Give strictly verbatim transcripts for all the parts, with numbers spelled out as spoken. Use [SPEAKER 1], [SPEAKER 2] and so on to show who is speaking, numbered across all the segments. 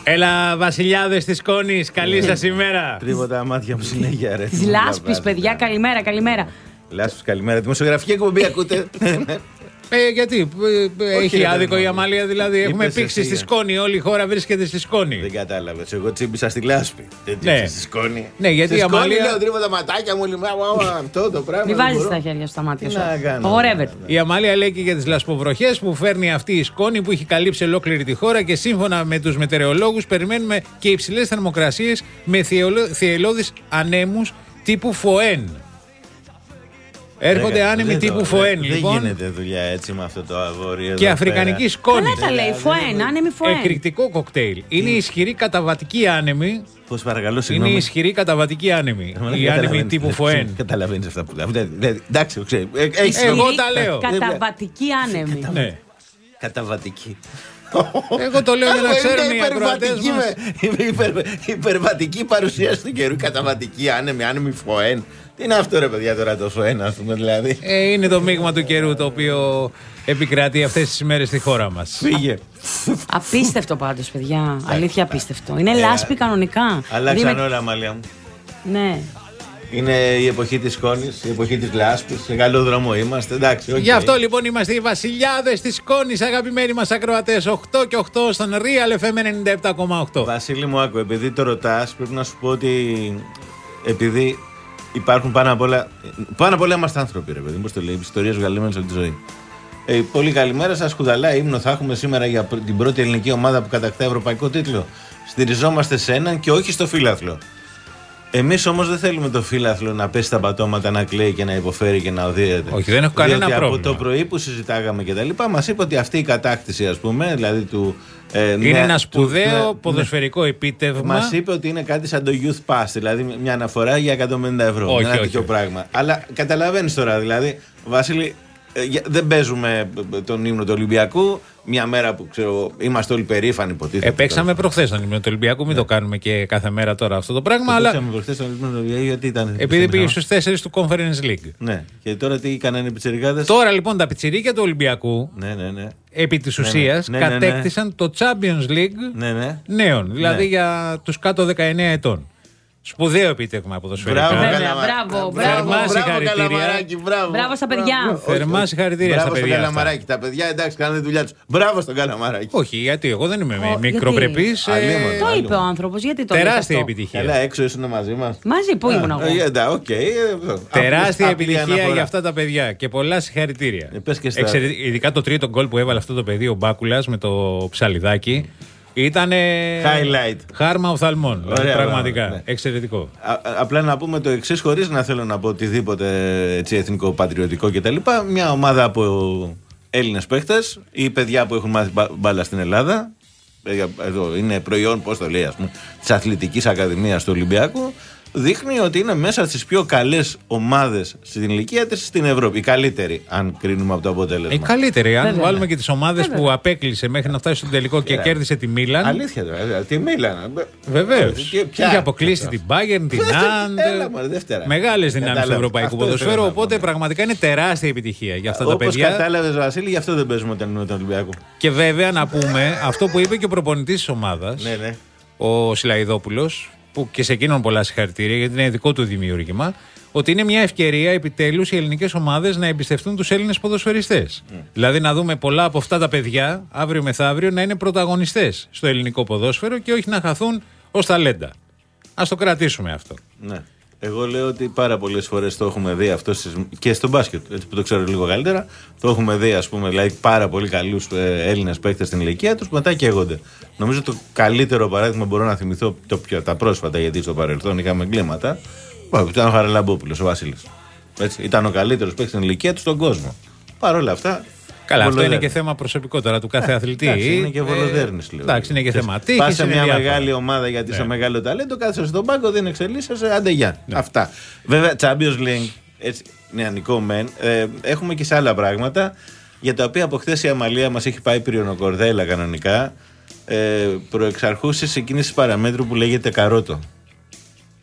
[SPEAKER 1] Έλα, βασιλιάδες της Σκόνης, καλή σας ημέρα.
[SPEAKER 2] Τρίβω τα μάτια μου συνέχεια, ρε.
[SPEAKER 3] Της Λάσπης, παιδιά, καλημέρα, καλημέρα.
[SPEAKER 2] Λάσπης, καλημέρα. Δημοσιογραφική εκπομπή, ακούτε.
[SPEAKER 1] Ε, γιατί, ε, έχει
[SPEAKER 2] ρε,
[SPEAKER 1] άδικο
[SPEAKER 2] ρε,
[SPEAKER 1] η Αμαλία, δηλαδή. Έχουμε
[SPEAKER 2] είπες
[SPEAKER 1] πήξει
[SPEAKER 2] εσύ,
[SPEAKER 1] στη
[SPEAKER 2] ε.
[SPEAKER 1] Σκόνη, όλη η χώρα βρίσκεται στη Σκόνη.
[SPEAKER 2] Δεν κατάλαβες. Εγώ τσίμπησα στη Λάσπη. Δεν
[SPEAKER 1] Ναι.
[SPEAKER 2] τσίμπησα στη Σκόνη.
[SPEAKER 1] Ναι, γιατί
[SPEAKER 2] στη
[SPEAKER 1] η Αμαλία-
[SPEAKER 2] Σκόνη, λέω, τρίβω τα ματάκια μου, λιμά, αυτό το πράγμα.
[SPEAKER 3] Μην
[SPEAKER 2] δεν
[SPEAKER 3] βάζεις
[SPEAKER 2] μπορώ.
[SPEAKER 3] τα χέρια στα μάτια
[SPEAKER 2] Τι
[SPEAKER 3] σου.
[SPEAKER 2] να κάνω.
[SPEAKER 3] Απαγορεύεται.
[SPEAKER 1] Η Αμαλία λέει και για τις λασποβροχές που φέρνει αυτή η Σκόνη που έχει καλύψει ολόκληρη τη χώρα και σύμφωνα με τους μετεωρολόγους περιμένουμε και υψηλές θερμοκρασίες με θυελλώδεις ανέμους τύπου Φοέν. Έρχονται
[SPEAKER 2] Δεν-
[SPEAKER 1] άνεμοι
[SPEAKER 2] δεν
[SPEAKER 1] τύπου
[SPEAKER 2] το-
[SPEAKER 1] Φοέν,
[SPEAKER 2] δεν-
[SPEAKER 1] λοιπόν.
[SPEAKER 2] Δεν γίνεται δουλειά έτσι με αυτό το αγόρι.
[SPEAKER 1] Και
[SPEAKER 2] εδώ
[SPEAKER 1] αφρικανική
[SPEAKER 2] πέρα.
[SPEAKER 1] σκόνη.
[SPEAKER 3] Καλά τα λέει, φοέν, άνεμη φοέν.
[SPEAKER 1] Εκρηκτικό κοκτέιλ. Είναι ισχυρή καταβατική άνεμη.
[SPEAKER 2] Πώς παρακαλώ,
[SPEAKER 1] Είναι
[SPEAKER 2] συγγνώμη.
[SPEAKER 1] ισχυρή καταβατική άνεμη.
[SPEAKER 2] Ε,
[SPEAKER 1] Η άνεμη τύπου Φοέν.
[SPEAKER 2] Καταλαβαίνεις αυτά που λέω. Εντάξει, ξέρω. ε, έχεις
[SPEAKER 1] Εγώ
[SPEAKER 2] νόημα.
[SPEAKER 1] τα λέω.
[SPEAKER 3] Καταβατική άνεμη.
[SPEAKER 1] Ναι.
[SPEAKER 2] Καταβατική.
[SPEAKER 1] Εγώ το λέω για να
[SPEAKER 2] Είναι
[SPEAKER 1] ξέρουν οι ακροατές
[SPEAKER 2] υπερβατική
[SPEAKER 1] μας.
[SPEAKER 2] με- είναι υπερ- υπερβατική παρουσίαση του καιρού. Καταβατική, άνεμη, άνεμη φοέν. Τι είναι αυτό, ρε παιδιά, τώρα το φοέν, ας πούμε, δηλαδή.
[SPEAKER 1] Ε, είναι το μείγμα του καιρού το οποίο επικρατεί αυτές τις ημέρες στη χώρα μας.
[SPEAKER 2] Φύγε.
[SPEAKER 3] Απίστευτο πάντως, παιδιά. Αλήθεια απίστευτο. Είναι λάσπη κανονικά.
[SPEAKER 2] Αλλάξαν
[SPEAKER 3] Δηλαδή με-
[SPEAKER 2] όλα, Αμαλία μου.
[SPEAKER 3] Ναι.
[SPEAKER 2] Είναι η εποχή της σκόνης, η εποχή της λάσπης. Σε καλό δρόμο είμαστε, εντάξει. οκ.
[SPEAKER 1] Γι' αυτό λοιπόν είμαστε οι βασιλιάδες της Σκόνης, αγαπημένοι μας ακροατές. οκτώ και οκτώ στον Real εφ εμ ενενήντα επτά κόμμα οκτώ.
[SPEAKER 2] Βασίλη μου, άκου, επειδή το ρωτάς, πρέπει να σου πω ότι επειδή υπάρχουν πάνω απ' όλα. Πάνω απ' όλα είμαστε άνθρωποι, ρε παιδί μου, πώς το λέει, ιστορίες βγαλμένες από τη ζωή. Ε, πολύ καλημέρα σας, χουδαλά ύμνο θα έχουμε σήμερα για πρ- την πρώτη ελληνική ομάδα που κατακτά ευρωπαϊκό τίτλο. Στηριζόμαστε σε έναν και όχι στο φύλαθλο. Εμείς όμως δεν θέλουμε το φύλαθλο να πέσει στα πατώματα, να κλαίει και να υποφέρει και να οδύεται.
[SPEAKER 1] Όχι, δεν έχω κανένα
[SPEAKER 2] Διότι
[SPEAKER 1] πρόβλημα.
[SPEAKER 2] Από το πρωί που συζητάγαμε και τα λοιπά, μας είπε ότι αυτή η κατάκτηση, ας πούμε, δηλαδή του. Ε,
[SPEAKER 1] Είναι
[SPEAKER 2] νέα-
[SPEAKER 1] ένα
[SPEAKER 2] του-
[SPEAKER 1] σπουδαίο
[SPEAKER 2] ναι,
[SPEAKER 1] ποδοσφαιρικό επίτευγμα.
[SPEAKER 2] Μας είπε ότι είναι κάτι σαν το Youth Pass, δηλαδή μια αναφορά για εκατόν πενήντα ευρώ.
[SPEAKER 1] Όχι,
[SPEAKER 2] ένα
[SPEAKER 1] όχι,
[SPEAKER 2] τέτοιο
[SPEAKER 1] όχι.
[SPEAKER 2] πράγμα. Αλλά καταλαβαίνεις τώρα, δηλαδή, Βασίλη, ε, για- δεν παίζουμε τον ύμνο του Ολυμπιακού. Μια μέρα που ξέρω, είμαστε όλοι περήφανοι, υποτίθεται.
[SPEAKER 1] Ε, παίξαμε προχθές τον ύμνο του Ολυμπιακού, μην το κάνουμε και κάθε μέρα τώρα αυτό το πράγμα. Αλλά
[SPEAKER 2] Παίξαμε προχθές τον ύμνο του Ολυμπιακού, γιατί ήταν.
[SPEAKER 1] επειδή πήγε στους τέσσερις του Conference League.
[SPEAKER 2] Ναι, και τώρα τι έκαναν οι πιτσιρικάδες.
[SPEAKER 1] Τώρα λοιπόν τα πιτσιρίκια του Ολυμπιακού,
[SPEAKER 2] Ναι, ναι, ναι.
[SPEAKER 1] επί της
[SPEAKER 2] Ναι, ναι.
[SPEAKER 1] ουσίας,
[SPEAKER 2] Ναι, ναι, ναι.
[SPEAKER 1] κατέκτησαν το Champions League
[SPEAKER 2] Ναι, ναι.
[SPEAKER 1] νέων. Δηλαδή
[SPEAKER 2] Ναι.
[SPEAKER 1] για τους κάτω δεκαεννέα ετών. Σπουδαίο επίτευγμα ποδοσφαιρικά.
[SPEAKER 2] Μπράβο,
[SPEAKER 3] Βέβαια,
[SPEAKER 2] Καλαμα-
[SPEAKER 3] μπράβο,
[SPEAKER 2] Μπράβο,
[SPEAKER 1] μπράβο.
[SPEAKER 2] συγχαρητήρια. Καλαμαράκι, μπράβο.
[SPEAKER 3] Μπράβο στα παιδιά.
[SPEAKER 1] Θερμά συγχαρητήρια στα
[SPEAKER 2] Μπράβο στον
[SPEAKER 1] παιδιά αυτά.
[SPEAKER 2] Καλαμαράκι. Τα παιδιά, εντάξει, κάνουν τη δουλειά του. Μπράβο στον Καλαμαράκι.
[SPEAKER 1] Όχι, γιατί εγώ δεν είμαι
[SPEAKER 3] Ω,
[SPEAKER 1] μικροπρεπής.
[SPEAKER 2] γιατί?
[SPEAKER 1] ε,
[SPEAKER 2] Αλλήμον.
[SPEAKER 3] Το
[SPEAKER 2] Άλλο.
[SPEAKER 3] είπε ο άνθρωπος, γιατί το είπε
[SPEAKER 1] Τεράστια
[SPEAKER 3] αυτό?
[SPEAKER 1] επιτυχία.
[SPEAKER 2] Καλά, έξω ήσουν μαζί μα.
[SPEAKER 3] Μαζί, πού ήμουν εγώ.
[SPEAKER 2] Εντάξει, οκ. ε, αυτό.
[SPEAKER 1] Τεράστια
[SPEAKER 2] Απλή
[SPEAKER 1] επιτυχία
[SPEAKER 2] αναφορά.
[SPEAKER 1] για αυτά τα παιδιά και πολλά συγχαρητήρια.
[SPEAKER 2] Ε, πες και στα-
[SPEAKER 1] Εξαιρετικ- Ειδικά το τρίτο γκολ που έβαλε αυτό το παιδί, ο Μπάκουλας με το ψαλιδάκι. Ήταν
[SPEAKER 2] Highlight.
[SPEAKER 1] χάρμα οφθαλμών. Δηλαδή,
[SPEAKER 2] Ωραία,
[SPEAKER 1] πραγματικά.
[SPEAKER 2] μπράβο, ναι.
[SPEAKER 1] Εξαιρετικό.
[SPEAKER 2] Α- α- απλά να πούμε το εξή, χωρίς να θέλω να πω οτιδήποτε έτσι, εθνικό, πατριωτικό κτλ. Μια ομάδα από Έλληνες παίχτες ή παιδιά που έχουν μάθει μπα- μπάλα στην Ελλάδα. Παιδιά, εδώ είναι προϊόν, πώς το λέει, ας πούμε, της Αθλητικής Ακαδημίας του Ολυμπιακού. Δείχνει ότι είναι μέσα στις πιο καλές ομάδες στην ηλικία της στην Ευρώπη. Η καλύτερη, αν κρίνουμε από το αποτέλεσμα.
[SPEAKER 1] Η καλύτερη, αν
[SPEAKER 3] Βέβαια.
[SPEAKER 1] βάλουμε και τις ομάδες
[SPEAKER 3] Βέβαια.
[SPEAKER 1] που απέκλεισε μέχρι να φτάσει στον τελικό και
[SPEAKER 2] Βέβαια.
[SPEAKER 1] κέρδισε τη Μίλαν.
[SPEAKER 2] Αλήθεια τώρα, τη Μίλαν.
[SPEAKER 1] Βεβαίως.
[SPEAKER 2] Και ποια-
[SPEAKER 1] Είχε αποκλείσει την Bayern, την
[SPEAKER 2] Έλα,
[SPEAKER 1] Ναντ.
[SPEAKER 2] μωρέ, Δευτέρα.
[SPEAKER 1] Μεγάλες δυνάμεις του
[SPEAKER 2] Κατάλαβα.
[SPEAKER 1] ευρωπαϊκού
[SPEAKER 2] Αυτό ήθελα
[SPEAKER 1] ποδοσφαίρου.
[SPEAKER 2] να πω,
[SPEAKER 1] Οπότε
[SPEAKER 2] ναι.
[SPEAKER 1] πραγματικά είναι τεράστια επιτυχία για αυτά τα
[SPEAKER 2] Όπως
[SPEAKER 1] παιδιά.
[SPEAKER 2] κατάλαβες, Βασίλη, γι' αυτό δεν παίζουμε τον ύμνο του Ολυμπιακού.
[SPEAKER 1] Και βέβαια να πούμε αυτό που είπε και ο προπονητής της ομάδας,
[SPEAKER 2] Ναι, ναι.
[SPEAKER 1] ο Σιλαϊδόπουλος, που και σε εκείνον πολλά συγχαρητήρια γιατί είναι δικό του δημιούργημα, ότι είναι μια ευκαιρία επιτέλους οι ελληνικές ομάδες να εμπιστευτούν τους Έλληνες ποδοσφαιριστές.
[SPEAKER 2] Mm.
[SPEAKER 1] Δηλαδή να δούμε πολλά από αυτά τα παιδιά αύριο μεθαύριο να είναι πρωταγωνιστές στο ελληνικό ποδόσφαιρο και όχι να χαθούν ως ταλέντα. Ας το κρατήσουμε αυτό.
[SPEAKER 2] Ναι. Εγώ λέω ότι πάρα πολλές φορές το έχουμε δει αυτό στις... και στο μπάσκετ, έτσι που το ξέρω λίγο καλύτερα. Το έχουμε δει, ας πούμε, δηλαδή πάρα πολύ καλούς ε, Έλληνες παίκτες στην ηλικία τους που μετά καίγονται. Νομίζω το καλύτερο παράδειγμα μπορώ να θυμηθώ το πιο, τα πρόσφατα, γιατί στο παρελθόν είχαμε εγκλήματα. Ήταν ο Χαραλαμπόπουλος, ο Βασίλης. Έτσι, ήταν ο καλύτερος παίκτης στην ηλικία του στον κόσμο. Παρ' όλα αυτά.
[SPEAKER 1] Καλά, αυτό είναι
[SPEAKER 2] βολοδέρνει.
[SPEAKER 1] και θέμα προσωπικό τώρα του κάθε αθλητή.
[SPEAKER 2] Εντάξει, είναι και
[SPEAKER 1] Ε,
[SPEAKER 2] βολοδέρνης λίγο.
[SPEAKER 1] Εντάξει, είναι και θέμα τύχης.
[SPEAKER 2] Πας σε
[SPEAKER 1] είναι
[SPEAKER 2] μια
[SPEAKER 1] διάφορα.
[SPEAKER 2] μεγάλη ομάδα γιατί είσαι
[SPEAKER 1] Ναι.
[SPEAKER 2] μεγάλο ταλέντο, κάθεσαι στον πάγκο, δεν εξελίσσεσαι, άντε γεια. Αυτά. Βέβαια, Champions League, έτσι, νεανικό μεν, ε, έχουμε και σε άλλα πράγματα για τα οποία από χθες η Αμαλία μας έχει πάει πυριονοκορδέλα κανονικά, ε, προεξαρχούσης εκείνης της παραμέτρου που λέγεται καρότο.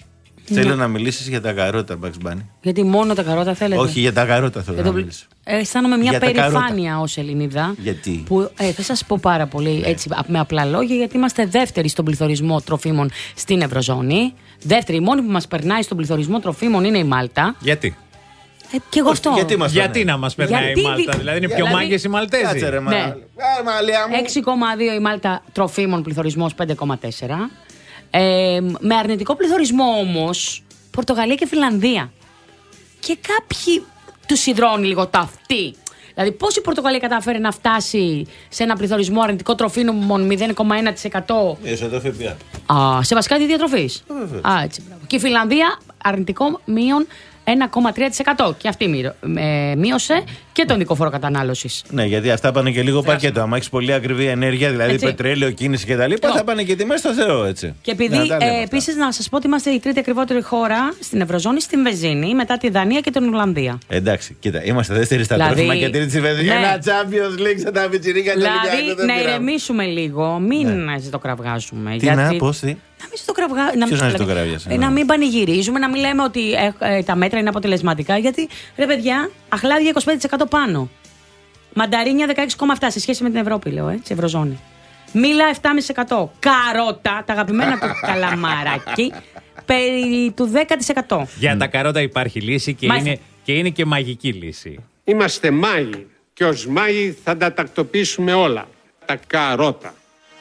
[SPEAKER 2] Θέλω να μιλήσεις για τα καρότα, Bugs Bunny.
[SPEAKER 3] Γιατί μόνο τα καρότα θέλετε?
[SPEAKER 2] Όχι, για τα καρότα θέλω να μιλήσω.
[SPEAKER 3] Ε, αισθάνομαι μια περηφάνεια ως Ελληνίδα.
[SPEAKER 2] Γιατί?
[SPEAKER 3] Που, ε, θα σας πω πάρα πολύ έτσι, με απλά λόγια, γιατί είμαστε δεύτεροι στον πληθωρισμό τροφίμων στην Ευρωζώνη. Δεύτερη, η μόνη που μας περνάει στον πληθωρισμό τροφίμων είναι η Μάλτα.
[SPEAKER 1] Γιατί?
[SPEAKER 3] Ε, και εγώ αυτό.
[SPEAKER 2] Γιατί, μας
[SPEAKER 1] γιατί να μας περνάει
[SPEAKER 3] γιατί...
[SPEAKER 1] η Μάλτα, δηλαδή είναι πιο
[SPEAKER 3] δηλαδή...
[SPEAKER 1] μάγκες οι Μαλτέζοι.
[SPEAKER 2] Κάτσε ρε, μα...
[SPEAKER 3] Ναι. έξι κόμμα δύο η Μάλτα τροφίμων, πληθωρισμός πέντε κόμμα τέσσερα. Ε, με αρνητικό πληθωρισμό όμως Πορτογαλία και Φιλανδία. Και κάποιοι τους υδρώνει λίγο τα αυτή. Δηλαδή, πώς η Πορτογαλία κατάφερε να φτάσει σε ένα πληθωρισμό αρνητικό τροφίμων μηδέν κόμμα ένα τοις εκατό.
[SPEAKER 2] Είσαι το ΦΠΑ.
[SPEAKER 3] Α, σε βασικά τη διατροφής. Α, έτσι, μπράβο. Και η Φιλανδία αρνητικό μείον ένα κόμμα τρία τοις εκατό. Και αυτή μείωσε και τον ειδικό φόρο κατανάλωσης.
[SPEAKER 2] Ναι, γιατί αυτά πάνε και λίγο πακέτο. Αν έχει πολύ ακριβή ενέργεια, δηλαδή έτσι, πετρέλαιο, κίνηση κτλ., θα πάνε και τιμές στο Θεό, έτσι.
[SPEAKER 3] Και επειδή ε, επίσης να σας πω ότι είμαστε η τρίτη ακριβότερη χώρα στην Ευρωζώνη στην βενζίνη, μετά τη Δανία και την Ολλανδία.
[SPEAKER 2] Εντάξει, κοίτα, είμαστε δεύτεροι στα δηλαδή, τρόφιμα και τρίτη στη βενζίνη.
[SPEAKER 3] Ναι.
[SPEAKER 2] Ένα Champions League σε τα πιτσιρίκια.
[SPEAKER 3] Δηλαδή, να ηρεμήσουμε λίγο, μην ναι. ζητοκραυγάζουμε.
[SPEAKER 2] Τι να, πώς, τι.
[SPEAKER 3] Να μην ζητοκραυγάζουμε. Να,
[SPEAKER 2] να,
[SPEAKER 3] δηλαδή, να, να μην πανηγυρίζουμε, να μην λέμε ότι ε, ε, τα μέτρα είναι αποτελεσματικά. Γιατί, ρε παιδιά, αχλάδια είκοσι πέντε τοις εκατό πάνω. Μανταρίνια δεκαέξι κόμμα επτά τοις εκατό σε σχέση με την Ευρώπη, λέω, ε, σε Ευρωζώνη. Μήλα επτά κόμμα πέντε τοις εκατό. Καρότα, τα αγαπημένα του καλαμαράκι, περί του δέκα τοις εκατό.
[SPEAKER 1] Για τα καρότα υπάρχει λύση και είναι, και είναι και μαγική λύση.
[SPEAKER 4] Είμαστε μάγοι και ως μάγοι θα τα τακτοποιήσουμε όλα. Τα καρότα.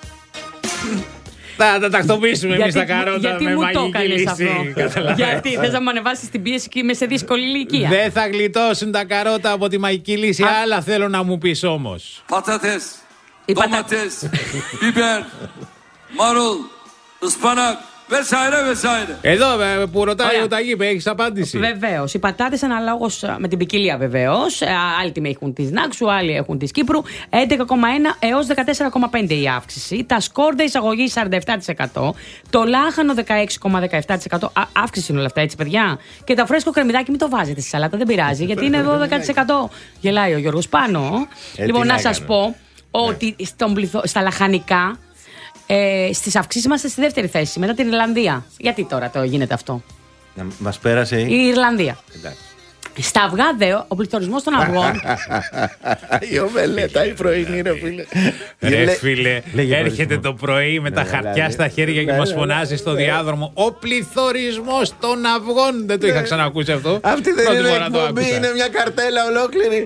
[SPEAKER 1] Θα τα τακτοποιήσουμε εμείς τα καρότα
[SPEAKER 3] γιατί
[SPEAKER 1] με
[SPEAKER 3] μου
[SPEAKER 1] μαγική
[SPEAKER 3] το
[SPEAKER 1] λύση.
[SPEAKER 3] Αυτό. Γιατί θες να μου ανεβάσεις την πίεση και είμαι σε δύσκολη ηλικία.
[SPEAKER 1] Δεν θα γλιτώσουν τα καρότα από τη μαγική λύση. Α... Άλλα θέλω να μου πεις όμως.
[SPEAKER 5] Πατάτες, ντομάτες, μπιμπέρ, μαρούλ, σπανάκ. Vesaire, vesaire.
[SPEAKER 1] Εδώ που ρωτάει ο Ταγίπ, έχεις απάντηση.
[SPEAKER 3] Βεβαίως. Οι πατάτες αναλόγως με την ποικιλία βεβαίως. Άλλοι τιμοί έχουν της Νάξου, άλλοι έχουν της Κύπρου. έντεκα κόμμα ένα έως δεκατέσσερα κόμμα πέντε η αύξηση. Τα σκόρδα εισαγωγή σαράντα επτά τοις εκατό. Το λάχανο δεκαέξι κόμμα δεκαεπτά τοις εκατό. Α, αύξηση είναι όλα αυτά, έτσι, παιδιά. Και τα φρέσκο κρεμμυδάκι μην το βάζετε στη σαλάτα, δεν πειράζει, γιατί είναι δώδεκα τοις εκατό. Γελάει ο Γιώργος πάνω.
[SPEAKER 2] Ε,
[SPEAKER 3] λοιπόν, να σας πω ότι στον πληθω... στα λαχανικά. Ε, στις αυξήσεις είμαστε στη δεύτερη θέση, μετά την Ιρλανδία. Γιατί τώρα το γίνεται αυτό?
[SPEAKER 2] Μας πέρασε η,
[SPEAKER 3] η Ιρλανδία.
[SPEAKER 2] Εντάξει.
[SPEAKER 3] Στα αυγά, δε, ο πληθωρισμός των αυγών.
[SPEAKER 2] Η ομελέτα, η πρωινή, ρε φίλε.
[SPEAKER 1] Ρε φίλε, έρχεται το πρωί με τα χαρτιά στα χέρια και μας φωνάζει στο διάδρομο. Ο πληθωρισμός των αυγών. Δεν το είχα ξανακούσει αυτό.
[SPEAKER 2] Αυτή δεν είναι εκπομπή, είναι μια καρτέλα ολόκληρη.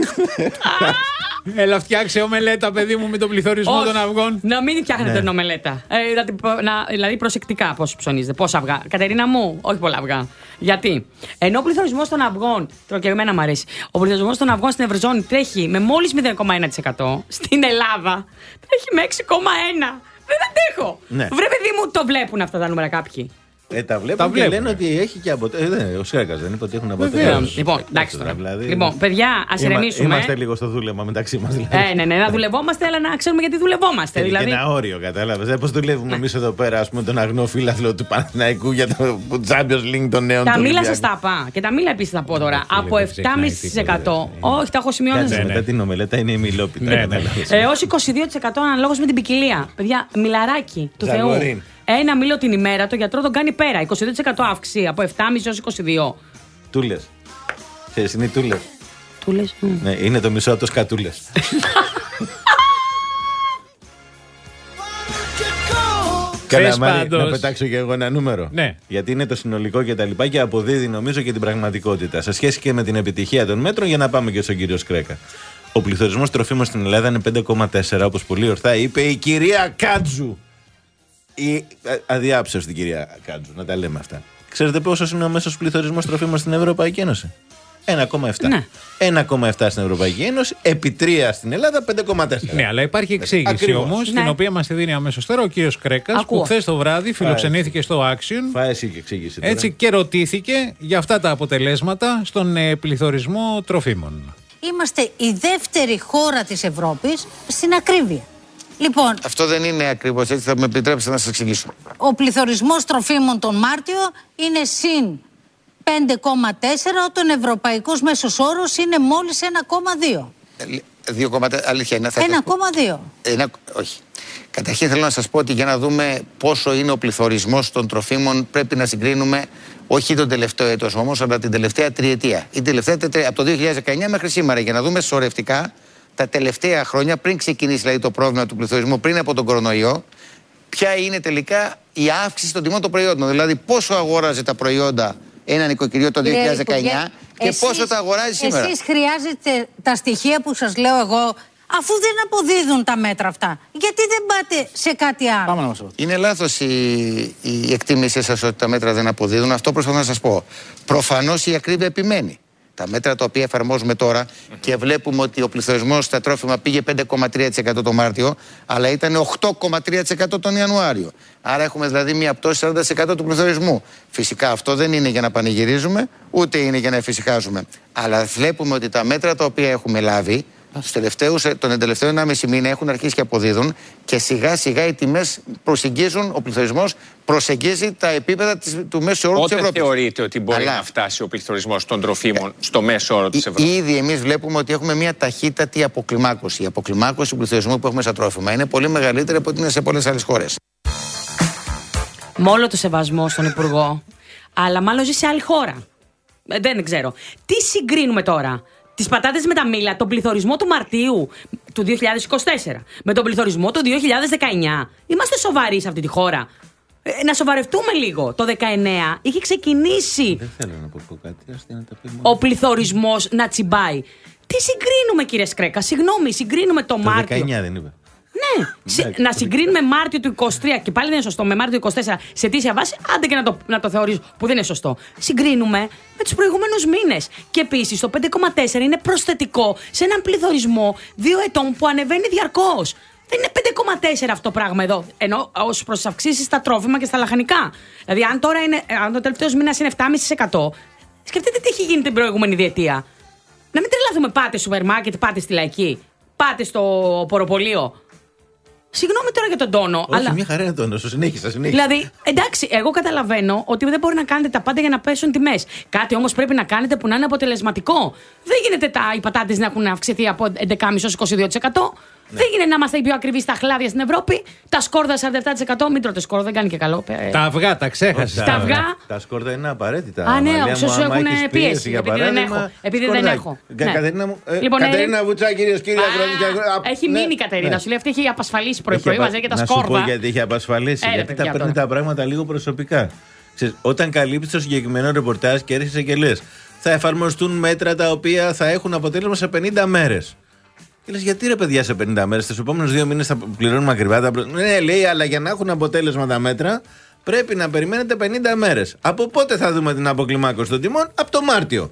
[SPEAKER 1] Έλα, φτιάξε ομελέτα, παιδί μου, με τον πληθωρισμό των αυγών.
[SPEAKER 3] Να μην φτιάχνετε
[SPEAKER 2] ναι.
[SPEAKER 3] την ομελέτα. Ε, δηλαδή, να, δηλαδή, προσεκτικά πώς ψωνίζετε, πόσα αυγά. Κατερίνα μου, όχι πολλά αυγά. Γιατί? Ενώ ο πληθωρισμός των αυγών, τροκεγμένα μου αρέσει, ο πληθωρισμός των αυγών στην Ευρωζώνη τρέχει με μόλις μηδέν κόμμα ένα τοις εκατό, στην Ελλάδα τρέχει με έξι κόμμα ένα. Δεν αντέχω.
[SPEAKER 2] Ναι.
[SPEAKER 3] Βρε, παιδί μου, το βλέπουν αυτά τα νούμερα κάποιοι.
[SPEAKER 2] Ε, τα βλέπουν και λένε ότι έχει και αποτέλεσμα. Ο Σέρκας δεν είπε ότι έχουν αποτέλεσμα.
[SPEAKER 3] Λοιπόν, εντάξει τώρα. Δηλαδή, λοιπόν, παιδιά, ας ηρεμήσουμε.
[SPEAKER 2] Είμαστε λίγο στο δούλευμα μεταξύ μας. Δηλαδή.
[SPEAKER 3] Ε, ναι, ναι, να δουλευόμαστε, αλλά να ξέρουμε γιατί δουλευόμαστε.
[SPEAKER 2] Έχει
[SPEAKER 3] δηλαδή...
[SPEAKER 2] και ένα όριο, κατάλαβες. Πώς δουλεύουμε ναι. εμείς εδώ πέρα, ας πούμε, τον αγνό φίλαθλο του Παναθηναϊκού για το Champions League των νέων.
[SPEAKER 3] Τα μήλα σας τα πά. Και τα μήλα επίσης θα πω τώρα. Από επτά κόμμα πέντε τοις εκατό. Όχι, τα έχω σημειώσει.
[SPEAKER 2] Μετά την ομελέτα είναι η μιλόπιτα.
[SPEAKER 3] Έως είκοσι δύο τοις εκατό αναλόγως με την ποικιλία. Παιδιά, μιλαράκι του Θεού. Ένα μήλο την ημέρα, το γιατρό τον κάνει πέρα. είκοσι δύο τοις εκατό αύξηση από επτά κόμμα πέντε έως είκοσι δύο.
[SPEAKER 2] Τούλες. Ξέρεις, είναι οι τούλες.
[SPEAKER 3] Τούλες.
[SPEAKER 2] Ναι, είναι το μισό από το σκατούλες. Καλά, Μάρη, να πετάξω και εγώ ένα νούμερο.
[SPEAKER 1] Ναι.
[SPEAKER 2] Γιατί είναι το συνολικό και τα λοιπά και αποδίδει νομίζω και την πραγματικότητα. Σε σχέση και με την επιτυχία των μέτρων, για να πάμε και στον κύριο Σκρέκα. Ο πληθωρισμός τροφίμων στην Ελλάδα είναι πέντε κόμμα τέσσερα, όπως πολύ ορθά είπε η κυρία Κάτζου. Η αδιάψεως την κυρία Κάτζου, να τα λέμε αυτά. Ξέρετε πόσος είναι ο μέσος πληθωρισμός τροφίμων στην Ευρωπαϊκή Ένωση? ένα κόμμα επτά.
[SPEAKER 3] Ναι.
[SPEAKER 2] ένα κόμμα επτά στην Ευρωπαϊκή Ένωση, επί τρία στην Ελλάδα, πέντε κόμμα τέσσερα.
[SPEAKER 1] Ναι, αλλά υπάρχει εξήγηση όμως,
[SPEAKER 3] ναι.
[SPEAKER 1] την οποία μας τη δίνει αμέσως τώρα ο κύριος Κρέκας,
[SPEAKER 3] Ακούω.
[SPEAKER 1] που χθες το βράδυ φιλοξενήθηκε στο Action.
[SPEAKER 2] Φάε εσύ και εξήγηση τώρα.
[SPEAKER 1] Έτσι, και ρωτήθηκε για αυτά τα αποτελέσματα στον ε, πληθωρισμό τροφίμων.
[SPEAKER 6] Είμαστε η δεύτερη χώρα της Ευρώπης στην ακρίβεια. Λοιπόν,
[SPEAKER 7] αυτό δεν είναι ακριβώς έτσι, θα με επιτρέψετε να σας εξηγήσω.
[SPEAKER 6] Ο πληθωρισμός τροφίμων τον Μάρτιο είναι συν πέντε κόμμα τέσσερα, όταν ο ευρωπαϊκός μέσος όρος είναι μόλις ένα κόμμα δύο.
[SPEAKER 7] δύο κόμμα τέσσερα, αλήθεια είναι.
[SPEAKER 6] ένα κόμμα δύο.
[SPEAKER 7] Ένα, όχι. Καταρχήν θέλω να σας πω ότι για να δούμε πόσο είναι ο πληθωρισμός των τροφίμων πρέπει να συγκρίνουμε όχι τον τελευταίο έτος όμως, αλλά την τελευταία τριετία. Η τελευταία τετρι... από το δύο χιλιάδες δεκαεννιά μέχρι σήμερα, για να δούμε σωρευτικά τα τελευταία χρόνια, πριν ξεκινήσει δηλαδή, το πρόβλημα του πληθωρισμού, πριν από τον κορονοϊό, ποια είναι τελικά η αύξηση των τιμών των προϊόντων. Δηλαδή πόσο αγόραζε τα προϊόντα ένα νοικοκυριό το δύο χιλιάδες δεκαεννιά και εσείς, πόσο τα αγοράζει σήμερα.
[SPEAKER 6] Εσείς χρειάζεται τα στοιχεία που σας λέω εγώ, αφού δεν αποδίδουν τα μέτρα αυτά. Γιατί δεν πάτε σε κάτι άλλο?
[SPEAKER 7] Είναι λάθος η, η εκτίμησή σας ότι τα μέτρα δεν αποδίδουν. Αυτό προσπαθώ να σας πω. Προφανώς η ακρίβεια επιμένει. Τα μέτρα τα οποία εφαρμόζουμε τώρα και βλέπουμε ότι ο πληθωρισμός στα τρόφιμα πήγε πέντε κόμμα τρία τοις εκατό το Μάρτιο, αλλά ήταν οκτώ κόμμα τρία τοις εκατό τον Ιανουάριο. Άρα έχουμε δηλαδή μια πτώση σαράντα τοις εκατό του πληθωρισμού. Φυσικά αυτό δεν είναι για να πανηγυρίζουμε, ούτε είναι για να εφησυχάζουμε. Αλλά βλέπουμε ότι τα μέτρα τα οποία έχουμε λάβει Στους τελευταίους, τον τελευταίο ενάμιση μήνα έχουν αρχίσει και αποδίδουν και σιγά σιγά οι τιμές προσεγγίζουν, ο πληθωρισμός προσεγγίζει τα επίπεδα της, του μέσου όρου της Ευρώπης.
[SPEAKER 8] Πότε θεωρείτε ότι μπορεί Αλλά... να φτάσει ο πληθωρισμός των τροφίμων ε, στο μέσο όρο της Ευρώπης?
[SPEAKER 7] Ήδη εμείς βλέπουμε ότι έχουμε μια ταχύτατη αποκλιμάκωση. Η αποκλιμάκωση του πληθωρισμού που έχουμε στα τρόφιμα είναι πολύ μεγαλύτερη από ό,τι είναι σε πολλές άλλες χώρες.
[SPEAKER 3] Με όλο το σεβασμό στον Υπουργό, αλλά μάλλον ζει σε άλλη χώρα. Ε, δεν ξέρω. Τι συγκρίνουμε τώρα? Τις πατάτες με τα μήλα, τον πληθωρισμό του Μαρτίου του δύο χιλιάδες είκοσι τέσσερα με τον πληθωρισμό του δύο χιλιάδες δεκαεννιά. Είμαστε σοβαροί σε αυτή τη χώρα? Ε, να σοβαρευτούμε λίγο. Το δεκαεννιά είχε ξεκινήσει
[SPEAKER 2] Δεν θέλω να πω κάτι, να τα πει
[SPEAKER 3] ο πληθωρισμός να τσιμπάει. Τι συγκρίνουμε, κύριε Σκρέκα? Συγγνώμη, συγκρίνουμε το, το Μάρτιο.
[SPEAKER 2] Το δεκαεννιά δεν είπε.
[SPEAKER 3] Ναι, σε, να συγκρίνουμε Μάρτιο του είκοσι τρία και πάλι δεν είναι σωστό με Μάρτιο του είκοσι τέσσερα σε αιτήσια βάση, άντε και να το, να το θεωρήσω που δεν είναι σωστό. Συγκρίνουμε με τους προηγούμενους μήνες. Και επίσης το πέντε κόμμα τέσσερα είναι προσθετικό σε έναν πληθωρισμό δύο ετών που ανεβαίνει διαρκώς. Δεν είναι πέντε κόμμα τέσσερα αυτό το πράγμα εδώ. Ενώ ως προς τις αυξήσεις στα τρόφιμα και στα λαχανικά. Δηλαδή, αν τώρα είναι, αν το τελευταίο μήνα είναι επτά κόμμα πέντε τοις εκατό, σκεφτείτε τι έχει γίνει την προηγούμενη διετία. Να μην τρελαθούμε, πάτε στο σούπερ μάρκετ, πάτε στη Λαϊκή, πάτε στο ποροπωλείο. Συγγνώμη τώρα για τον τόνο.
[SPEAKER 2] Όχι,
[SPEAKER 3] αλλά...
[SPEAKER 2] μια χαρά είναι τόνο. Συνέχισα, συνέχισα.
[SPEAKER 3] Δηλαδή, εντάξει, εγώ καταλαβαίνω ότι δεν μπορεί να κάνετε τα πάντα για να πέσουν τιμές. Κάτι όμως πρέπει να κάνετε που να είναι αποτελεσματικό. Δεν γίνεται τα, οι πατάτες να έχουν αυξηθεί από έντεκα κόμμα πέντε έως είκοσι δύο τοις εκατό. Ναι. Δεν γίνεται να είμαστε οι πιο ακριβείς στα χλάδια στην Ευρώπη. Τα σκόρδα σαράντα επτά τοις εκατό. Μην τρώτε σκόρδα, δεν κάνει και καλό.
[SPEAKER 1] Τα αυγά, τα ξέχασε.
[SPEAKER 3] Τα αυγά.
[SPEAKER 2] Τα σκόρδα είναι απαραίτητα.
[SPEAKER 3] Α, ναι, όσου έχουν πίεση.
[SPEAKER 2] Για
[SPEAKER 3] επειδή δεν έχω. Επειδή δεν έχω.
[SPEAKER 2] Κατερίνα Βουτσά, κυρίε και κύριοι.
[SPEAKER 3] Έχει μείνει η Κατερίνα. Σου λέει αυτή έχει απασφαλίσει πρωί-πρωί μαζί και τα σκόρδα.
[SPEAKER 2] Να σου πω γιατί έχει απασφαλίσει. Γιατί τα παίρνει τα πράγματα λίγο προσωπικά. Όταν καλύπτει το συγκεκριμένο ρεπορτάζ και έρχεσαι και λε, θα εφαρμοστούν μέτρα τα οποία θα έχουν αποτέλεσμα σε πενήντα μέρες. Και λες, γιατί ρε παιδιά σε πενήντα μέρες, στους επόμενους δύο μήνες θα πληρώνουμε ακριβά τα προ... Ναι, λέει, αλλά για να έχουν αποτέλεσμα τα μέτρα πρέπει να περιμένετε πενήντα μέρες. Από πότε θα δούμε την αποκλιμάκωση των τιμών? Από το Μάρτιο.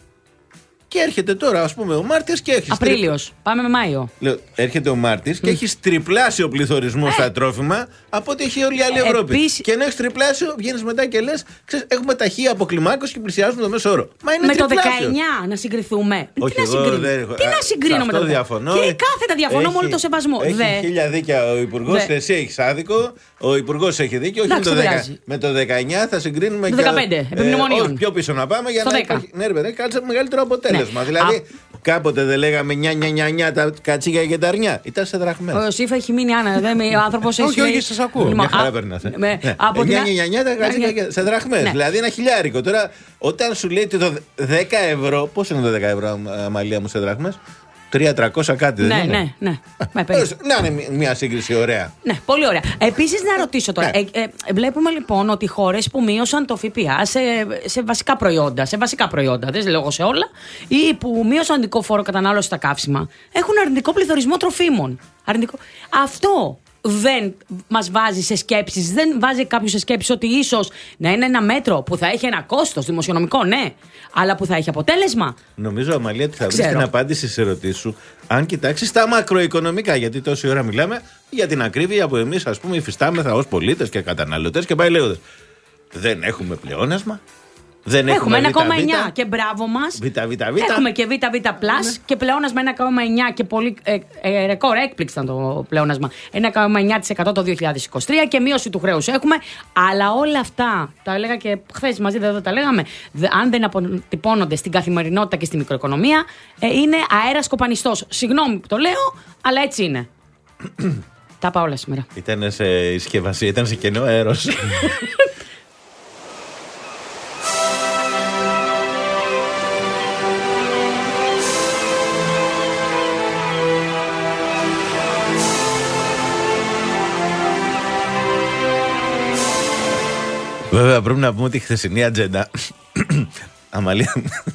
[SPEAKER 2] Και έρχεται τώρα, ας πούμε, ο Μάρτιος και έχει.
[SPEAKER 3] Απρίλιος. Τρι... Πάμε με Μάιο.
[SPEAKER 2] Λέω, έρχεται ο Μάρτιος mm. και έχει τριπλάσιο πληθωρισμό ε. στα τρόφιμα από ό,τι έχει όλη η άλλη Ευρώπη. Επίσης... Και ενώ έχει τριπλάσιο, βγαίνει μετά και λες, ξέρεις, έχουμε ταχεία αποκλιμάκωση και πλησιάζουμε το μέσο όρο. Μα είναι
[SPEAKER 3] με
[SPEAKER 2] τριπλάσιο.
[SPEAKER 3] Το δεκαεννιά να συγκριθούμε.
[SPEAKER 2] Όχι,
[SPEAKER 3] τι, να συγκρίνουμε. Δεν... τι να συγκρίνουμε με το
[SPEAKER 2] διαφωνώ.
[SPEAKER 3] Και κάθετα διαφωνώ έχει, με όλο το σεβασμό.
[SPEAKER 2] Έχει
[SPEAKER 3] Δε.
[SPEAKER 2] χίλια δίκια ο Υπουργός, εσύ έχεις άδικο. Ο Υπουργός έχει δίκιο. Όχι με το δεκαεννιά θα συγκρίνουμε.
[SPEAKER 3] Το δεκαπέντε, επιμνημονίων.
[SPEAKER 2] Πιο πίσω να πάμε για να υπάρχει μεγαλύτερο αποτέλεσμα. Δηλαδή. Κάποτε δεν λέγαμε νιά νιά νιά νιά τα κατσίγια και τα αρνιά. Ήταν σε δραχμές.
[SPEAKER 3] Ο Σίφα έχει μείνει άνα. Ο άνθρωπος έχει.
[SPEAKER 2] Όχι, όχι, σας ακούω. Μια χαρά περνάς. νιά νιά νιά τα κατσίγια σε δραχμές. Δηλαδή ένα χιλιάρικο. Τώρα, όταν σου λέει το δέκα ευρώ, πώς είναι το δέκα ευρώ, Αμαλία μου, σε δραχμές? τρία τριακόσια κάτι, δεν
[SPEAKER 3] ναι,
[SPEAKER 2] είναι?
[SPEAKER 3] Ναι, ναι, ναι.
[SPEAKER 2] Να είναι μια σύγκριση ωραία.
[SPEAKER 3] Ναι, πολύ ωραία. Επίσης, να ρωτήσω τώρα. Ναι. Ε, ε, βλέπουμε λοιπόν ότι χώρες που μείωσαν το ΦΠΑ σε, σε βασικά προϊόντα, σε βασικά προϊόντα, δεν λέω σε όλα, ή που μείωσαν αρνητικό φόρο κατανάλωση στα καύσιμα, έχουν αρνητικό πληθωρισμό τροφίμων. Αρνητικό. Αυτό δεν μας βάζει σε σκέψεις, δεν βάζει κάποιος σε σκέψεις ότι ίσως να είναι ένα μέτρο που θα έχει ένα κόστος δημοσιονομικό, ναι, αλλά που θα έχει αποτέλεσμα?
[SPEAKER 2] Νομίζω, Αμαλία, ότι θα βρεις την απάντηση στις ερωτήσεις σου αν κοιτάξεις τα μακροοικονομικά. Γιατί τόση ώρα μιλάμε για την ακρίβεια που εμείς, ας πούμε, υφιστάμεθα ως πολίτες και καταναλωτές και πάει λέγοντας. Δεν έχουμε πλεόνασμα. Δεν
[SPEAKER 3] έχουμε ένα κόμμα
[SPEAKER 2] β,
[SPEAKER 3] εννιά και μπράβο μας.
[SPEAKER 2] Β, β, β.
[SPEAKER 3] Έχουμε και ΒΒ πλάς ναι. και πλεόνασμα ένα κόμμα εννιά και πολύ ε, ε, ρεκόρ, έκπληξη ήταν το πλεόνασμα. ένα κόμμα εννιά τοις εκατό το δύο χιλιάδες είκοσι τρία και μείωση του χρέους έχουμε. Αλλά όλα αυτά, τα έλεγα και χθες μαζί, δεν τα λέγαμε, αν δεν αποτυπώνονται στην καθημερινότητα και στη μικροοικονομία, ε, είναι αέρας κοπανιστός. Συγγνώμη που το λέω, αλλά έτσι είναι. Τα είπα όλα σήμερα.
[SPEAKER 2] Ήταν σε συσκευασία, ήταν σε κενό αέρος. Βέβαια πρέπει να πούμε ότι η χθεσινή ατζέντα Αμαλία,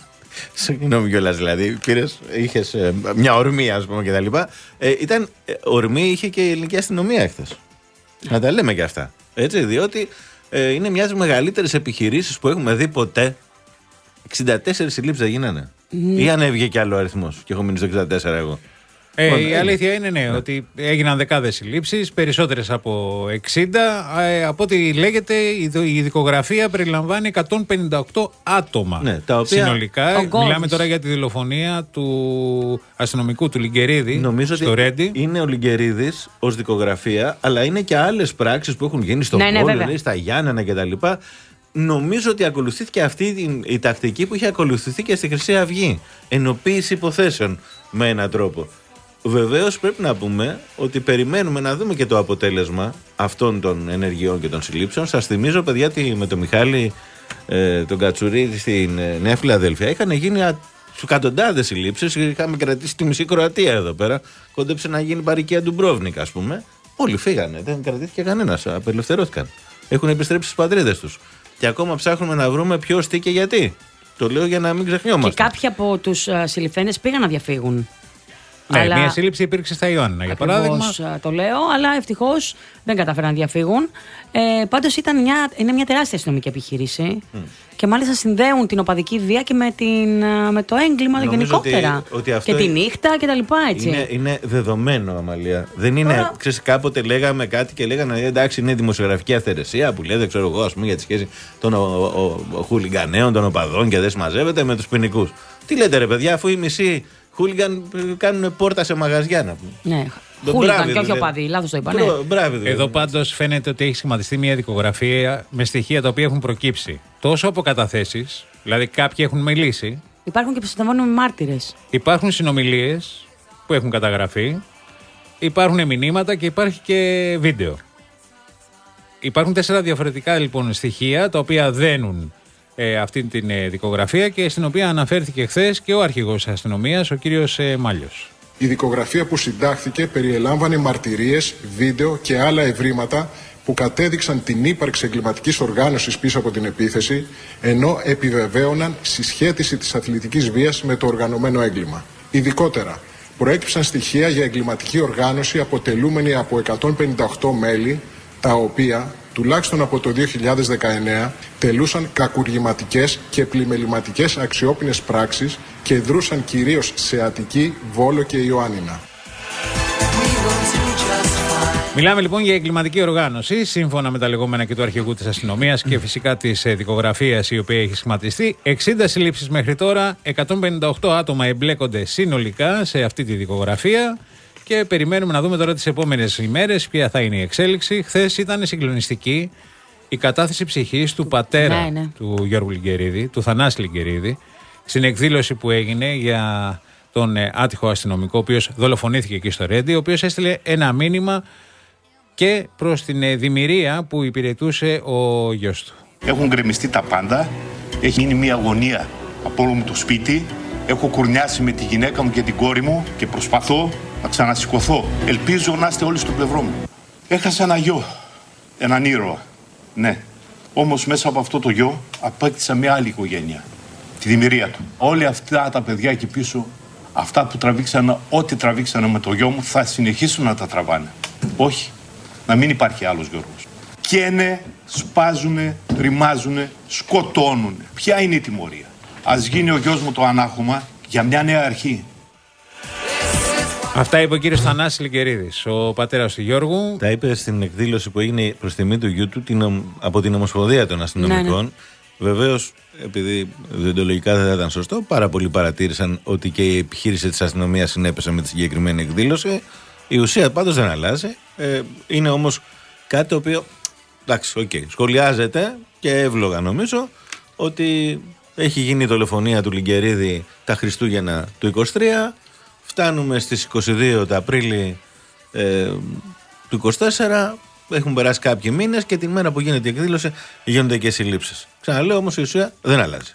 [SPEAKER 2] συγγνώμη κιόλας δηλαδή, πήρες, είχες ε, μια ορμή ας πούμε και τα λοιπά, ε, ήταν ε, ορμή είχε και η ελληνική αστυνομία χθες. Να τα λέμε και αυτά, έτσι, διότι ε, είναι μια από τις μεγαλύτερες επιχειρήσεις που έχουμε δει ποτέ. εξήντα τέσσερις συλλήψεις δεν γίνανε mm. ή αν έβγε κι άλλο αριθμός και έχω μείνει στο εξήντα τέσσερα εγώ.
[SPEAKER 1] Ε, Ω, η είναι. αλήθεια είναι ναι, ναι, ότι έγιναν δεκάδες συλλήψεις, περισσότερες από εξήντα. Ε, από ό,τι λέγεται, η, η δικογραφία περιλαμβάνει εκατόν πενήντα οκτώ άτομα. Ναι, τα οποία συνολικά. Ο μιλάμε Γκόλης. Τώρα για τη δολοφονία του αστυνομικού του Λιγκερίδη. Νομίζω στο ότι Ρέντι. Είναι ο Λιγκερίδης ως δικογραφία, αλλά είναι και άλλες πράξεις που έχουν γίνει στον
[SPEAKER 3] ναι,
[SPEAKER 1] Βόλο,
[SPEAKER 3] ναι,
[SPEAKER 1] ναι, στα Γιάννενα κτλ. Νομίζω ότι ακολουθήθηκε αυτή η, η τακτική που είχε ακολουθηθεί και στη Χρυσή Αυγή. Ενοποίηση υποθέσεων με έναν τρόπο. Βεβαίως πρέπει να πούμε ότι περιμένουμε να δούμε και το αποτέλεσμα αυτών των ενεργειών και των συλλήψεων. Σας θυμίζω, παιδιά, ότι με τον Μιχάλη ε, τον Κατσουρίδη στην ε, Νέα Φιλαδέλφια είχαν γίνει εκατοντάδες συλλήψεις. Είχαμε κρατήσει τη μισή Κροατία εδώ πέρα. Κόντεψε να γίνει παροικία Ντουμπρόβνικα, ας πούμε. Όλοι φύγανε, δεν κρατήθηκε κανένας. Απελευθερώθηκαν. Έχουν επιστρέψει στις πατρίδες τους. Και ακόμα ψάχνουμε να βρούμε ποιος, τι και γιατί. Το λέω για να μην ξεχνιόμαστε.
[SPEAKER 3] Και κάποιοι από τους uh, συλληφθέντες πήγαν να διαφύγουν.
[SPEAKER 1] Ναι,
[SPEAKER 3] αλλά...
[SPEAKER 1] μια σύλληψη υπήρξε στα Ιωάννα, για παράδειγμα.
[SPEAKER 3] Το λέω, αλλά ευτυχώς δεν καταφέραν να διαφύγουν. Ε, πάντως ήταν μια, είναι μια τεράστια αστυνομική επιχείρηση. Mm. Και μάλιστα συνδέουν την οπαδική βία και με, την, με το έγκλημα νομίζω γενικότερα. Ότι, ότι αυτό και τη νύχτα και τα λοιπά, έτσι.
[SPEAKER 2] Είναι, είναι δεδομένο, Αμαλία. Δεν είναι. Τώρα... Ξέρεις, κάποτε λέγαμε κάτι και λέγανε εντάξει, είναι δημοσιογραφική αυθαιρεσία που λέτε, ξέρω εγώ, ας πούμε, για τη σχέση των ο, ο, ο, χουλιγκανέων, των οπαδών και δεν συμμαζεύεται με τους ποινικούς. Τι λέτε, ρε παιδιά, αφού οι μισοί χούλιγκαν κάνουν πόρτα σε μαγαζιά να πούμε.
[SPEAKER 3] Ναι. Χούλιγκαν και όχι οπαδί, λάθος το είπα. Ναι.
[SPEAKER 1] Μπράβο, εδώ πάντως φαίνεται ότι έχει σχηματιστεί μια δικογραφία με στοιχεία τα οποία έχουν προκύψει τόσο από καταθέσεις, δηλαδή κάποιοι έχουν μιλήσει.
[SPEAKER 3] Υπάρχουν και προστατευόμενοι μάρτυρες.
[SPEAKER 1] Υπάρχουν συνομιλίες που έχουν καταγραφεί, υπάρχουν μηνύματα και υπάρχει και βίντεο. Υπάρχουν τέσσερα διαφορετικά λοιπόν στοιχεία τα οποία δένουν Ε, αυτή την ε, δικογραφία και στην οποία αναφέρθηκε χθες και ο αρχηγός αστυνομίας, ο κύριος ε, Μάλιος.
[SPEAKER 9] Η δικογραφία που συντάχθηκε περιελάμβανε μαρτυρίες, βίντεο και άλλα ευρήματα που κατέδειξαν την ύπαρξη εγκληματικής οργάνωσης πίσω από την επίθεση, ενώ επιβεβαίωναν συσχέτιση της αθλητικής βίας με το οργανωμένο έγκλημα. Ειδικότερα, προέκυψαν στοιχεία για εγκληματική οργάνωση αποτελούμενη από εκατόν πενήντα οκτώ μέλη, τα οποία τουλάχιστον από το δύο χιλιάδες δεκαεννέα τελούσαν κακουργηματικές και πλημεληματικές αξιόπινες πράξεις και δρούσαν κυρίως σε Αττική, Βόλο και Ιωάννινα.
[SPEAKER 1] Μιλάμε λοιπόν για εγκληματική οργάνωση, σύμφωνα με τα λεγόμενα και του αρχηγού της αστυνομίας και φυσικά της δικογραφίας η οποία έχει σχηματιστεί. εξήντα συλλήψεις μέχρι τώρα, εκατόν πενήντα οκτώ άτομα εμπλέκονται συνολικά σε αυτή τη δικογραφία. Και περιμένουμε να δούμε τώρα τις επόμενες ημέρες ποια θα είναι η εξέλιξη. Χθες ήταν συγκλονιστική η κατάθεση ψυχής του πατέρα ναι, ναι. του Γιώργου Λιγκερίδη, του Θανάση Λιγκερίδη, στην εκδήλωση που έγινε για τον άτυχο αστυνομικό, ο οποίος δολοφονήθηκε εκεί στο Ρέντι, ο οποίος έστειλε ένα μήνυμα και προς την δημιουργία που υπηρετούσε ο γιος του.
[SPEAKER 10] Έχουν γκρεμιστεί τα πάντα, έχει γίνει μια αγωνία από όλο μου το σπίτι, έχω κουρνιάσει με τη γυναίκα μου και την κόρη μου και προσπαθώ να ξανασηκωθώ. Ελπίζω να είστε όλοι στο πλευρό μου. Έχασα ένα γιο, έναν ήρωα, ναι. Όμως μέσα από αυτό το γιο απέκτησα μια άλλη οικογένεια, τη δημιουργία του. Όλοι αυτά τα παιδιά εκεί πίσω, αυτά που τραβήξανε, ό,τι τραβήξανε με το γιο μου, θα συνεχίσουν να τα τραβάνε. Όχι, να μην υπάρχει άλλος Γιώργος. Καίνε, σπάζουνε, ρημάζουνε, σκοτώνουνε. Ποια είναι η τιμωρία? Ας γίνει ο γιος μου το ανάχωμα για μια νέα αρχή.
[SPEAKER 1] Αυτά είπε ο κύριος Θανάσης Λιγκερίδης, ο πατέρας του Γιώργου.
[SPEAKER 2] Τα είπε στην εκδήλωση που έγινε προς τιμή του γιού του την, από την Ομοσπονδία των Αστυνομικών. Ναι, ναι. Βεβαίως, επειδή διοντολογικά δεν θα ήταν σωστό, πάρα πολλοί παρατήρησαν ότι και η επιχείρηση της αστυνομίας συνέπεσε με τη συγκεκριμένη εκδήλωση. Η ουσία πάντως δεν αλλάζει. Ε, είναι όμως κάτι το οποίο, εντάξει, οκ, okay, σχολιάζεται και εύλογα νομίζω ότι έχει γίνει η δολοφονία του Λιγκερίδη τα Χριστούγεννα του είκοσι τρία. Φτάνουμε στις είκοσι δύο του Απρίλη ε, του είκοσι τέσσερα. Έχουν περάσει κάποιοι μήνες και την μέρα που γίνεται η εκδήλωση γίνονται και συλλήψεις. Ξαναλέω όμως η ουσία δεν αλλάζει.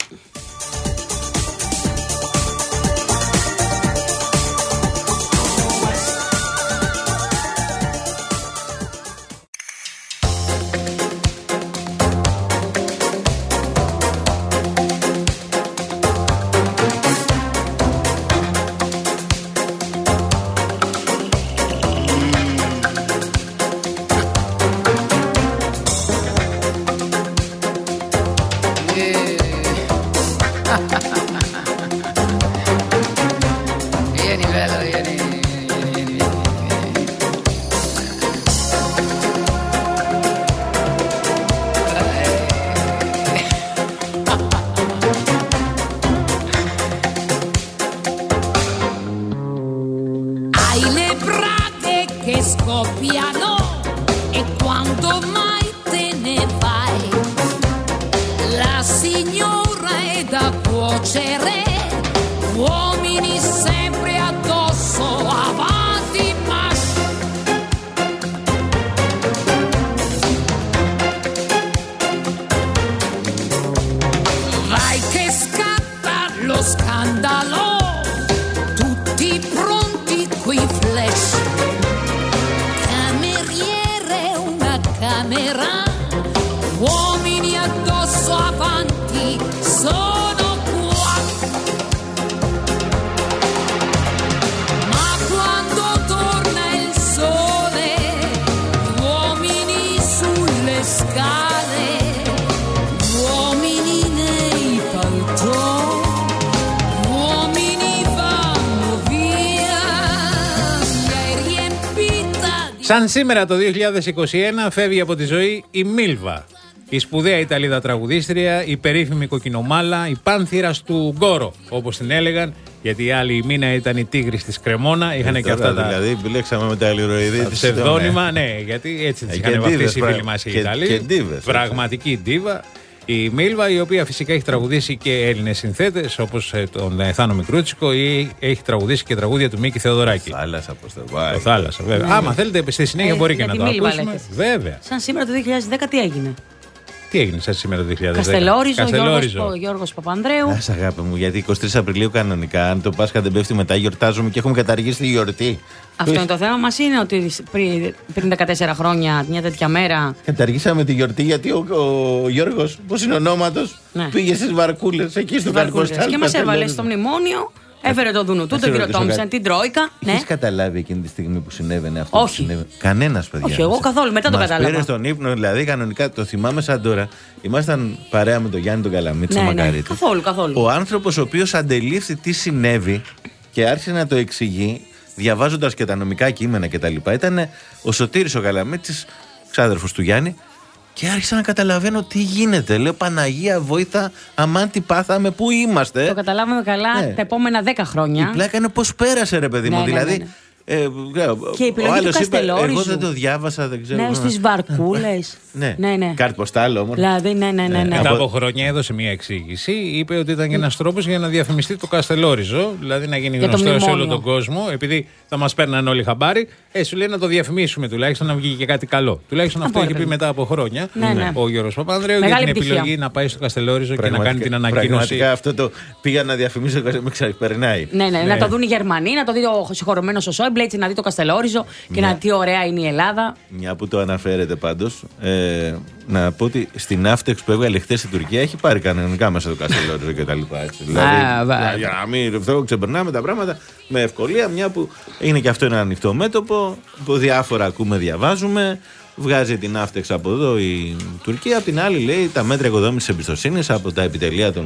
[SPEAKER 1] Σαν σήμερα το δύο χιλιάδες είκοσι ένα φεύγει από τη ζωή η Μίλβα, η σπουδαία Ιταλίδα τραγουδίστρια, η περίφημη κοκκινομάλα, η πάνθυρας του Γκόρο, όπως την έλεγαν, γιατί η άλλη η Μίνα ήταν η τίγρης της Κρεμόνα. Είχαν ε, και αυτά τα.
[SPEAKER 2] Δηλαδή, επιλέξαμε με τα αλληροειδή
[SPEAKER 1] της ψευδόνυμα, ναι, γιατί έτσι τις είχαν βαφτίσει οι φίλοι μας οι Ιταλοί. Πραγματική ντίβα. Η Μίλβα, η οποία φυσικά έχει τραγουδήσει και Έλληνες συνθέτες, όπως τον Θάνο Μικρούτσικο, ή έχει τραγουδήσει και τραγούδια του Μίκη Θεοδωράκη.
[SPEAKER 2] Θάλασσα, πώς το
[SPEAKER 1] Το Θάλασσα, βέβαια. Ναι. Άμα θέλετε, στη συνέχεια ε, μπορεί και να το Μίλβα, ακούσουμε. Λέτε. Βέβαια.
[SPEAKER 3] Σαν σήμερα το δύο χιλιάδες δέκα τι έγινε?
[SPEAKER 1] Τι έγινε σαν σήμερα το δύο χιλιάδες δέκα?
[SPEAKER 3] Καστελόριζο, Γιώργος, Γιώργος Παπανδρέου.
[SPEAKER 2] Ας αγάπη μου, γιατί εικοστή τρίτη Απριλίου κανονικά, αν το Πάσχα δεν πέφτει μετά, γιορτάζουμε και έχουμε καταργήσει τη γιορτή.
[SPEAKER 3] Αυτό είναι το θέμα μας, είναι ότι πριν, πριν δεκατέσσερα χρόνια, μια τέτοια μέρα.
[SPEAKER 2] Καταργήσαμε τη γιορτή γιατί ο, ο Γιώργος, πώς είναι ονόματος, ναι. πήγε στις βαρκούλες εκεί στο Καρποστάλ.
[SPEAKER 3] Και μας έβαλε στο μνημόνιο. Έφερε το Δουνού του, τον κύριο Τόμψεν, την Τρόικα.
[SPEAKER 2] Ναι. Έχεις καταλάβει εκείνη τη στιγμή που συνέβαινε αυτό?
[SPEAKER 3] Όχι.
[SPEAKER 2] Κανένας, παιδιά.
[SPEAKER 3] Όχι, εγώ καθόλου. Μετά το κατάλαβα.
[SPEAKER 2] Πήρε στον ύπνο, δηλαδή κανονικά το θυμάμαι σαν τώρα. Ήμασταν παρέα με τον Γιάννη τον Καλαμίτη, ναι, Μακαρίτη.
[SPEAKER 3] Ναι, καθόλου, καθόλου.
[SPEAKER 2] Ο άνθρωπος ο οποίος αντελήφθη τι συνέβη και άρχισε να το εξηγεί, διαβάζοντας και τα νομικά κείμενα κτλ. Ήταν ο Σωτήρης ο Καλαμίτης, ξάδερφος του Γιάννη. Και άρχισα να καταλαβαίνω τι γίνεται. Λέω, Παναγία βοήθα, αμάν τι πάθαμε, πού είμαστε.
[SPEAKER 3] Το καταλάβαμε καλά, ναι, τα επόμενα δέκα χρόνια.
[SPEAKER 2] Η πλάκα είναι πώς πέρασε, ρε παιδί μου. Ναι, δηλαδή. Ναι, ναι. Ε,
[SPEAKER 3] και η επιλογή του Καστελόριζου.
[SPEAKER 2] Εγώ δεν το διάβασα, δεν ξέρω.
[SPEAKER 3] Ναι, στις βαρκούλες.
[SPEAKER 2] Ναι, ναι, ναι. Κάρτ ποστάλ όμως.
[SPEAKER 3] Δηλαδή, ναι, ναι, ναι, ναι.
[SPEAKER 1] Μετά από χρόνια έδωσε μια εξήγηση. Είπε ότι ήταν και ένας τρόπος για να διαφημιστεί το Καστελόριζο. Δηλαδή να γίνει γνωστό σε όλο τον κόσμο. Επειδή θα μας παίρναν όλοι χαμπάρι. Ε, σου λέει να το διαφημίσουμε τουλάχιστον, να βγει και κάτι καλό. Τουλάχιστον αυτό έχει πει μετά από χρόνια ο Γιώργος Παπανδρέου για την επιλογή να πάει στο Καστελόριζο και να κάνει την ανακοίνωση.
[SPEAKER 2] Πραγματικά αυτό το πήγα να διαφημίσω και με ξεπερνάει.
[SPEAKER 3] Ναι, ναι, να το δουν οι Γερμανοί, να το δει ο συγχωρεμένος ο Σόιμπλε, έτσι να δει το Καστελόριζο και να τι ωραία είναι η Ελλάδα.
[SPEAKER 2] Μια που το αναφέρετε πάντως, ε, να πω ότι στην Ναύτεξ που έβγαλε χθες στην Τουρκία έχει πάρει κανονικά μέσα το Καστελόριζο και τα λοιπά. Δηλαδή, για να μην ξεπερνάμε τα πράγματα με ευκολία, μια που είναι και αυτό ένα ανοιχτό μέτωπο, που διάφορα ακούμε, διαβάζουμε. Βγάζει την Ναύτεξ από εδώ η Τουρκία, απ' την άλλη λέει τα μέτρα οικοδόμησης εμπιστοσύνης από τα επιτελεία των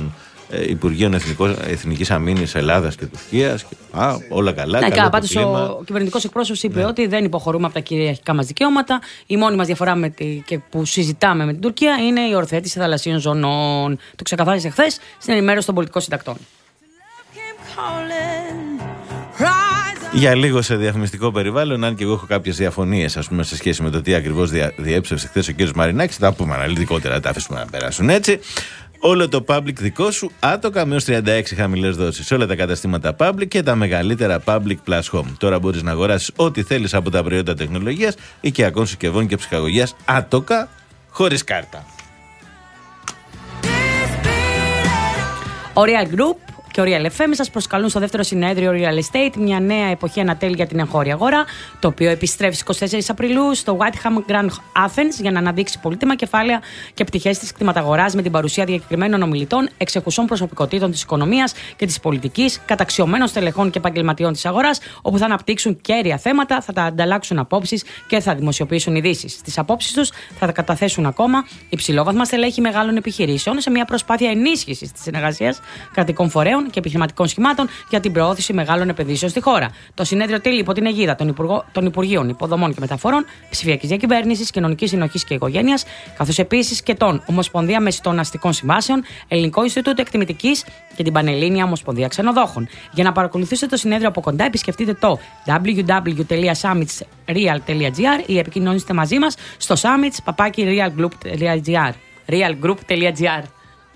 [SPEAKER 2] ε, Υπουργείων Εθνικής Αμήνης Ελλάδας και Τουρκίας. Και, α, όλα καλά.
[SPEAKER 3] Ναι,
[SPEAKER 2] καλό
[SPEAKER 3] πάντως ο κυβερνητικός εκπρόσωπος είπε ναι. ότι δεν υποχωρούμε από τα κυριαρχικά μας δικαιώματα. Η μόνη μας διαφορά με τη, και που συζητάμε με την Τουρκία είναι η οριοθέτηση θαλασσίων ζωνών. Το ξεκαθάρισε χθες στην ενημέρωση των πολιτικών συντακτών.
[SPEAKER 2] Για λίγο σε διαφημιστικό περιβάλλον, αν και εγώ έχω κάποιες διαφωνίες, ας πούμε, σε σχέση με το τι ακριβώς δια, διέψευσε χθες ο κ. Μαρινάκης, θα πούμε αναλυτικότερα, τα αφήσουμε να περάσουν έτσι. Όλο το public δικό σου, άτοκα με έως τριάντα έξι χαμηλές δόσεις σε όλα τα καταστήματα public και τα μεγαλύτερα public plus home. Τώρα μπορείς να αγοράσεις ό,τι θέλεις από τα προϊόντα τεχνολογίας, οικιακών συσκευών και ψυχαγωγίας άτοκα, χωρίς κάρτα.
[SPEAKER 3] Ο Real Group και ο Real εφ εμ σας προσκαλούν στο δεύτερο συνέδριο Real Estate, μια νέα εποχή ανατέλει για την εγχώρια αγορά, το οποίο επιστρέφει στις είκοσι τέσσερις Απριλίου στο Whiteham Grand Athens για να αναδείξει πολύτιμα κεφάλαια και πτυχές της κτηματαγοράς με την παρουσία διακεκριμένων ομιλητών, εξεχουσών προσωπικότητων της οικονομίας και της πολιτικής, καταξιωμένων στελεχών και επαγγελματιών της αγοράς, όπου θα αναπτύξουν κέρια θέματα, θα τα ανταλλάξουν απόψεις και θα δημοσιοποιήσουν ειδήσεις. Στις απόψεις τους θα τα καταθέσουν ακόμα υψηλόβαθμα στελέχη μεγάλων επιχειρήσεων σε μια προσπάθεια ενίσχυσης της συνεργασίας κρατικών φορέων και επιχειρηματικών σχημάτων για την προώθηση μεγάλων επενδύσεων στη χώρα. Το συνέδριο τύλει υπό την αιγίδα των, Υπουργο... των Υπουργείων Υποδομών και Μεταφορών, Ψηφιακής Διακυβέρνησης, Κοινωνικής Συνοχής και Οικογένειας, καθώς επίσης και των Ομοσπονδία Μεσητών Αστικών Συμβάσεων, Ελληνικό Ινστιτούτο Εκτιμητικής και την Πανελλήνια Ομοσπονδία Ξενοδόχων. Για να παρακολουθήσετε το συνέδριο από κοντά, επισκεφτείτε το double-u double-u double-u τελεία summits real τελεία gr ή επικοινωνήστε μαζί μας στο summits παπάκι real group τελεία gr. real group τελεία gr.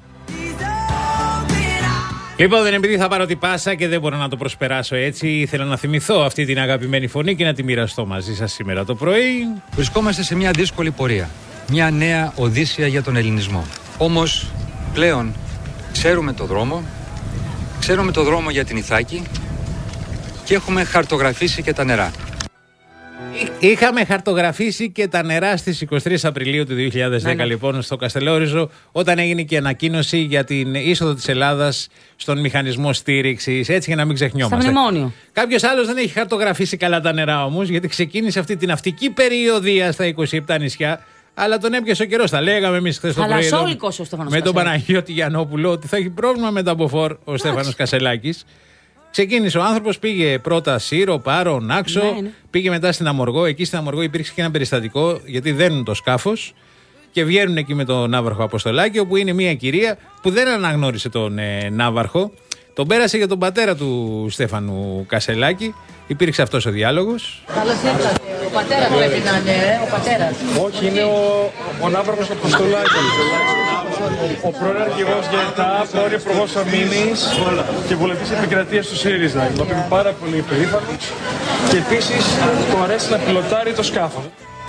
[SPEAKER 1] Λοιπόν, δεν επειδή θα πάρω την πάσα και δεν μπορώ να το προσπεράσω έτσι, ήθελα να θυμηθώ αυτή την αγαπημένη φωνή και να τη μοιραστώ μαζί σας σήμερα το πρωί.
[SPEAKER 11] Βρισκόμαστε σε μια δύσκολη πορεία. Μια νέα οδύσσια για τον ελληνισμό. Όμως πλέον ξέρουμε το δρόμο, ξέρουμε το δρόμο για την Ιθάκη και έχουμε χαρτογραφήσει και τα νερά.
[SPEAKER 1] Είχαμε χαρτογραφήσει και τα νερά στις εικοστή τρίτη Απριλίου του δύο χιλιάδες δέκα, ναι, ναι. λοιπόν, στο Καστελόριζο, όταν έγινε και ανακοίνωση για την είσοδο της Ελλάδας στον μηχανισμό στήριξης. Έτσι, για να μην ξεχνιόμαστε.
[SPEAKER 3] Στα μνημόνιο.
[SPEAKER 1] Κάποιος άλλος δεν έχει χαρτογραφήσει καλά τα νερά όμως, γιατί ξεκίνησε αυτή την ναυτική περιοδία στα είκοσι επτά νησιά. Αλλά τον έπιασε ο καιρός. Τα λέγαμε εμείς χθες το πρωί εδώ, με τον Παναγιώτη Γιαννόπουλο ότι θα έχει πρόβλημα με τα μποφόρ ο Στέφανος Κασελάκης. Ξεκίνησε ο άνθρωπος, πήγε πρώτα Σύρο, Πάρο, Νάξο, ναι, ναι. πήγε μετά στην Αμοργό. Εκεί στην Αμοργό υπήρξε και ένα περιστατικό, γιατί δένουν το σκάφος και βγαίνουν εκεί με τον Ναύαρχο Αποστολάκη, όπου είναι μια κυρία που δεν αναγνώρισε τον ε, Ναύαρχο. Τον πέρασε για τον πατέρα του Στέφανου Κασελάκη. Υπήρξε αυτός ο διάλογος.
[SPEAKER 12] Καλώς ήρθατε. Ο πατέρας πρέπει να είναι, ε, ο πατέρας.
[SPEAKER 13] Όχι, είναι ο, ο Ναύαρχος Αποστολάκης. Ο πρώην αρχηγός ΓΕΤΑ, πρώην υπουργός αμήνης και βουλευτής επικρατείας του ΣΥΡΙΖΑ. Το οποίο είναι πάρα πολύ περήφανος και επίσης του αρέσει να πιλοτάρει το σκάφος.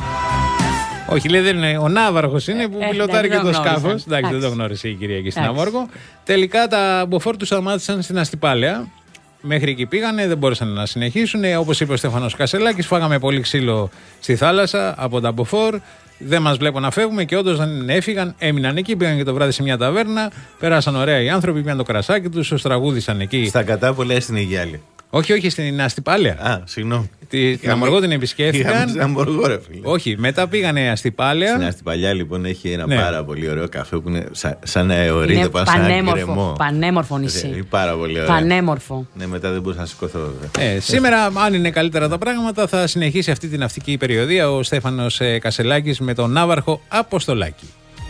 [SPEAKER 1] Όχι, λέει δεν είναι. Ο Ναύαρχος είναι που
[SPEAKER 3] ε,
[SPEAKER 1] πιλοτάρει και το σκάφος.
[SPEAKER 3] Εντάξει,
[SPEAKER 1] δεν το γνώρισε η κυρία εκεί στην Αμόργο. Τελικά τα μποφόρ του σταμάτησαν στην Αστυπάλαια. Μέχρι εκεί πήγανε, δεν μπόρεσαν να συνεχίσουν. Όπως είπε ο Στέφανος Κασελάκης, φάγαμε πολύ ξύλο στη θάλασσα από τα μποφόρ. Δεν μας βλέπω να φεύγουμε και όντως δεν έφυγαν. Έμειναν εκεί, πήγαν και το βράδυ σε μια ταβέρνα. Περάσαν ωραία οι άνθρωποι, πήγαν το κρασάκι τους, τραγούδισαν εκεί.
[SPEAKER 2] Στα κατάπολα ή στην Αιγιάλη.
[SPEAKER 1] Όχι, όχι, στην Αστυπάλαια.
[SPEAKER 2] Α, συγγνώμη.
[SPEAKER 1] Την Αμοργό την επισκέφθηκαν.
[SPEAKER 2] Στην Αμοργό, ρε φίλε.
[SPEAKER 1] Όχι, μετά πήγανε Αστυπάλαια.
[SPEAKER 2] Στην Αστυπαλιά λοιπόν έχει ένα
[SPEAKER 1] ναι. πάρα
[SPEAKER 2] πολύ ωραίο καφέ που είναι σαν, σαν αεωρίδα, πάνω σαν γκρεμό.
[SPEAKER 3] Πανέμορφο νησί.
[SPEAKER 2] Είναι πάρα πολύ ωραίο.
[SPEAKER 3] Πανέμορφο.
[SPEAKER 2] Ναι, μετά δεν μπορούσα να σηκωθώ βέβαια.
[SPEAKER 1] Ε, σήμερα, αν είναι καλύτερα τα πράγματα, θα συνεχίσει αυτή την ναυτική περιοδία ο Στέφανος ε, Κασελάκης με τον Ναύαρχο Αποστολάκη.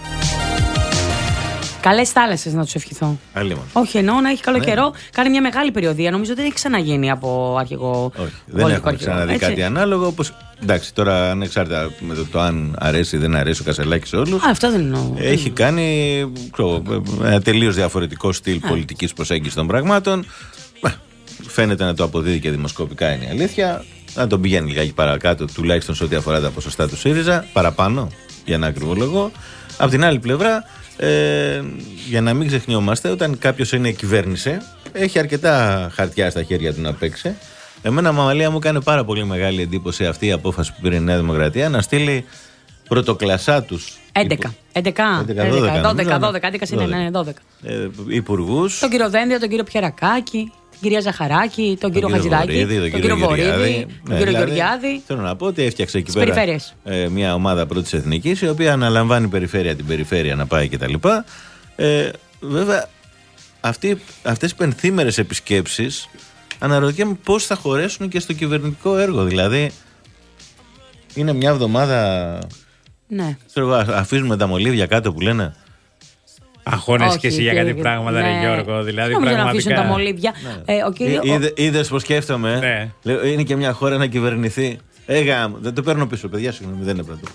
[SPEAKER 3] Καλές θάλασσες να τους ευχηθώ.
[SPEAKER 2] Αλλήμον.
[SPEAKER 3] Όχι, εννοώ να έχει καλό ναι. καιρό. Κάνει μια μεγάλη περιοδία. Νομίζω ότι δεν έχει ξαναγίνει από αρχηγό.
[SPEAKER 2] Όχι, δεν έχω ξαναδεί έτσι. Κάτι ανάλογο. Όπως, εντάξει, τώρα ανεξάρτητα με το, το αν αρέσει ή δεν αρέσει ο Κασελάκης σε όλους.
[SPEAKER 3] Α, αυτό δεν εννοώ.
[SPEAKER 2] Έχει κάνει ξέρω, ένα τελείως διαφορετικό στυλ πολιτικής προσέγγισης των πραγμάτων. Φαίνεται να το αποδίδει και δημοσκοπικά, είναι η αλήθεια. Να τον πηγαίνει λιγάκι παρακάτω, τουλάχιστον σε ό,τι αφορά τα ποσοστά του ΣΥΡΙΖΑ. Παραπάνω, για να ακριβολογώ. Απ' την άλλη πλευρά. Ε, για να μην ξεχνιόμαστε, όταν κάποιος είναι κυβέρνησε, έχει αρκετά χαρτιά στα χέρια του να παίξει. Εμένα, Μαμαλία, μου κάνει πάρα πολύ μεγάλη εντύπωση αυτή η απόφαση που πήρε η Νέα Δημοκρατία να στείλει πρωτοκλασσά τους
[SPEAKER 3] έντεκα, έντεκα, δώδεκα, δώδεκα, δώδεκα
[SPEAKER 2] υπουργούς.
[SPEAKER 3] Τον κύριο Δένδια, τον κύριο Πιερακάκη, την κυρία Ζαχαράκη, τον κύριο Χατζηδάκη, τον κύριο Βορύδη, τον κύριο Γεωργιάδη.
[SPEAKER 2] Θέλω να πω ότι έφτιαξε εκεί πέρα ε, μια ομάδα πρώτης εθνικής, η οποία αναλαμβάνει περιφέρεια την περιφέρεια να πάει κτλ. Ε, βέβαια, αυτοί, αυτές οι πενθήμερες επισκέψεις αναρωτιέμαι πώς θα χωρέσουν και στο κυβερνητικό έργο. Δηλαδή, είναι μια εβδομάδα.
[SPEAKER 3] Ναι.
[SPEAKER 2] Ξέρω, αφήσουμε τα μολύβια κάτω που λένε.
[SPEAKER 1] Αγχώνεσαι και εσύ για κάτι πράγματα, ναι. Ρε Γιώργο. Δηλαδή,
[SPEAKER 3] δεν
[SPEAKER 1] πραγματικά.
[SPEAKER 3] Να αφήσουν τα μολύβια.
[SPEAKER 2] Ναι.
[SPEAKER 3] Ε, ο κύριο... Είδε,
[SPEAKER 2] είδες πως σκέφτομαι.
[SPEAKER 1] Ναι.
[SPEAKER 2] Λέω, είναι και μια χώρα να κυβερνηθεί. Έγα, δεν το παίρνω πίσω, παιδιά, συγγνώμη, δεν είναι πρώτο.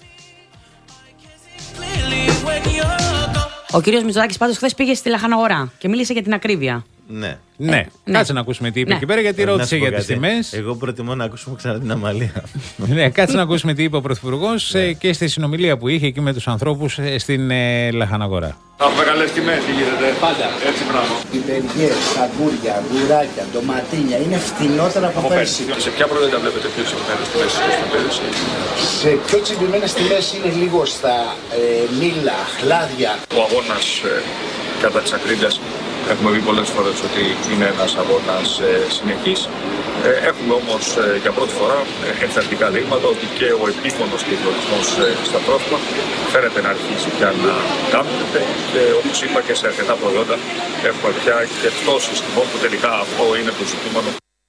[SPEAKER 3] Ο κύριος Μητσοτάκης πάντως χθες πήγε στη Λαχαναγορά και μίλησε για την ακρίβεια.
[SPEAKER 2] Ναι.
[SPEAKER 1] Ναι.
[SPEAKER 3] Ε, ναι.
[SPEAKER 1] Κάτσε να ακούσουμε τι είπε
[SPEAKER 3] ναι.
[SPEAKER 1] εκεί πέρα, γιατί ρώτησε για τις τιμές.
[SPEAKER 2] Εγώ προτιμώ να ακούσουμε ξανά την Αμαλία.
[SPEAKER 1] Ναι, κάτσε να ακούσουμε τι είπε ο Πρωθυπουργός ναι. και στη συνομιλία που είχε εκεί με τους ανθρώπους στην ε, Λαχαναγορά.
[SPEAKER 5] Έχουμε καλές τιμές, τι γίνεται.
[SPEAKER 14] Πάντα.
[SPEAKER 5] Έτσι, μπράβο.
[SPEAKER 14] Πιπεριές, σαγκούρια, γουράκια, ντοματίνια είναι φτηνότερα από πέρσι.
[SPEAKER 5] Σε ποια προϊόντα βλέπετε πιο εξυπημένες τιμές από πέρσι?
[SPEAKER 14] Σε πιο εξυπημένες τιμές είναι λίγο στα ε, μήλα, χλάδια.
[SPEAKER 5] Ο αγώνας ε, κατά της ακρίβειας έχουμε δει πολλές φορές ότι είναι ένας αγώνας ε, συνεχής. Ε, έχουμε όμως ε, για πρώτη φορά ε, ενθαρρυντικά δείγματα ότι και ο επίπονος κυκλοφορισμός ε, στα τρόφιμα φαίνεται να αρχίσει πια να κάμπτεται και όπως είπα και σε αρκετά προϊόντα έχουμε πια και πτώσεις τιμών που τελικά αυτό είναι το ζητούμενο.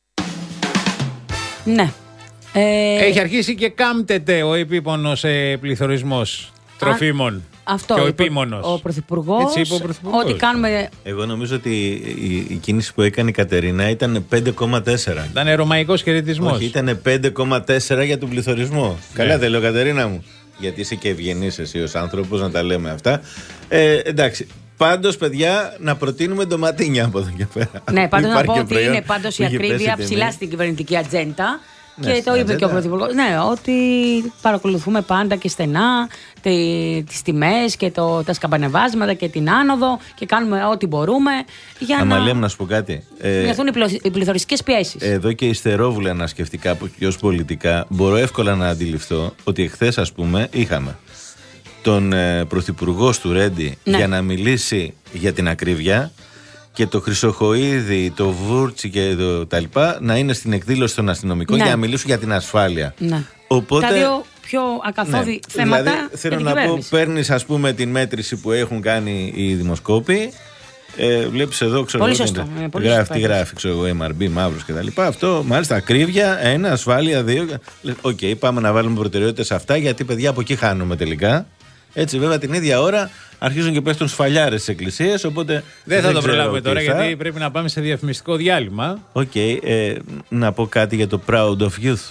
[SPEAKER 3] Ναι. Ε...
[SPEAKER 1] Έχει αρχίσει και κάμπτεται ο επίπονος ε, πληθωρισμός τροφίμων.
[SPEAKER 3] Αυτό
[SPEAKER 1] και ο
[SPEAKER 3] είπε
[SPEAKER 1] επίμονος.
[SPEAKER 3] Ο Πρωθυπουργός, ότι κάνουμε...
[SPEAKER 2] Εγώ νομίζω ότι η, η κίνηση που έκανε η Κατερίνα ήταν πέντε κόμμα τέσσερα.
[SPEAKER 1] Ήταν ρωμαϊκός χαιρετισμός.
[SPEAKER 2] Όχι, ήταν πέντε κόμμα τέσσερα για τον πληθωρισμό. Ναι. Καλά δεν λέω, Κατερίνα μου. Γιατί είσαι και ευγενής εσύ ως άνθρωπος να τα λέμε αυτά. Ε, εντάξει. Πάντως, παιδιά, να προτείνουμε ντοματίνια από εδώ και πέρα.
[SPEAKER 3] Ναι, πάντως να πω ότι είναι πάντως η ακρίβεια ψηλά στην κυβερνητική ατζέντα. Ναι, και το είπε και ο Πρωθυπουργός. Ναι, ότι παρακολουθούμε πάντα και στενά τις τιμές και το, τα σκαμπανεβάσματα και την άνοδο και κάνουμε ό,τι μπορούμε για
[SPEAKER 2] Αμαλία,
[SPEAKER 3] να.
[SPEAKER 2] να σου πω κάτι.
[SPEAKER 3] Μειωθούν ε, οι πληθωριστικές πιέσεις.
[SPEAKER 2] Εδώ και υστερόβουλα να σκεφτεί κάπου και ως πολιτικά, μπορώ εύκολα να αντιληφθώ ότι εχθές, ας πούμε, είχαμε τον ε, Πρωθυπουργό του Ρέντι ναι. για να μιλήσει για την ακρίβεια. Και το Χρυσοχοΐδη, το Βούρτσι και το, τα λοιπά να είναι στην εκδήλωση των αστυνομικών ναι. για να μιλήσουν για την ασφάλεια.
[SPEAKER 3] Ναι.
[SPEAKER 2] Οπότε,
[SPEAKER 3] τα δύο πιο ακαθόδη ναι. θέματα.
[SPEAKER 2] Δηλαδή, θέλω να πω, παίρνεις ας πούμε την μέτρηση που έχουν κάνει οι δημοσκόποι. Ε, βλέπεις εδώ, ξέρω
[SPEAKER 3] πολύ
[SPEAKER 2] εγώ.
[SPEAKER 3] Σωστό,
[SPEAKER 2] είναι,
[SPEAKER 3] ε, πολύ
[SPEAKER 2] γράφει,
[SPEAKER 3] σωστό,
[SPEAKER 2] τι γράφει, ξέρω εγώ, εμ αρ μπι, μαύρος κτλ. Αυτό, μάλιστα, ακρίβεια, ένα, ασφάλεια, δύο. Οκ, okay, πάμε να βάλουμε προτεραιότητες σε αυτά, γιατί παιδιά από εκεί χάνουμε τελικά. Έτσι, βέβαια, την ίδια ώρα αρχίζουν και πέφτουν σφαλιάρες στις εκκλησίες. Οπότε
[SPEAKER 1] δεν θα το προλάβουμε τώρα, θα... γιατί πρέπει να πάμε σε διαφημιστικό διάλειμμα.
[SPEAKER 2] Οκ. Okay, ε, να πω κάτι για το Proud of Youth.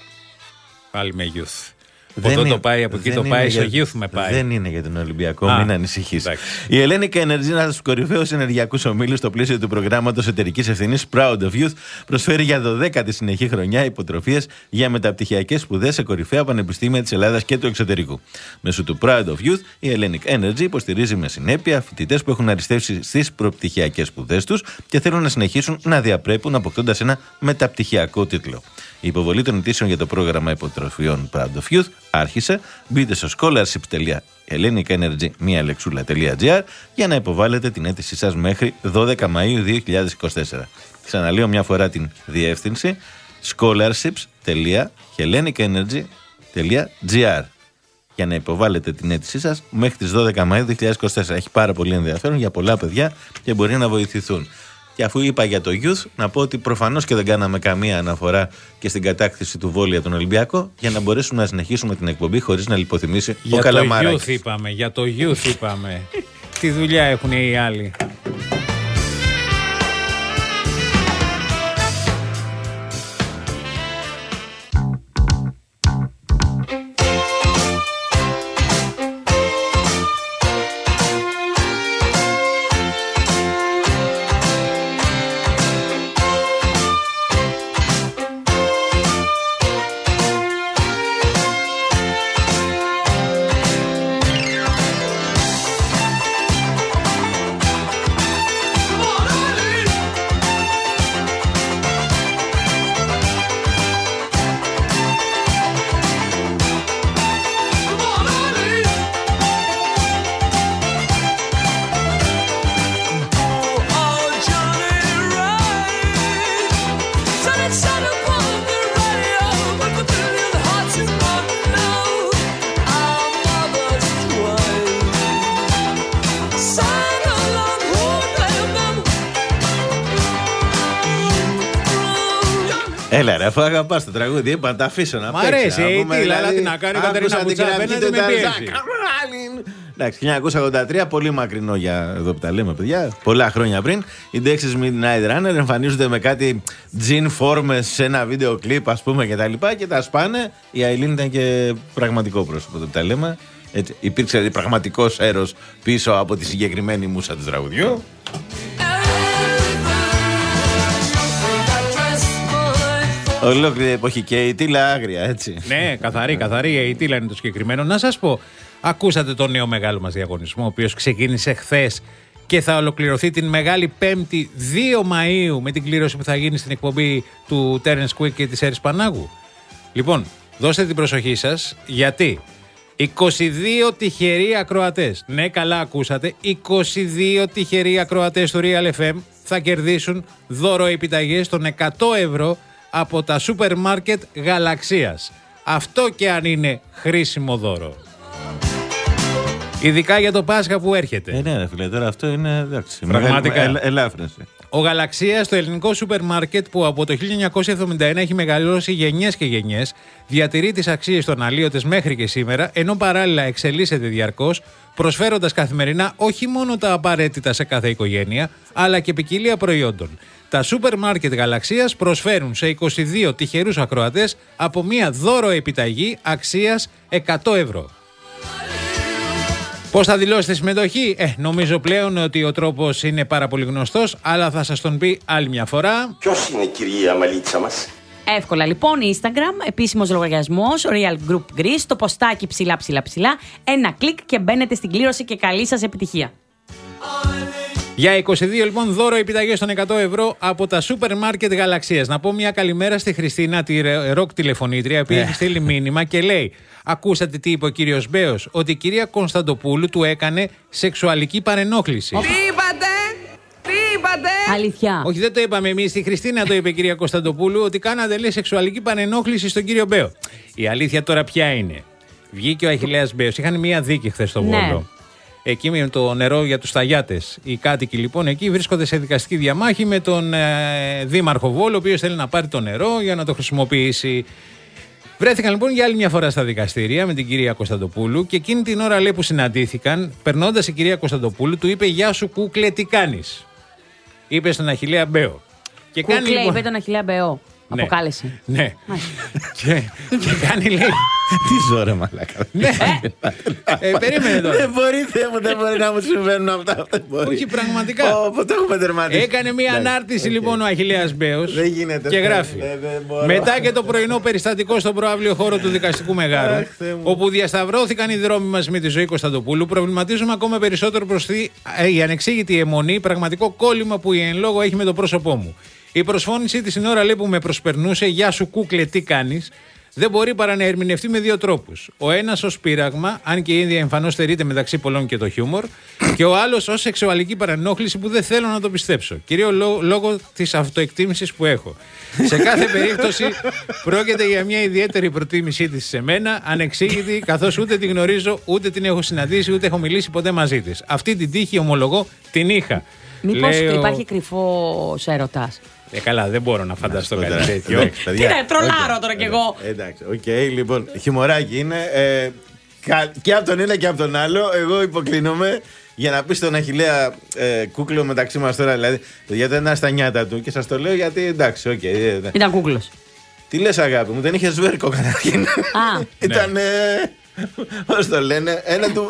[SPEAKER 1] Πάλι με youth. Από εδώ το πάει, από εκεί το πάει, στο youth με πάει.
[SPEAKER 2] Δεν είναι για τον Ολυμπιακό, Α, μην ανησυχείς. Η Hellenic Energy, ένα από τους κορυφαίους ενεργειακούς ομίλους στο πλαίσιο του προγράμματος εταιρικής ευθύνης Proud of Youth, προσφέρει για δωδέκατη συνεχή χρονιά υποτροφίες για μεταπτυχιακές σπουδές σε κορυφαία πανεπιστήμια της Ελλάδας και του εξωτερικού. Μέσω του Proud of Youth, η Hellenic Energy υποστηρίζει με συνέπεια φοιτητές που έχουν αριστεύσει στις προπτυχιακές σπουδές τους και θέλουν να συνεχίσουν να διαπρέπουν αποκτώντας ένα μεταπτυχιακό τίτλο. Η υποβολή των αιτήσεων για το πρόγραμμα υποτροφιών Proud of Youth άρχισε. Μπείτε στο scholarships τελεία hellenicenergy μία λεξούλα τελεία τζι άρ για να υποβάλλετε την αίτησή σας μέχρι δώδεκα Μαΐου δύο χιλιάδες είκοσι τέσσερα. Ξαναλέω μια φορά την διεύθυνση scholarships τελεία hellenicenergy τελεία τζι άρ για να υποβάλλετε την αίτησή σας μέχρι τις δώδεκα Μαΐου δύο χιλιάδες είκοσι τέσσερα. Έχει πάρα πολύ ενδιαφέρον για πολλά παιδιά και μπορεί να βοηθηθούν. Και αφού είπα για το youth, να πω ότι προφανώς και δεν κάναμε καμία αναφορά και στην κατάκτηση του βόλου για τον Ολυμπιακό, για να μπορέσουμε να συνεχίσουμε την εκπομπή χωρίς να λιποθυμήσει ο Καλαμάρακης.
[SPEAKER 1] Για το youth είπαμε, για το youth είπαμε. Τι δουλειά έχουν οι άλλοι.
[SPEAKER 2] Έλα ρε, αφού αγαπάς το τραγούδι, είπα να τα αφήσω να παίξει.
[SPEAKER 1] Μ' αρέσει, η Τίλα, αλλά τι να κάνει, η Κατερίνα Βουτσά απέναντι με πιέζει.
[SPEAKER 2] Εντάξει, χίλια εννιακόσια ογδόντα τρία, πολύ μακρινό για εδώ που τα λέμε, παιδιά. Πολλά χρόνια πριν. Οι Dexys Midnight Runner εμφανίζονται με κάτι jean φόρμες σε ένα βίντεο κλιπ, ας πούμε, και τα λοιπά και τα σπάνε. Η Αιλίν ήταν και πραγματικό πρόσωπο, εδώ που τα λέμε. Έτσι, υπήρξε δηλαδή πραγματικός έρος πίσω από τη συγκεκριμένη μούσα του τραγουδιού. Ολόκληρη εποχή και η Τίλα άγρια, έτσι.
[SPEAKER 1] Ναι, καθαρή, καθαρή. Η Τίλα είναι το συγκεκριμένο. Να σας πω, ακούσατε τον νέο μεγάλο μας διαγωνισμό, ο οποίος ξεκίνησε χθες και θα ολοκληρωθεί την Μεγάλη Πέμπτη δύο Μαΐου με την κλήρωση που θα γίνει στην εκπομπή του Terence Quick και της Έρης Πανάγου. Λοιπόν, δώστε την προσοχή σας, γιατί είκοσι δύο τυχεροί ακροατές, ναι καλά ακούσατε, είκοσι δύο τυχεροί ακροατές του Real εφ εμ θα κερδίσουν δώρο επιταγές των εκατό ευρώ από τα σούπερ μάρκετ Γαλαξίας. Αυτό και αν είναι χρήσιμο δώρο. Ειδικά για το Πάσχα που έρχεται.
[SPEAKER 2] Ε, ναι, ρε φίλε, τώρα αυτό είναι εντάξει.
[SPEAKER 1] Πραγματικά.
[SPEAKER 2] Ελ, ελάφρυνση.
[SPEAKER 1] Ο Γαλαξίας, το ελληνικό σούπερ μάρκετ που από το χίλια εννιακόσια εβδομήντα ένα έχει μεγαλώσει γενιές και γενιές, διατηρεί τις αξίες των αλλίωτες μέχρι και σήμερα, ενώ παράλληλα εξελίσσεται διαρκώς, προσφέροντας καθημερινά όχι μόνο τα απαραίτητα σε κάθε οικογένεια, αλλά και ποικιλία προϊόντων. Τα σούπερ μάρκετ Γαλαξίας προσφέρουν σε είκοσι δύο τυχερούς ακροατές από μία δώρο επιταγή αξίας εκατό ευρώ. Πώς θα δηλώσετε συμμετοχή? Ε, νομίζω πλέον ότι ο τρόπος είναι πάρα πολύ γνωστός, αλλά θα σας τον πει άλλη μια φορά.
[SPEAKER 15] Ποιος είναι η κυρία Μαλίτσα μας?
[SPEAKER 3] Εύκολα λοιπόν, Instagram, επίσημος λογαριασμός, Real Group Greece, το ποστάκι ψηλά ψηλά ψηλά, ένα κλικ και μπαίνετε στην κλήρωση και καλή σας επιτυχία.
[SPEAKER 1] Για είκοσι δύο λοιπόν δώρο επιταγές των εκατό ευρώ από τα σούπερ μάρκετ Γαλαξίας. Να πω μια καλημέρα στη Χριστίνα, τη ροκ τηλεφωνήτρια, που έχει στείλει μήνυμα και λέει: ακούσατε τι είπε ο κύριος Μπέος? Ότι η κυρία Κωνσταντοπούλου του έκανε σεξουαλική παρενόχληση.
[SPEAKER 16] Τι είπατε? Τι είπατε?
[SPEAKER 3] Αλήθεια.
[SPEAKER 1] Όχι, δεν το είπαμε εμείς. Η Χριστίνα το είπε η κυρία Κωνσταντοπούλου, ότι κάνατε, λέει, σεξουαλική παρενόχληση στον κύριο Μπέο. Η αλήθεια τώρα ποια είναι? Βγήκε ο Αχιλλέας Μπέος. Είχαν μια δίκη χθες στο Βόλο. Ναι. Εκεί με το νερό για τους Σταγιάτες. Οι κάτοικοι λοιπόν εκεί βρίσκονται σε δικαστική διαμάχη με τον ε, Δήμαρχο Βόλου, ο οποίος θέλει να πάρει το νερό για να το χρησιμοποιήσει. Βρέθηκαν λοιπόν για άλλη μια φορά στα δικαστήρια με την κυρία Κωνσταντοπούλου και εκείνη την ώρα, λέει, που συναντήθηκαν, περνώντας η κυρία Κωνσταντοπούλου, του είπε: γεια σου κούκλε, τι κάνεις? Είπε στον Αχιλλέα Μπέο. Και
[SPEAKER 3] κούκλε,
[SPEAKER 1] κάνει, λοιπόν...
[SPEAKER 3] είπε τον Αχιλλέα Μπέο.
[SPEAKER 1] Ναι.
[SPEAKER 3] Αποκάλεσε.
[SPEAKER 1] Ναι. και, και κάνει, λέει.
[SPEAKER 2] Τι ζω ρε μαλάκα.
[SPEAKER 1] Ναι. ε, περίμενε τώρα.
[SPEAKER 2] Δεν μπορεί, Θεέ μου, δεν μπορεί να μου συμβαίνουν αυτά.
[SPEAKER 1] Όχι, πραγματικά.
[SPEAKER 2] Όπω το έχουμε τερματίσει.
[SPEAKER 1] Έκανε μια ανάρτηση λοιπόν ο Αχιλλέας Μπέος και γράφει: μετά και το πρωινό περιστατικό στον προαύλιο χώρο του δικαστικού Μεγάρου, όπου διασταυρώθηκαν οι δρόμοι μας με τη ζωή Κωνσταντοπούλου, προβληματίζουμε ακόμα περισσότερο προς η ανεξήγητη αιμονή, πραγματικό κόλλημα που η εν λόγω έχει με το πρόσωπό μου. Η προσφώνησή της την ώρα, λέει, που με προσπερνούσε: γεια σου κούκλε, τι κάνεις? Δεν μπορεί παρά να ερμηνευτεί με δύο τρόπους. Ο ένας ως πείραγμα, αν και η ίδια εμφανώς στερείται μεταξύ πολλών και το χιούμορ, και ο άλλος ως σεξουαλική παρενόχληση που δεν θέλω να το πιστέψω. Κυρίως λόγω της αυτοεκτίμησης που έχω. Σε κάθε περίπτωση πρόκειται για μια ιδιαίτερη προτίμησή της σε μένα, ανεξήγητη, καθώς ούτε την γνωρίζω, ούτε την έχω συναντήσει, ούτε έχω μιλήσει ποτέ μαζί της. Αυτή την τύχη, ομολογώ, την είχα.
[SPEAKER 3] Μήπως
[SPEAKER 1] Λέω...
[SPEAKER 3] υπάρχει κρυφός έρωτας?
[SPEAKER 1] Ε, καλά, δεν μπορώ να φανταστώ κάτι τέτοιο.
[SPEAKER 3] Τι να τρολάρω τώρα κι εγώ.
[SPEAKER 2] Εντάξει, οκ, λοιπόν, χιμωράκι είναι. Ε, και από τον ένα και από τον άλλο, εγώ υποκλίνομαι για να πει στον Αχιλλέα ε, κούκλο μεταξύ μας τώρα. Δηλαδή, γιατί ήταν στα νιάτα του και σας το λέω γιατί εντάξει, οκ. Okay,
[SPEAKER 3] ήταν κούκλος.
[SPEAKER 2] Τι λες, αγάπη μου, δεν είχε σβέρκο καταρχήν. Ήταν. Πώς το λένε, ένα του.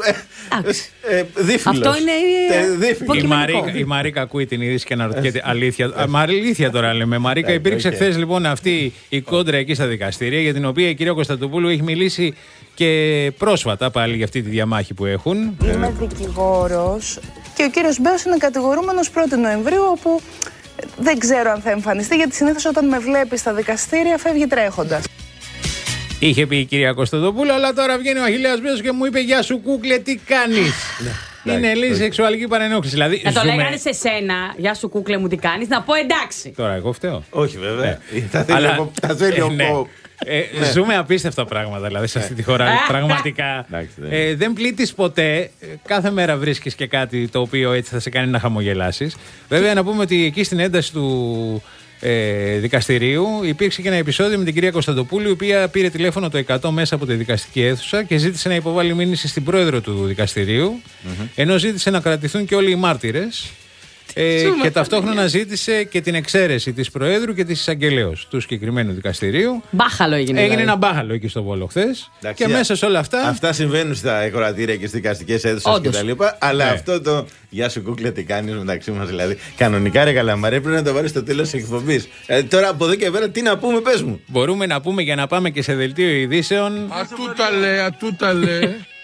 [SPEAKER 2] Ε, ε, δίφυλος.
[SPEAKER 3] Αυτό είναι.
[SPEAKER 2] Ε,
[SPEAKER 1] η, Μαρίκα, η Μαρίκα ακούει την είδηση και αναρωτιέται. Αλήθεια. Μα αλήθεια τώρα λέμε. Μαρίκα, υπήρξε okay. χθες λοιπόν αυτή η κόντρα εκεί στα δικαστήρια, για την οποία η κυρία Κωνσταντοπούλου έχει μιλήσει και πρόσφατα πάλι για αυτή τη διαμάχη που έχουν.
[SPEAKER 17] Είμαι δικηγόρος και ο κύριος Μπέος είναι κατηγορούμενος πρώτη Νοεμβρίου, όπου δεν ξέρω αν θα εμφανιστεί, γιατί συνήθως όταν με βλέπει στα δικαστήρια φεύγει τρέχοντας.
[SPEAKER 1] Είχε πει η κυρία Κωνσταντοπούλου, αλλά τώρα βγαίνει ο Αχιλλέας Μπέος και μου είπε: γεια σου κούκλε, τι κάνεις? Είναι λίγη σεξουαλική παρενόχληση. Δηλαδή,
[SPEAKER 3] να
[SPEAKER 1] ζούμε...
[SPEAKER 3] το λέγανε σε σένα: γεια σου κούκλε μου, τι κάνεις? Να πω εντάξει.
[SPEAKER 1] Τώρα εγώ φταίω.
[SPEAKER 2] Όχι βέβαια. Θα θέλει ο Ποπ.
[SPEAKER 1] Ε, ναι. Ζούμε απίστευτα πράγματα δηλαδή σε αυτή τη χώρα. Πραγματικά. ε, δεν πλήττεις ποτέ. Κάθε μέρα βρίσκεις και κάτι το οποίο έτσι θα σε κάνει να χαμογελάσεις. Βέβαια, να πούμε ότι εκεί στην ένταση του ε, δικαστηρίου. Υπήρξε και ένα επεισόδιο με την κυρία Κωνσταντοπούλου, η οποία πήρε τηλέφωνο το εκατό μέσα από τη δικαστική αίθουσα και ζήτησε να υποβάλει μήνυση στην πρόεδρο του δικαστηρίου, mm-hmm. ενώ ζήτησε να κρατηθούν και όλοι οι μάρτυρες. Ε, και ταυτόχρονα ζήτησε και την εξαίρεση της Προέδρου και της εισαγγελέως του συγκεκριμένου δικαστηρίου.
[SPEAKER 3] Μπάχαλο έγινε.
[SPEAKER 1] Έγινε
[SPEAKER 3] δηλαδή.
[SPEAKER 1] ένα μπάχαλο εκεί στο Βόλο χθες. Και μέσα σε όλα αυτά.
[SPEAKER 2] Αυτά συμβαίνουν στα εκκρατήρια και στις δικαστικές αίθουσες κτλ. Αλλά ναι. αυτό το. Γεια σου, κούκλα, τι κάνεις μεταξύ μας δηλαδή. Κανονικά, ρε Καλαμαρέ, πρέπει να το βάλεις στο τέλος της εκπομπής. Δηλαδή, τώρα από εδώ και πέρα τι να πούμε, πες μου.
[SPEAKER 1] Μπορούμε να πούμε για να πάμε και σε δελτίο ειδήσεων.
[SPEAKER 18] Ατούτα λέ, ατούτα λέ.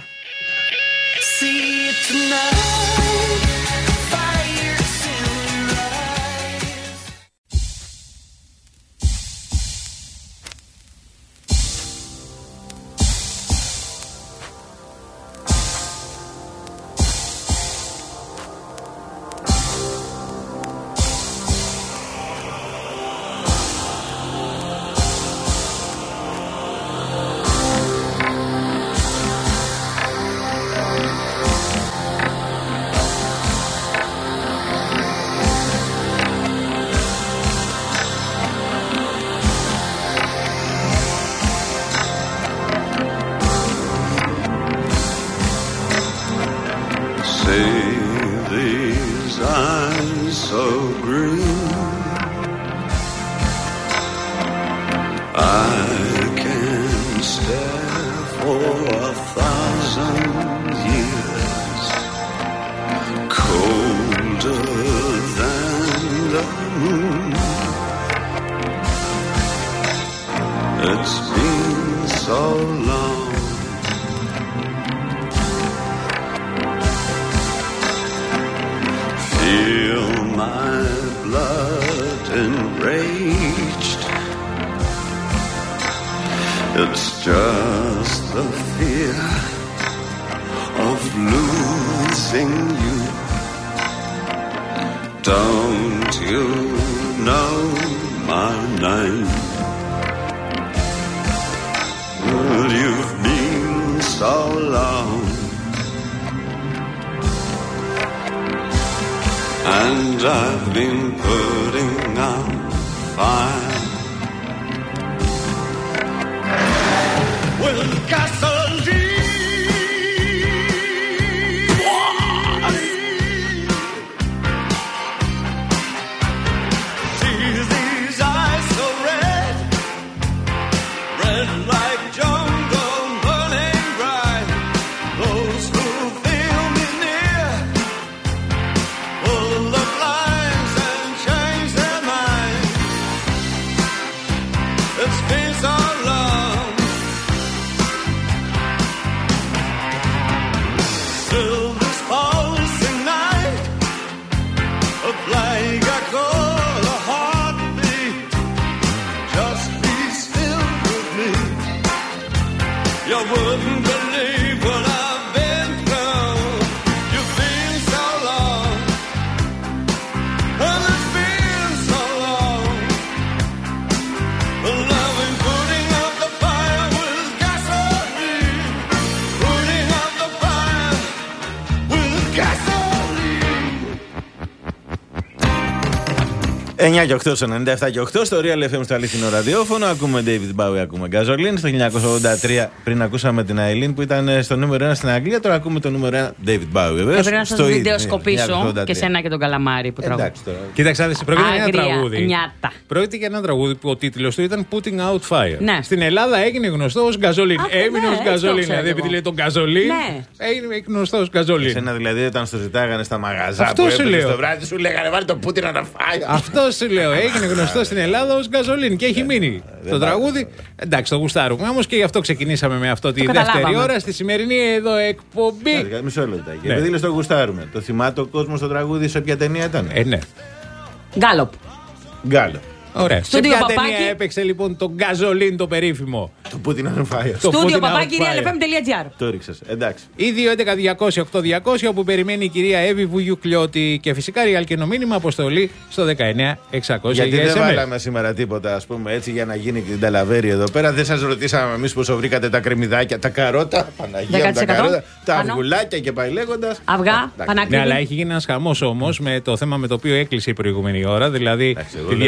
[SPEAKER 2] εννιά και οκτώ, ενενήντα επτά και οκτώ στο Real εφ εμ στο αλήθινο ραδιόφωνο. Ακούμε David Bowie, ακούμε Gasoline. Στο χίλια εννιακόσια ογδόντα τρία πριν ακούσαμε την Αιλίν που ήταν στο νούμερο ένα στην Αγγλία. Τώρα ακούμε το νούμερο ένα David Bowie, βέβαια.
[SPEAKER 3] Πρέπει να σας βιντεοσκοπήσω και σένα και τον Καλαμάρη που τραγουδάει.
[SPEAKER 1] Κοίταξε, πρόκειται για ένα τραγούδι.
[SPEAKER 3] Νιάτα.
[SPEAKER 1] Πρόκειται για ένα τραγούδι που ο τίτλος του ήταν Putting Out Fire.
[SPEAKER 3] Ναι.
[SPEAKER 1] Στην Ελλάδα έγινε γνωστό ως Gasoline. Έμεινε ως Gasoline. Δηλαδή, επειδή λέει τον Gasoline, έγινε γνωστό ως Gasoline.
[SPEAKER 2] Εσένα δηλαδή, όταν στο ζητάγανε στα μαγαζά
[SPEAKER 1] αυτό
[SPEAKER 2] που
[SPEAKER 1] σου
[SPEAKER 2] έπαιζε
[SPEAKER 1] λέω.
[SPEAKER 2] το βράδυ, σου λέγανε βάλει το Putting on Fire.
[SPEAKER 1] Αυτό σου λέω. Έγινε γνωστό στην Ελλάδα ως Gasoline και έχει μείνει το τραγούδι. Εντάξει, το γουστάρουμε όμως και γι' αυτό ξεκινήσαμε με αυτό τη δεύτερη ώρα στη σημερινή εδώ εκπομπή.
[SPEAKER 2] Μισό λεπτό. Επειδή λες το γουστάρουμε, το θυμάται ο κόσμος το τραγούδι σε ποια ταινία ήταν?
[SPEAKER 1] Ε, ναι.
[SPEAKER 3] Γκάλοπ.
[SPEAKER 2] Γκάλοπ.
[SPEAKER 1] Ωραία. Σε ποια ταινία έπαιξε λοιπόν το Gasoline το περίφημο?
[SPEAKER 2] Το Putting on Fire.
[SPEAKER 3] Στούντιο παπάκι real εφ εμ τελεία τζι άρ.
[SPEAKER 2] Το ρίξες. Εντάξει.
[SPEAKER 1] Ή δύο έντεκα διακόσια οκτώ διακόσια όπου περιμένει η κυρία Εύη Βουγιουκλιώτη και φυσικά real και μήνυμα αποστολή στο δεκαεννιά εξακόσια.
[SPEAKER 2] Γιατί δεν βάλαμε σήμερα τίποτα, ας πούμε έτσι, για να γίνει και την ταλαβέρη εδώ πέρα. Δεν σας ρωτήσαμε εμείς πόσο βρήκατε τα κρεμμυδάκια, τα καρότα, Παναγία, τα καρότα, τα αυγουλάκια και πάει λέγοντας.
[SPEAKER 3] Αυγά, πανάκριβη.
[SPEAKER 1] Ναι, αλλά έχει γίνει ένας χαμός όμως με το θέμα με το οποίο έκλεισε η προηγούμενη ώρα, δηλαδή τη διαμάχη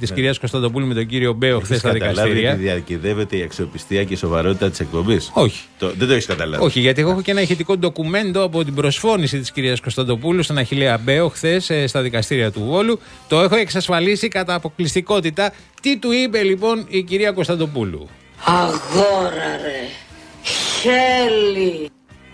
[SPEAKER 1] της κυρίας Κωνσταντοπούλου με τον κύριο Μπέο χθες στα δικαστήρια.
[SPEAKER 2] Ότι διακυδεύεται η αξιοπιστία και η σοβαρότητα της εκπομπής.
[SPEAKER 1] Όχι.
[SPEAKER 2] Το, δεν το έχεις καταλάβει.
[SPEAKER 1] Όχι, γιατί εγώ έχω και ένα ηχητικό ντοκουμέντο από την προσφώνηση της κυρίας Κωνσταντοπούλου στον Αχιλλέα Μπέο χθες στα δικαστήρια του Βόλου. Το έχω εξασφαλίσει κατά αποκλειστικότητα. Τι του είπε λοιπόν η κυρία Κωνσταντοπούλου?
[SPEAKER 19] Αγόρα ρε, χέλη.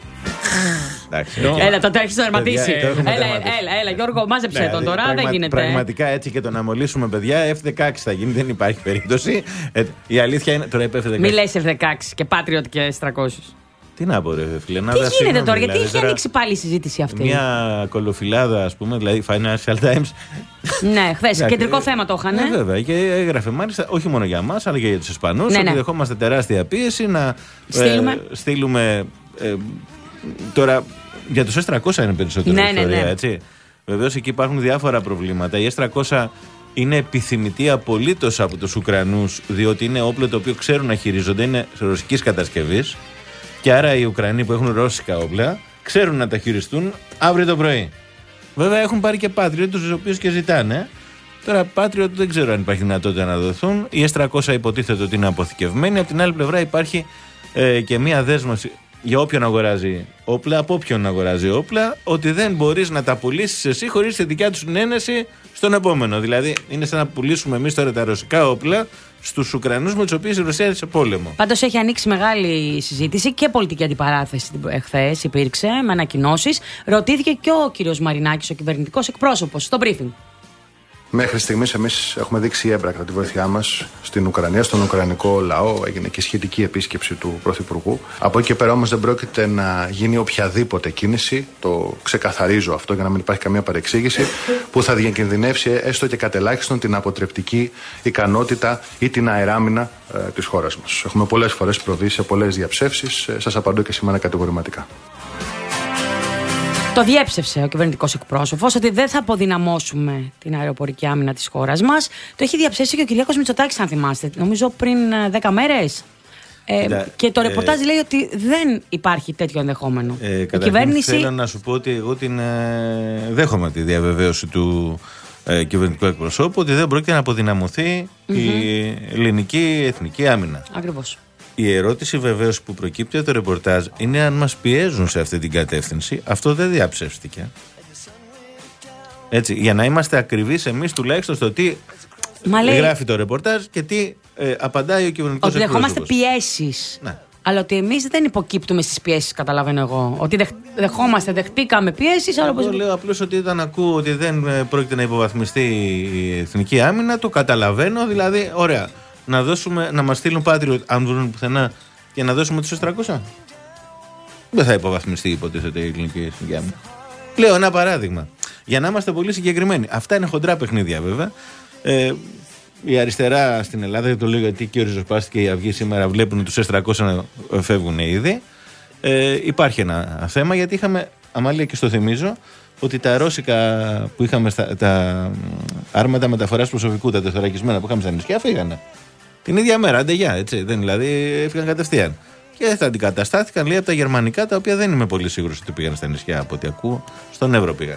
[SPEAKER 3] Έλα, το έχεις τερματίσει. Έλα, έλα, έλα, Γιώργο, μάζεψε τον τώρα, δεν γίνεται.
[SPEAKER 2] Πραγματικά έτσι και το να μολύσουμε, παιδιά, εφ δεκαέξι θα γίνει, δεν υπάρχει περίπτωση. Η αλήθεια είναι. Τώρα είπε εφ δεκαέξι.
[SPEAKER 3] Μη λες εφ δεκαέξι και Patriot και ες τριακόσια.
[SPEAKER 2] Τι να πω, ρε φίλε.
[SPEAKER 3] Τι γίνεται τώρα, γιατί έχει ανοίξει πάλι η συζήτηση αυτή?
[SPEAKER 2] Μια κολοφυλάδα, ας πούμε, δηλαδή Financial Times.
[SPEAKER 3] Ναι, χθες. Κεντρικό θέμα το είχαν.
[SPEAKER 2] Ναι, βέβαια. Και έγραφε μάλιστα όχι μόνο για μας, αλλά και για τους Ισπανούς. Ότι δεχόμαστε τεράστια πίεση να στείλουμε. Τώρα, για τους ες τριακόσια είναι περισσότερο
[SPEAKER 3] ναι,
[SPEAKER 2] ιστορία,
[SPEAKER 3] ναι, ναι.
[SPEAKER 2] έτσι. Βεβαίως εκεί υπάρχουν διάφορα προβλήματα. Η ες τριακόσια είναι επιθυμητή απολύτως από τους Ουκρανούς, διότι είναι όπλο το οποίο ξέρουν να χειρίζονται, είναι ρωσικής κατασκευής. Και άρα οι Ουκρανοί που έχουν ρώσικα όπλα ξέρουν να τα χειριστούν αύριο το πρωί. Βέβαια έχουν πάρει και Patriot, τους οποίους και ζητάνε. Τώρα Patriot δεν ξέρω αν υπάρχει δυνατότητα να δοθούν. Η ες τριακόσια υποτίθεται ότι είναι αποθηκευμένη. Από την άλλη πλευρά υπάρχει ε, και μία δέσμευση για όποιον αγοράζει όπλα, από όποιον αγοράζει όπλα, ότι δεν μπορείς να τα πουλήσεις εσύ χωρίς τη δικιά του συνένεση στον επόμενο. Δηλαδή, είναι σαν να πουλήσουμε εμείς τώρα τα ρωσικά όπλα στους Ουκρανούς με τους οποίους η Ρωσία είναι σε πόλεμο.
[SPEAKER 3] Πάντως έχει ανοίξει μεγάλη συζήτηση και πολιτική αντιπαράθεση χθες υπήρξε με ανακοινώσεις. Ρωτήθηκε και ο κύριος Μαρινάκης, ο κυβερνητικός εκπρόσωπος, στο briefing.
[SPEAKER 20] Μέχρι στιγμής εμείς έχουμε δείξει έμπρακτα τη βοήθειά μας στην Ουκρανία, στον Ουκρανικό λαό. Έγινε και σχετική επίσκεψη του Πρωθυπουργού. Από εκεί και πέρα όμως δεν πρόκειται να γίνει οποιαδήποτε κίνηση, το ξεκαθαρίζω αυτό για να μην υπάρχει καμία παρεξήγηση, που θα διακινδυνεύσει έστω και κατ' ελάχιστον την αποτρεπτική ικανότητα ή την αεράμινα ε, της χώρας μας. Έχουμε πολλές φορές προβεί σε πολλές διαψεύσεις. Ε, σας απαντώ και σήμερα κατηγορηματικά.
[SPEAKER 3] Το διέψευσε ο κυβερνητικός εκπρόσωπος ότι δεν θα αποδυναμώσουμε την αεροπορική άμυνα της χώρας μας. Το έχει διαψεύσει και ο Κυριάκος Μητσοτάκης, αν θυμάστε, νομίζω πριν δέκα μέρες. Ε, Κοίτα, και το ρεπορτάζ ε, λέει ότι δεν υπάρχει τέτοιο ενδεχόμενο.
[SPEAKER 2] Ε, η κυβέρνηση... Θέλω να σου πω ότι εγώ την ε, δέχομαι τη διαβεβαίωση του ε, κυβερνητικού εκπροσώπου ότι δεν πρόκειται να αποδυναμωθεί mm-hmm. η ελληνική εθνική άμυνα.
[SPEAKER 3] Ακριβώς.
[SPEAKER 2] Η ερώτηση βεβαίως που προκύπτει από το ρεπορτάζ είναι αν μας πιέζουν σε αυτή την κατεύθυνση. Αυτό δεν διαψεύστηκε. Έτσι, για να είμαστε ακριβείς εμείς τουλάχιστον στο τι λέει... γράφει το ρεπορτάζ και τι ε, απαντάει ο κυβερνητικός εκπρόσωπος.
[SPEAKER 3] Ότι δεχόμαστε πιέσεις.
[SPEAKER 2] Ναι.
[SPEAKER 3] Αλλά ότι εμείς δεν υποκύπτουμε στις πιέσεις, καταλαβαίνω εγώ. Ότι δεχ, δεχόμαστε, δεχτήκαμε πιέσεις.
[SPEAKER 2] Εγώ όπως... λέω απλώς ότι όταν ακούω ότι δεν πρόκειται να υποβαθμιστεί η εθνική άμυνα, το καταλαβαίνω. Δηλαδή, ωραία. Να, δώσουμε, να μας στείλουν Patriot, αν βρουν πουθενά, και να δώσουμε τους ες τριακόσια. Δεν θα υποβαθμιστεί, υποτίθεται, η ελληνική εθνική άμυνα. Λέω ένα παράδειγμα. Για να είμαστε πολύ συγκεκριμένοι. Αυτά είναι χοντρά παιχνίδια, βέβαια. Ε, η αριστερά στην Ελλάδα, δεν το λέω γιατί και ο Ριζοσπάστη και η Αυγή σήμερα βλέπουν τους ες τριακόσια να φεύγουν ήδη. Ε, υπάρχει ένα θέμα, γιατί είχαμε, Αμάλια, και στο θυμίζω, ότι τα ρώσικα που είχαμε, στα, τα άρματα μεταφοράς προσωπικού, τα τεθωρακισμένα που είχαμε στα νησιά, φύγανε. Την ίδια μέρα, άντε γεια, έτσι. Δεν, δηλαδή, έφυγαν κατευθείαν. Και θα αντικαταστάθηκαν, λέει, από τα γερμανικά, τα οποία δεν είμαι πολύ σίγουρος ότι πήγαν στα νησιά, από ό,τι ακούω. Στον Εύρο πήγαν.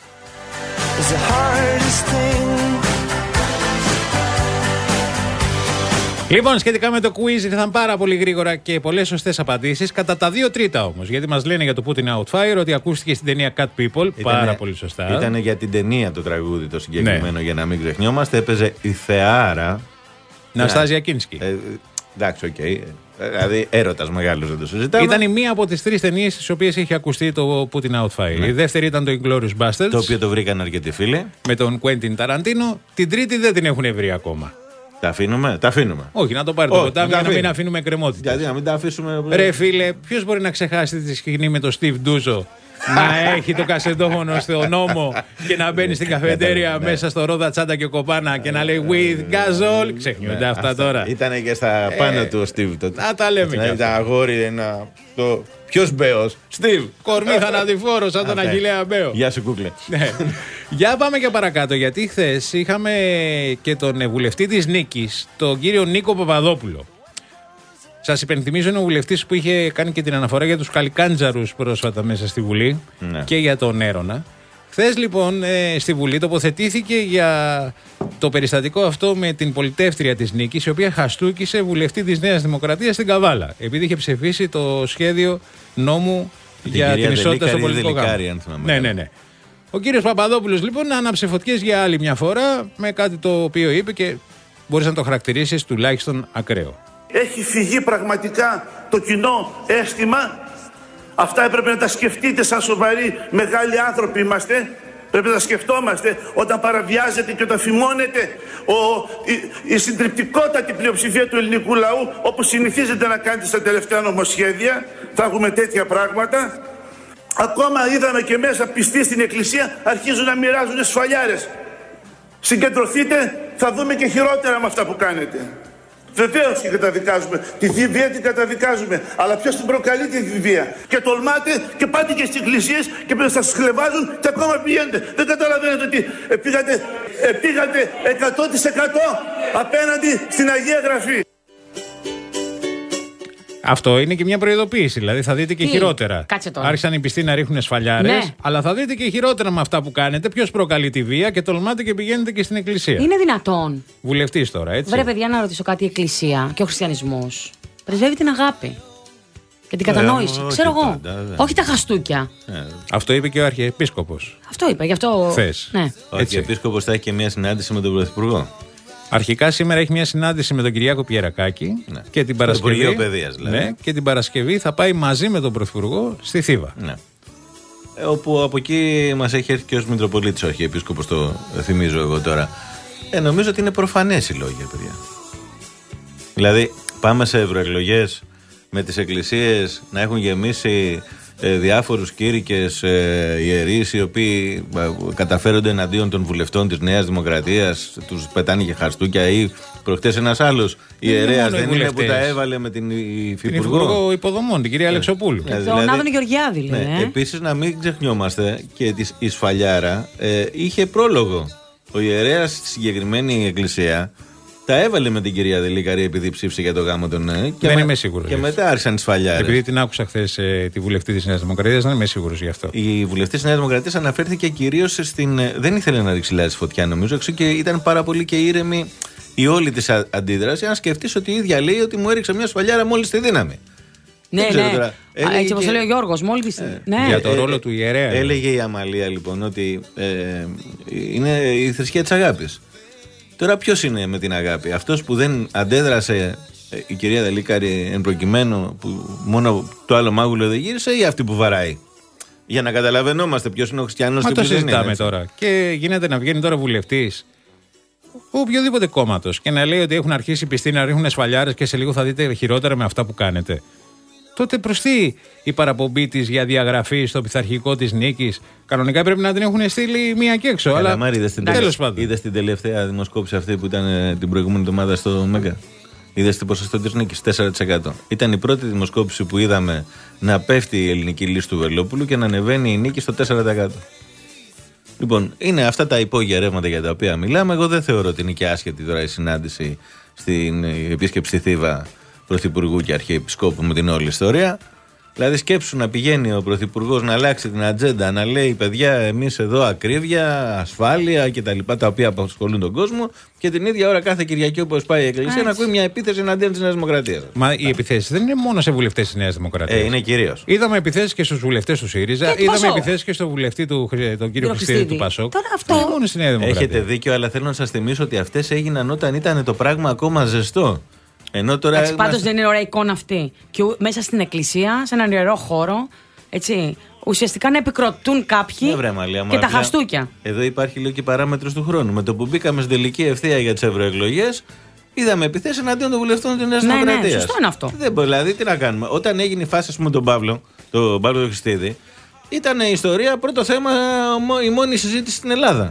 [SPEAKER 1] Λοιπόν, σχετικά με το quiz ήρθαν πάρα πολύ γρήγορα και πολλές σωστές απαντήσεις. Κατά τα δύο τρίτα όμως. Γιατί μας λένε για το Putin Outfire ότι ακούστηκε στην ταινία Cat People. Ήτανε, πάρα πολύ σωστά.
[SPEAKER 2] Ήταν για την ταινία το τραγούδι το συγκεκριμένο, ναι. Για να μην ξεχνιόμαστε. Έπαιζε η θεάρα
[SPEAKER 1] Ναστάζια Κίνσκι.
[SPEAKER 2] Ε, εντάξει, οκ. Okay. Δηλαδή, έρωτας μεγάλος, δεν το συζητάμε.
[SPEAKER 1] Ήταν η μία από τις τρεις ταινίες στις οποίες είχε ακουστεί το Putin Outfire. Ναι. Η δεύτερη ήταν το Inglourious Basterds.
[SPEAKER 2] Το οποίο το βρήκαν αρκετοί φίλοι.
[SPEAKER 1] Με τον Quentin Tarantino. Την τρίτη δεν την έχουν βρει ακόμα.
[SPEAKER 2] Τα αφήνουμε, τα αφήνουμε.
[SPEAKER 1] Όχι, να το πάρει το ποτάμι για να μην αφήνουμε κρεμότητα.
[SPEAKER 2] Γιατί να μην τα αφήσουμε.
[SPEAKER 1] Ρε φίλε, ποιος μπορεί να ξεχάσει τη σκηνή με τον Steve Ντούζο να έχει το κασετόφωνο στο νόμο και να μπαίνει στην καφετέρια μέσα στο ρόδα τσάντα και κοπάνα και να λέει with gasol. Ξεχνιούνται αυτά τώρα.
[SPEAKER 2] Ήταν και στα πάνω του ο Steve τότε.
[SPEAKER 1] Α, τα λέμε.
[SPEAKER 2] Ήταν αγόρι, ένα. Ποιος Μπέος, Steve.
[SPEAKER 1] Κορμί θανατηφόρο σαν τον Αχιλλέα Μπέο.
[SPEAKER 2] Γεια σου, κούκλε.
[SPEAKER 1] Για πάμε και παρακάτω, γιατί χθες είχαμε και τον βουλευτή της Νίκης, τον κύριο Νίκο Παπαδόπουλο. Σας υπενθυμίζω, είναι ο βουλευτής που είχε κάνει και την αναφορά για τους καλικάντζαρους πρόσφατα μέσα στη Βουλή, ναι. Και για τον Έρωνα. Χθες λοιπόν ε, στη Βουλή τοποθετήθηκε για το περιστατικό αυτό με την πολιτεύτρια της Νίκης, η οποία χαστούκησε βουλευτή της Νέας Δημοκρατίας στην Καβάλα, επειδή είχε ψηφίσει το σχέδιο νόμου την για την ισότητα στο πολιτικό γάμο. Ναι, ναι, ναι. Ο κύριος Παπαδόπουλος λοιπόν άναψε φωτιές για άλλη μια φορά με κάτι το οποίο είπε και μπορείς να το χαρακτηρίσεις τουλάχιστον ακραίο.
[SPEAKER 21] Έχει φυγεί πραγματικά το κοινό αίσθημα. Αυτά έπρεπε να τα σκεφτείτε σαν σοβαροί μεγάλοι άνθρωποι είμαστε. Πρέπει να τα σκεφτόμαστε όταν παραβιάζεται και όταν φημώνεται ο, η, η συντριπτικότατη πλειοψηφία του ελληνικού λαού, όπως συνηθίζεται να κάνετε στα τελευταία νομοσχέδια. Θα έχουμε τέτοια πράγματα. Ακόμα είδαμε και μέσα πιστοί στην εκκλησία αρχίζουν να μοιράζουν σφαλιάρες. Συγκεντρωθείτε, θα δούμε και χειρότερα με αυτά που κάνετε. Βεβαίως και καταδικάζουμε. Τη βία την καταδικάζουμε. Αλλά ποιος την προκαλεί τη βία? Και τολμάτε και πάτε και στις εκκλησίες και σας χλεβάζουν και ακόμα πηγαίνετε. Δεν καταλαβαίνετε ότι πήγατε, πήγατε εκατό τοις εκατό απέναντι στην Αγία Γραφή.
[SPEAKER 1] Αυτό είναι και μια προειδοποίηση. Δηλαδή θα δείτε και
[SPEAKER 3] Τι?
[SPEAKER 1] χειρότερα.
[SPEAKER 3] Κάτσε τώρα.
[SPEAKER 1] Άρχισαν οι πιστοί να ρίχνουν σφαλιάρες,
[SPEAKER 3] Ναι.
[SPEAKER 1] αλλά θα δείτε και χειρότερα με αυτά που κάνετε. Ποιος προκαλεί τη βία και τολμάτε και πηγαίνετε και στην εκκλησία.
[SPEAKER 3] Είναι δυνατόν?
[SPEAKER 1] Βουλευτής τώρα, έτσι.
[SPEAKER 3] Βρε, παιδιά, να ρωτήσω κάτι. Η εκκλησία και ο χριστιανισμός πρεσβεύει την αγάπη και την κατανόηση.
[SPEAKER 2] Ε,
[SPEAKER 3] Ξέρω
[SPEAKER 2] όχι
[SPEAKER 3] εγώ.
[SPEAKER 2] πάντα, βέβαια.
[SPEAKER 3] Όχι τα χαστούκια.
[SPEAKER 2] Ε,
[SPEAKER 1] Αυτό είπε και ο Αρχιεπίσκοπος.
[SPEAKER 3] Αυτό είπα, γι' αυτό.
[SPEAKER 1] Χθες.
[SPEAKER 3] Ναι.
[SPEAKER 2] όχι, ο Επίσκοπος θα έχει και μια συνάντηση με τον Πρωθυπουργό.
[SPEAKER 1] Αρχικά σήμερα έχει μια συνάντηση με τον Κυριάκο Πιερακάκη
[SPEAKER 2] Ναι.
[SPEAKER 1] και την Παρασκευή.
[SPEAKER 2] Υπουργείο Παιδείας, δηλαδή.
[SPEAKER 1] Ναι, και την Παρασκευή θα πάει μαζί με τον Πρωθυπουργό στη Θήβα.
[SPEAKER 2] Ναι. Ε, όπου από εκεί μας έχει έρθει και ως Μητροπολίτης ο Αρχιεπίσκοπος, το θυμίζω εγώ τώρα. Ε, νομίζω ότι είναι προφανές οι λόγοι, παιδιά. Δηλαδή, πάμε σε ευρωεκλογές με τις εκκλησίες να έχουν γεμίσει ε, διάφορους κήρυκες ε, ιερείς οι οποίοι ε, καταφέρονται εναντίον των βουλευτών της Νέας Δημοκρατίας, τους πετάνε και χαστούκια, ή προχτές ένας άλλος ιερέας δεν είναι που τα έβαλε με την υφυπουργό.
[SPEAKER 1] Την Υπουργό Υποδομών, την κυρία Αλεξοπούλου.
[SPEAKER 3] Ε, δηλαδή, τον Άδωνη Γεωργιάδη, λέει.
[SPEAKER 2] Ναι,
[SPEAKER 3] Ε.
[SPEAKER 2] επίσης να μην ξεχνιόμαστε και της, η σφαλιάρα ε, είχε πρόλογο. Ο ιερέας στη συγκεκριμένη εκκλησία τα έβαλε με την κυρία Δελίκαρη επειδή ψήφισε για το γάμο των ΝΕ. Και
[SPEAKER 1] δεν
[SPEAKER 2] με,
[SPEAKER 1] είμαι σίγουρος.
[SPEAKER 2] Και μετά άρχισαν οι σφαλιάρες.
[SPEAKER 1] Επειδή την άκουσα χθες ε, τη βουλευτή της Νέας Δημοκρατίας, δεν είμαι σίγουρος γι' αυτό.
[SPEAKER 2] Η βουλευτή της Νέας Δημοκρατίας αναφέρθηκε κυρίως στην. Δεν ήθελε να ρίξει λάδι φωτιά, νομίζω, εξού και ήταν πάρα πολύ και ήρεμη η όλη της αντίδραση. Αν σκεφτείς ότι η ίδια λέει ότι μου έριξε μια σφαλιάρα μόλις τη δύναμη.
[SPEAKER 3] Ναι,
[SPEAKER 2] δεν ξέρω
[SPEAKER 3] ναι.
[SPEAKER 2] τώρα.
[SPEAKER 3] Α,
[SPEAKER 2] Έλεγε
[SPEAKER 3] έτσι όπως
[SPEAKER 2] και-
[SPEAKER 3] λέει ο Γιώργος, μόλις.
[SPEAKER 2] Ε,
[SPEAKER 3] ναι.
[SPEAKER 1] Για το ρόλο του ιερέα.
[SPEAKER 2] Έλεγε η Αμαλία λοιπόν ότι ε, είναι η θρησκεία της αγάπης. Τώρα ποιος είναι με την αγάπη? Αυτός που δεν αντέδρασε ε, η κυρία Δελίκαρη εν προκειμένου, που μόνο το άλλο μάγουλο δεν γύρισε, ή αυτή που βαράει? Για να καταλαβαίνόμαστε ποιος είναι ο χριστιανός
[SPEAKER 1] Μα
[SPEAKER 2] και
[SPEAKER 1] το
[SPEAKER 2] ποιος δεν είναι.
[SPEAKER 1] συζητάμε
[SPEAKER 2] έτσι.
[SPEAKER 1] τώρα. Και γίνεται να βγαίνει τώρα βουλευτής οποιοδήποτε κόμματο και να λέει ότι έχουν αρχίσει οι πιστοί να ρίχνουν σφαλιάρες και σε λίγο θα δείτε χειρότερα με αυτά που κάνετε. Τότε προς τι η παραπομπή της για διαγραφή στο πειθαρχικό της Νίκης? Κανονικά πρέπει να την έχουν στείλει μία και έξω.
[SPEAKER 2] Καλά,
[SPEAKER 1] Αλλά
[SPEAKER 2] Μάρη, είδες την,
[SPEAKER 1] τέλος
[SPEAKER 2] τελε...
[SPEAKER 1] πάντων.
[SPEAKER 2] είδες την τελευταία δημοσκόπηση αυτή που ήταν ε, την προηγούμενη εβδομάδα στο Μέγκα? Είδες την ποσοστό της Νίκης, τέσσερα τοις εκατό. Ήταν η πρώτη δημοσκόπηση που είδαμε να πέφτει η ελληνική λύση του Βελόπουλου και να ανεβαίνει η Νίκη στο τέσσερα τοις εκατό. Λοιπόν, είναι αυτά τα υπόγεια ρεύματα για τα οποία μιλάμε. Εγώ δεν θεωρώ ότι είναι και άσχετη τώρα η συνάντηση στην ε, επίσκεψη στη Θήβα Πρωθυπουργού και Αρχιεπισκόπου με την όλη ιστορία. Δηλαδή, σκέψου να πηγαίνει ο Πρωθυπουργός να αλλάξει την ατζέντα, να λέει παιδιά, εμείς εδώ ακρίβεια, ασφάλεια κτλ. Τα, τα οποία απασχολούν τον κόσμο, και την ίδια ώρα κάθε Κυριακή όπως πάει η Εκκλησία
[SPEAKER 3] Έτσι.
[SPEAKER 2] να ακούει μια επίθεση εναντίον της Νέας Δημοκρατίας.
[SPEAKER 1] Μα οι επιθέσεις δεν είναι μόνο σε βουλευτές της Νέας Δημοκρατίας.
[SPEAKER 2] Ε, είναι κυρίως.
[SPEAKER 1] Είδαμε επιθέσεις και στους βουλευτές του ΣΥΡΙΖΑ,
[SPEAKER 3] Και του
[SPEAKER 1] είδαμε
[SPEAKER 3] Πασόκ.
[SPEAKER 1] επιθέσεις και στο βουλευτή του Χρυ- τον κύριο
[SPEAKER 3] Κύριο
[SPEAKER 1] Χριστίδη του
[SPEAKER 3] Χριστίδη.
[SPEAKER 1] Πασόκ.
[SPEAKER 3] Τώρα αυτό-
[SPEAKER 1] Δεν είναι μόνο στη Νέα Δημοκρατία.
[SPEAKER 2] Έχετε δίκιο, αλλά θέλω να σας θυμίσω ότι αυτές έγιναν όταν ήταν το πράγμα ακόμα ζεστό. Ενώ τώρα.
[SPEAKER 3] Εντάξει, πάντως
[SPEAKER 2] είμαστε-
[SPEAKER 3] δεν είναι ωραία εικόνα αυτή. Και ου- μέσα στην εκκλησία, σε έναν ιερό χώρο, έτσι, ουσιαστικά να επικροτούν κάποιοι
[SPEAKER 2] Ναι, βρε, Μαλία,
[SPEAKER 3] και
[SPEAKER 2] μα
[SPEAKER 3] τα
[SPEAKER 2] απλά
[SPEAKER 3] χαστούκια.
[SPEAKER 2] Εδώ υπάρχει λίγο και παράμετρος του χρόνου. Με το που μπήκαμε στην τελική ευθεία για τις ευρωεκλογές, είδαμε επιθέσεις εναντίον των βουλευτών της Νέας
[SPEAKER 3] Ναι, ναι,
[SPEAKER 2] Δημοκρατίας.
[SPEAKER 3] σωστό είναι αυτό.
[SPEAKER 2] Δεν μπορεί, δηλαδή, τι να κάνουμε. Όταν έγινε η φάση, ας πούμε, τον Παύλο, τον Παύλο τον Χριστίδη, ήταν η ιστορία πρώτο θέμα, η μόνη συζήτηση στην Ελλάδα.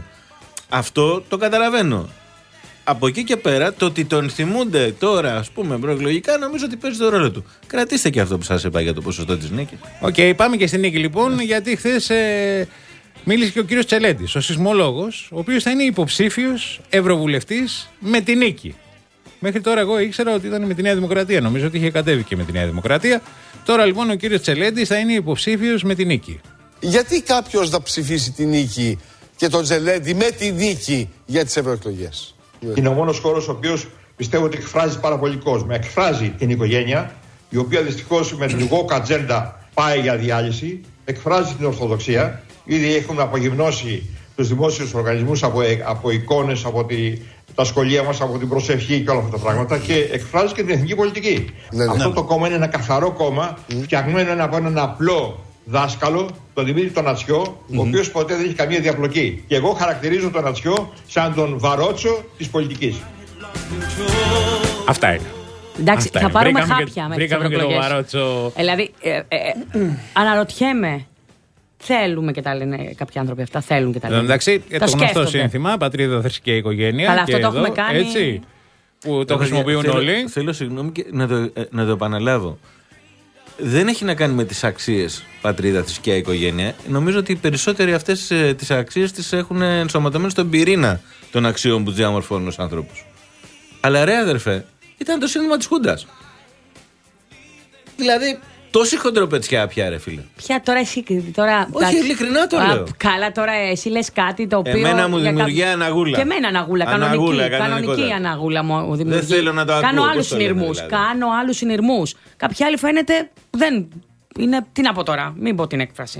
[SPEAKER 2] Αυτό το καταλαβαίνω. Από εκεί και πέρα, το ότι τον θυμούνται τώρα, ας πούμε, προεκλογικά, νομίζω ότι παίζει το ρόλο του. Κρατήστε και αυτό που σας είπα για το ποσοστό της νίκης.
[SPEAKER 1] Οκ, πάμε και στη Νίκη λοιπόν, γιατί χθες ε, μίλησε και ο κύριος Τσελέντης, ο σεισμολόγος, ο οποίος θα είναι υποψήφιος ευρωβουλευτής με τη Νίκη. Μέχρι τώρα εγώ ήξερα ότι ήταν με τη Νέα Δημοκρατία. Νομίζω ότι είχε κατέβει και με τη Νέα Δημοκρατία. Τώρα λοιπόν ο κύριος Τσελέντης θα είναι υποψήφιος με τη Νίκη.
[SPEAKER 4] Γιατί κάποιος θα ψηφίσει τη νίκη και τον Τζελέντη με τη νίκη για τις ευρωεκλογές?
[SPEAKER 22] Είναι ο μόνος χώρος ο οποίος πιστεύω ότι εκφράζει πάρα πολύ κόσμο. Εκφράζει την οικογένεια, η οποία δυστυχώς με την woke ατζέντα πάει για διάλυση. Εκφράζει την Ορθοδοξία. Ήδη έχουν απογυμνώσει τους δημόσιους οργανισμούς από, από εικόνες, από τη, τα σχολεία μας, από την προσευχή και όλα αυτά τα πράγματα. Και εκφράζει και την εθνική πολιτική. Ναι, ναι. Αυτό το κόμμα είναι ένα καθαρό κόμμα, mm. φτιαγμένο από έναν απλό δάσκαλο, τον Δημήτρη τον Νατσιό, mm-hmm. ο οποίος ποτέ δεν έχει καμία διαπλοκή. Και εγώ χαρακτηρίζω τον Νατσιό σαν τον Βαρότσο της πολιτικής.
[SPEAKER 1] Αυτά είναι.
[SPEAKER 3] Εντάξει,
[SPEAKER 1] Αυτά
[SPEAKER 3] θα
[SPEAKER 1] είναι.
[SPEAKER 3] πάρουμε
[SPEAKER 1] βρήκαμε
[SPEAKER 3] χάπια
[SPEAKER 1] και,
[SPEAKER 3] με τις ευρωεκλογές.
[SPEAKER 1] Βαρότσο...
[SPEAKER 3] Δηλαδή, ε, ε, ε, αναρωτιέμαι, θέλουμε και τα λένε κάποιοι άνθρωποι αυτά, θέλουν και τα λένε.
[SPEAKER 1] Εντάξει,
[SPEAKER 3] τα
[SPEAKER 1] το γνωστό
[SPEAKER 3] σκέφτονται.
[SPEAKER 1] σύνθημα, πατρίδα, θρησκεία, οικογένεια.
[SPEAKER 3] Καλά,
[SPEAKER 1] και
[SPEAKER 3] αυτό το
[SPEAKER 1] εδώ,
[SPEAKER 3] έχουμε κάνει.
[SPEAKER 1] Έτσι, που το χρησιμοποιούν
[SPEAKER 2] θέλω,
[SPEAKER 1] όλοι.
[SPEAKER 2] Θέλω συγγνώμη και να το, να το επαναλάβω. Δεν έχει να κάνει με τις αξίες πατρίδα, θρησκεία, οικογένεια. Νομίζω ότι οι περισσότεροι αυτές ε, τις αξίες τις έχουν ενσωματωμένες στον πυρήνα των αξιών που τους διαμορφώνουν ως άνθρωπους. Αλλά ρε αδερφέ, ήταν το σύνθημα της Χούντας. Δηλαδή, τόση χοντροπετσιά πια, ρε φίλε.
[SPEAKER 3] Ποια τώρα εσύ. Τώρα,
[SPEAKER 2] Όχι,
[SPEAKER 3] τα...
[SPEAKER 2] ειλικρινά το
[SPEAKER 3] Α,
[SPEAKER 2] λέω.
[SPEAKER 3] Καλά, τώρα εσύ λες κάτι το οποίο.
[SPEAKER 2] Εμένα μου δημιουργεί
[SPEAKER 3] για...
[SPEAKER 2] αναγούλα.
[SPEAKER 3] Και εμένα αναγούλα.
[SPEAKER 2] Αναγούλα,
[SPEAKER 3] κανονική, κανονική αναγούλα μου δημιουργεί.
[SPEAKER 2] Δεν θέλω να το ακούω.
[SPEAKER 3] Κάνω άλλους συνειρμούς. Δηλαδή. Κάνω άλλους συνειρμούς. Κάποιοι άλλοι φαίνεται δεν. Είναι. Τι να πω τώρα, μην πω την έκφραση.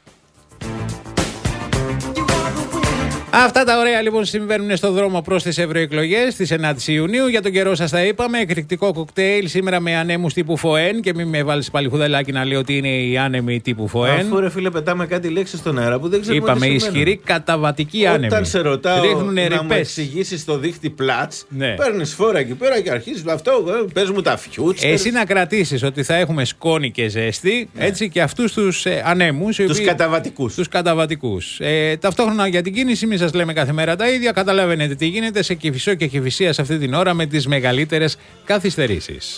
[SPEAKER 1] Αυτά τα ωραία λοιπόν συμβαίνουν στον δρόμο προς τις ευρωεκλογές της ενάτης Ιουνίου. Για τον καιρό σας τα είπαμε. Εκρηκτικό κοκτέιλ σήμερα με ανέμους τύπου Φοέν. Και μην με βάλεις πάλι χουδελάκι να λέω ότι είναι οι άνεμοι τύπου Φοέν.
[SPEAKER 2] Αφού ρε φίλε πετάμε κάτι λέξεις στον αέρα που δεν ξέρουμε.
[SPEAKER 1] Είπαμε ισχυρή καταβατική άνεμη.
[SPEAKER 2] Όταν σε ρωτάω
[SPEAKER 1] ρίχνουνε
[SPEAKER 2] να μου
[SPEAKER 1] ρηπές.
[SPEAKER 2] εξηγήσεις το δίχτυ πλάτς,
[SPEAKER 1] ναι.
[SPEAKER 2] παίρνεις φόρα εκεί πέρα και αρχίζεις αυτό, πες μου τα φιούτσερ.
[SPEAKER 1] Εσύ να κρατήσεις ότι θα έχουμε σκόνη και ζέστη, ναι. έτσι και αυτούς τους ε, ανέμους.
[SPEAKER 2] Τους καταβατικούς.
[SPEAKER 1] Τους καταβατικούς. Ε, ταυτόχρονα για την κίνηση, μην σας λέμε κάθε μέρα τα ίδια. Καταλαβαίνετε τι γίνεται σε Κηφισό και Κηφισία σε αυτή την ώρα με τις μεγαλύτερες καθυστερήσεις.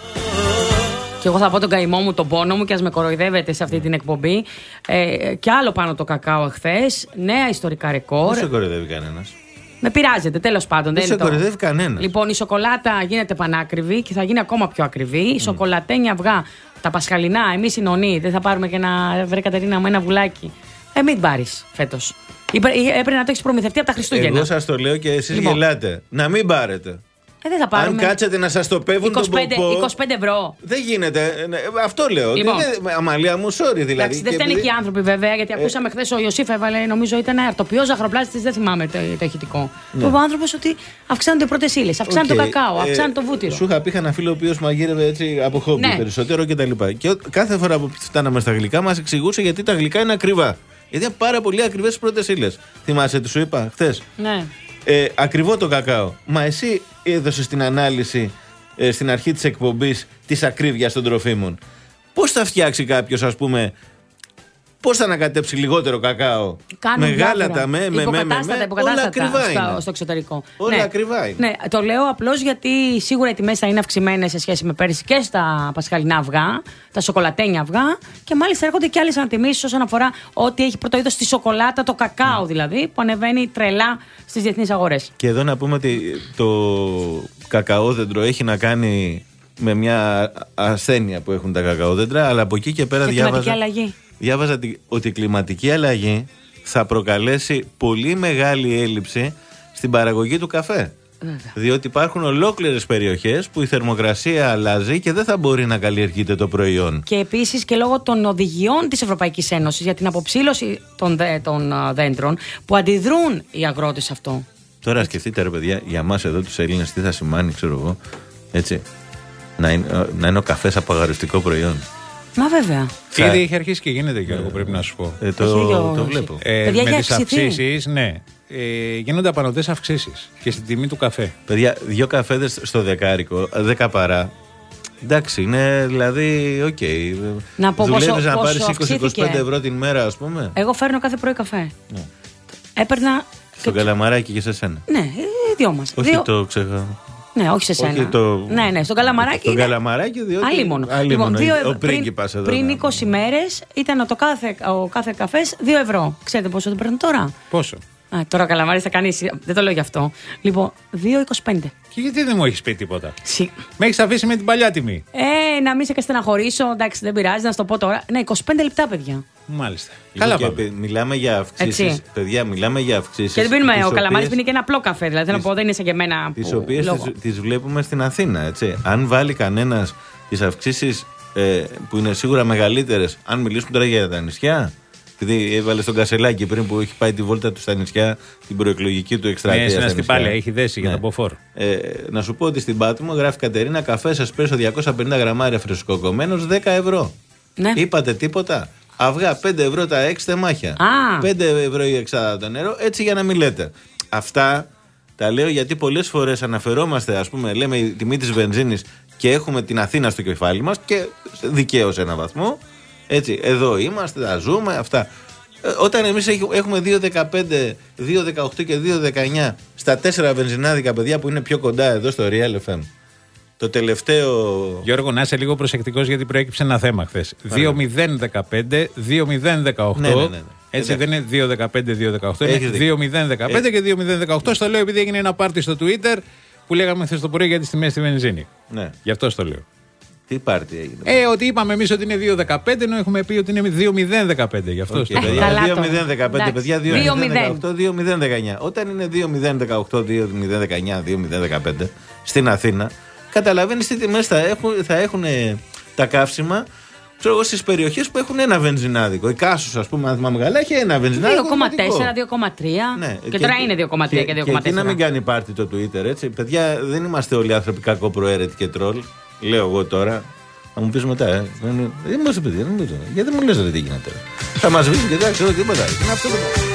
[SPEAKER 3] Και εγώ θα πω τον καημό μου, τον πόνο μου, και ας με κοροϊδεύετε σε αυτή την εκπομπή. Ε, και άλλο πάνω το κακάο εχθές. Νέα ιστορικά ρεκόρ.
[SPEAKER 2] Δεν σε κοροϊδεύει κανένας.
[SPEAKER 3] Με πειράζεται, τέλος πάντων.
[SPEAKER 2] Δεν σε
[SPEAKER 3] το...
[SPEAKER 2] κοροϊδεύει κανένας.
[SPEAKER 3] Λοιπόν, η σοκολάτα γίνεται πανάκριβη και θα γίνει ακόμα πιο ακριβή. Η mm. σοκολατένια αυγά, τα πασχαλινά, εμείς οι νονοί, δεν θα πάρουμε και ένα, βρε Κατερίνα μου, ένα βουλάκι. Ε, μην πάρεις φέτος. Έπρεπε να το έχεις προμηθευτεί από τα Χριστούγεννα.
[SPEAKER 2] Εγώ σας το λέω και εσείς λοιπόν. Γελάτε. Να μην πάρετε.
[SPEAKER 3] Ε, δεν θα πάρουμε.
[SPEAKER 2] Αν κάτσετε να σας το πέβουν
[SPEAKER 3] είκοσι πέντε,
[SPEAKER 2] τον ποπό,
[SPEAKER 3] είκοσι πέντε ευρώ.
[SPEAKER 2] Δεν γίνεται. Αυτό λέω.
[SPEAKER 3] Λοιπόν.
[SPEAKER 2] Δεν, Αμαλία μου, sorry δηλαδή.
[SPEAKER 3] Εντάξει, δεν φταίνε και οι άνθρωποι βέβαια, γιατί ε, ακούσαμε χθες ο Ιωσήφ έβαλε, νομίζω ήταν αρτοπιό ζαχαροπλάστης, δεν θυμάμαι το, το ηχητικό. Ναι. Που είπε ο άνθρωπος ότι αυξάνονται οι πρώτες ύλες, αυξάνεται okay. το κακάο, αυξάνεται ε, το βούτυρο.
[SPEAKER 2] Σου είχα πει ένα φίλο ο οποίος μαγείρευε έτσι από χόμπι ναι. περισσότερο κτλ. Και, και κάθε φορά που φτάναμε στα γλυκά μας εξηγούσε γιατί τα γλυκά είναι ακριβά. Γιατί είναι πάρα πολύ ακριβές οι πρώτες ύλες. Θυμάσαι τι σου είπα χθες.
[SPEAKER 3] Ναι.
[SPEAKER 2] Ε, ακριβό το κακάο. Μα εσύ έδωσες την ανάλυση ε, στην αρχή της εκπομπής της ακρίβειας των τροφίμων. Πώς θα φτιάξει κάποιος, ας πούμε, πώς θα ανακατέψει λιγότερο κακάο?
[SPEAKER 3] Κάνουν
[SPEAKER 2] μεγάλατα, με, με, με, με, με, όλα ακριβά
[SPEAKER 3] στο,
[SPEAKER 2] είναι.
[SPEAKER 3] Στο εξωτερικό.
[SPEAKER 2] Όλα
[SPEAKER 3] ναι.
[SPEAKER 2] ακριβά είναι.
[SPEAKER 3] Ναι, το λέω απλώς γιατί σίγουρα οι τιμές θα είναι αυξημένες σε σχέση με πέρυσι και στα πασχαλινά αυγά, τα σοκολατένια αυγά, και μάλιστα έρχονται και άλλες ανατιμήσεις όσον αφορά ό,τι έχει πρωτοείδος στη σοκολάτα, το κακάο mm. δηλαδή, που ανεβαίνει τρελά στις διεθνείς αγορές.
[SPEAKER 2] Και εδώ να πούμε ότι το κακαόδεντρο έχει να κάνει με μια ασθένεια που έχουν τα κακαόδεντρα, αλλά από εκεί και πέρα διάβαζα.
[SPEAKER 3] Αλλαγή.
[SPEAKER 2] Διάβαζα ότι η κλιματική αλλαγή θα προκαλέσει πολύ μεγάλη έλλειψη στην παραγωγή του καφέ. Βέβαια. Διότι υπάρχουν ολόκληρες περιοχές που η θερμοκρασία αλλάζει και δεν θα μπορεί να καλλιεργείται το προϊόν.
[SPEAKER 3] Και επίσης και λόγω των οδηγιών της Ευρωπαϊκής Ένωσης για την αποψήλωση των, δε, των δέντρων που αντιδρούν οι αγρότες σε αυτό.
[SPEAKER 2] Τώρα σκεφτείτε ρε παιδιά, για μας εδώ τους Έλληνες τι θα σημαίνει, ξέρω εγώ, έτσι, να είναι, να είναι ο καφές απαγαριστικό προϊόν.
[SPEAKER 3] Μα βέβαια.
[SPEAKER 1] Ήδη έχει αρχίσει και γίνεται και εγώ πρέπει να σου πω.
[SPEAKER 2] Ε, το, το βλέπω.
[SPEAKER 1] Ε,
[SPEAKER 3] Παιδιά,
[SPEAKER 1] με τις
[SPEAKER 3] αυξηθεί.
[SPEAKER 1] αυξήσεις, ναι. Ε, γίνονται απανωτές αυξήσεις και στην τιμή του καφέ.
[SPEAKER 2] Παιδιά, δύο καφέδες στο δεκάρικο, δέκα παρά. Εντάξει, είναι δηλαδή, οκ. Okay.
[SPEAKER 3] Να πω
[SPEAKER 2] δουλεύεις
[SPEAKER 3] πόσο,
[SPEAKER 2] να πάρεις
[SPEAKER 3] πόσο
[SPEAKER 2] είκοσι με είκοσι πέντε ευρώ την μέρα, ας πούμε.
[SPEAKER 3] Εγώ φέρνω κάθε πρωί καφέ. Ναι. Έπαιρνα.
[SPEAKER 2] Στον και... καλαμαράκι και σε σένα.
[SPEAKER 3] Ναι, οι δυο μας.
[SPEAKER 2] Όχι
[SPEAKER 3] δύο...
[SPEAKER 2] το ξέχασα.
[SPEAKER 3] Ναι, όχι σε σένα.
[SPEAKER 2] Όχι το...
[SPEAKER 3] Ναι, ναι, στον καλαμαράκι.
[SPEAKER 2] Στον καλαμαράκι, διότι.
[SPEAKER 3] Αλίμονο.
[SPEAKER 2] Λοιπόν, δύο
[SPEAKER 3] ευρώ,
[SPEAKER 2] ο πρίγκιπας εδώ.
[SPEAKER 3] Πριν είκοσι μέρες ήταν το κάθε, ο κάθε καφές δύο ευρώ. Ξέρετε πόσο το παίρνω τώρα?
[SPEAKER 1] Πόσο?
[SPEAKER 3] Α, τώρα ο καλαμάρης θα κάνει. Δεν το λέω γι' αυτό. Λοιπόν, δύο είκοσι πέντε.
[SPEAKER 1] Και γιατί δεν μου έχεις πει τίποτα?
[SPEAKER 3] Συ...
[SPEAKER 1] Με έχεις αφήσει με την παλιά τιμή.
[SPEAKER 3] Ε, να μην σε και στεναχωρήσω. Εντάξει, δεν πειράζει, να σου το πω τώρα. Ναι, είκοσι πέντε λεπτά, παιδιά.
[SPEAKER 1] Μάλιστα.
[SPEAKER 2] Λοιπόν,
[SPEAKER 1] Καλά
[SPEAKER 2] και
[SPEAKER 1] πάμε.
[SPEAKER 2] μιλάμε για αυξήσεις. Παιδιά, μιλάμε για αυξήσεις.
[SPEAKER 3] Και δεν πίνουμε, ο
[SPEAKER 2] οποίες,
[SPEAKER 3] Καλαμάρης πίνει και ένα απλό καφέ. Δηλαδή θέλω να πω, δεν είναι σαν και εμένα.
[SPEAKER 2] Τις οποίες τις, τις βλέπουμε στην Αθήνα. Έτσι. Αν βάλει κανένας τις αυξήσεις ε, που είναι σίγουρα μεγαλύτερες, αν μιλήσουμε τώρα για τα νησιά. επειδή έβαλε στον Κασελάκη πριν που έχει πάει τη βόλτα του στα νησιά, την προεκλογική του εκστρατεία.
[SPEAKER 1] Ναι, στην Πάλαια, έχει δέσει για
[SPEAKER 2] ναι.
[SPEAKER 1] τον Μποφόρ.
[SPEAKER 2] Ε, να σου πω ότι στην Πάτμο γράφει Κατερίνα, καφέ εσπρέσο διακόσια πενήντα γραμμάρια φρεσκοκομμένος δέκα ευρώ.
[SPEAKER 3] Ναι.
[SPEAKER 2] Είπατε τίποτα. Αυγά πέντε ευρώ τα έξι τεμάχια.
[SPEAKER 3] Α.
[SPEAKER 2] πέντε ευρώ η εξάδα το νερό, έτσι για να μην λέτε. Αυτά τα λέω γιατί πολλές φορές αναφερόμαστε, ας πούμε, λέμε η τιμή της βενζίνης και έχουμε την Αθήνα στο κεφάλι μας και δικαίως σε έναν βαθμό. Έτσι, εδώ είμαστε, τα ζούμε, αυτά. Ε, όταν εμείς έχουμε δύο δεκαπέντε, δύο δεκαοκτώ και δύο δεκαεννιά στα τέσσερα βενζινάδικα, παιδιά, που είναι πιο κοντά εδώ στο Real εφ εμ. Το τελευταίο.
[SPEAKER 1] Γιώργο, να είσαι λίγο προσεκτικός γιατί προέκυψε ένα θέμα χθες. δύο μηδέν δεκαπέντε, δύο μηδέν δεκαοκτώ.
[SPEAKER 2] Ναι, ναι, ναι, ναι.
[SPEAKER 1] Έτσι
[SPEAKER 2] Εντάξει.
[SPEAKER 1] δεν είναι δύο δεκαπέντε, δύο δεκαοκτώ.
[SPEAKER 2] Έχεις
[SPEAKER 1] Είναι
[SPEAKER 2] δίκιο.
[SPEAKER 1] δύο μηδέν δεκαπέντε
[SPEAKER 2] Ε.
[SPEAKER 1] και δύο μηδέν δεκαοκτώ. Στο λέω επειδή έγινε ένα πάρτι στο Twitter που λέγαμε χθες το πρωί για τις τιμές στη βενζίνη.
[SPEAKER 2] Ναι.
[SPEAKER 1] Γι' αυτό στο λέω.
[SPEAKER 2] Τι πάρτι έγινε.
[SPEAKER 1] Ε, ότι είπαμε εμείς ότι είναι δύο δεκαπέντε, ενώ έχουμε πει ότι είναι δύο μηδέν δεκαπέντε. Γι' αυτό
[SPEAKER 2] Okay,
[SPEAKER 1] στο λέω.
[SPEAKER 2] παιδιά, δύο μηδέν δεκαπέντε,
[SPEAKER 3] Εντάξει.
[SPEAKER 2] παιδιά, δύο μηδέν δεκαοκτώ, δύο μηδέν δεκαεννιά. Όταν είναι δύο μηδέν δεκαοκτώ, δύο μηδέν δεκαεννιά, δύο μηδέν δεκαπέντε στην Αθήνα, καταλαβαίνεις τι τιμές θα έχουν, θα έχουν ε, τα καύσιμα. Ξέρω εγώ στις περιοχές που έχουν ένα βενζινάδικο. Η Κάσος, ας πούμε, αν θυμάμαι καλά, έχει ένα βενζινάδικο.
[SPEAKER 3] δύο κόμμα τέσσερα, δύο κόμμα τρία.
[SPEAKER 2] Ναι,
[SPEAKER 3] Και τώρα είναι δύο κόμμα τρία και δύο κόμμα
[SPEAKER 2] Και εκεί να
[SPEAKER 3] τέσσερα.
[SPEAKER 2] μην κάνει πάρτι το Twitter, έτσι. Παιδιά, δεν είμαστε όλοι άνθρωποι κακοπροαίρετοι και τρόλ. Λέω εγώ τώρα. Θα μου πεις μετά, ε. Δεν δεν μου παιδί, δεν μου γιατί μου λες ρε τι γίνεται. Θα μας βρεις και δεν ξέρω τίποτα. Είναι αυτό το πράγμα.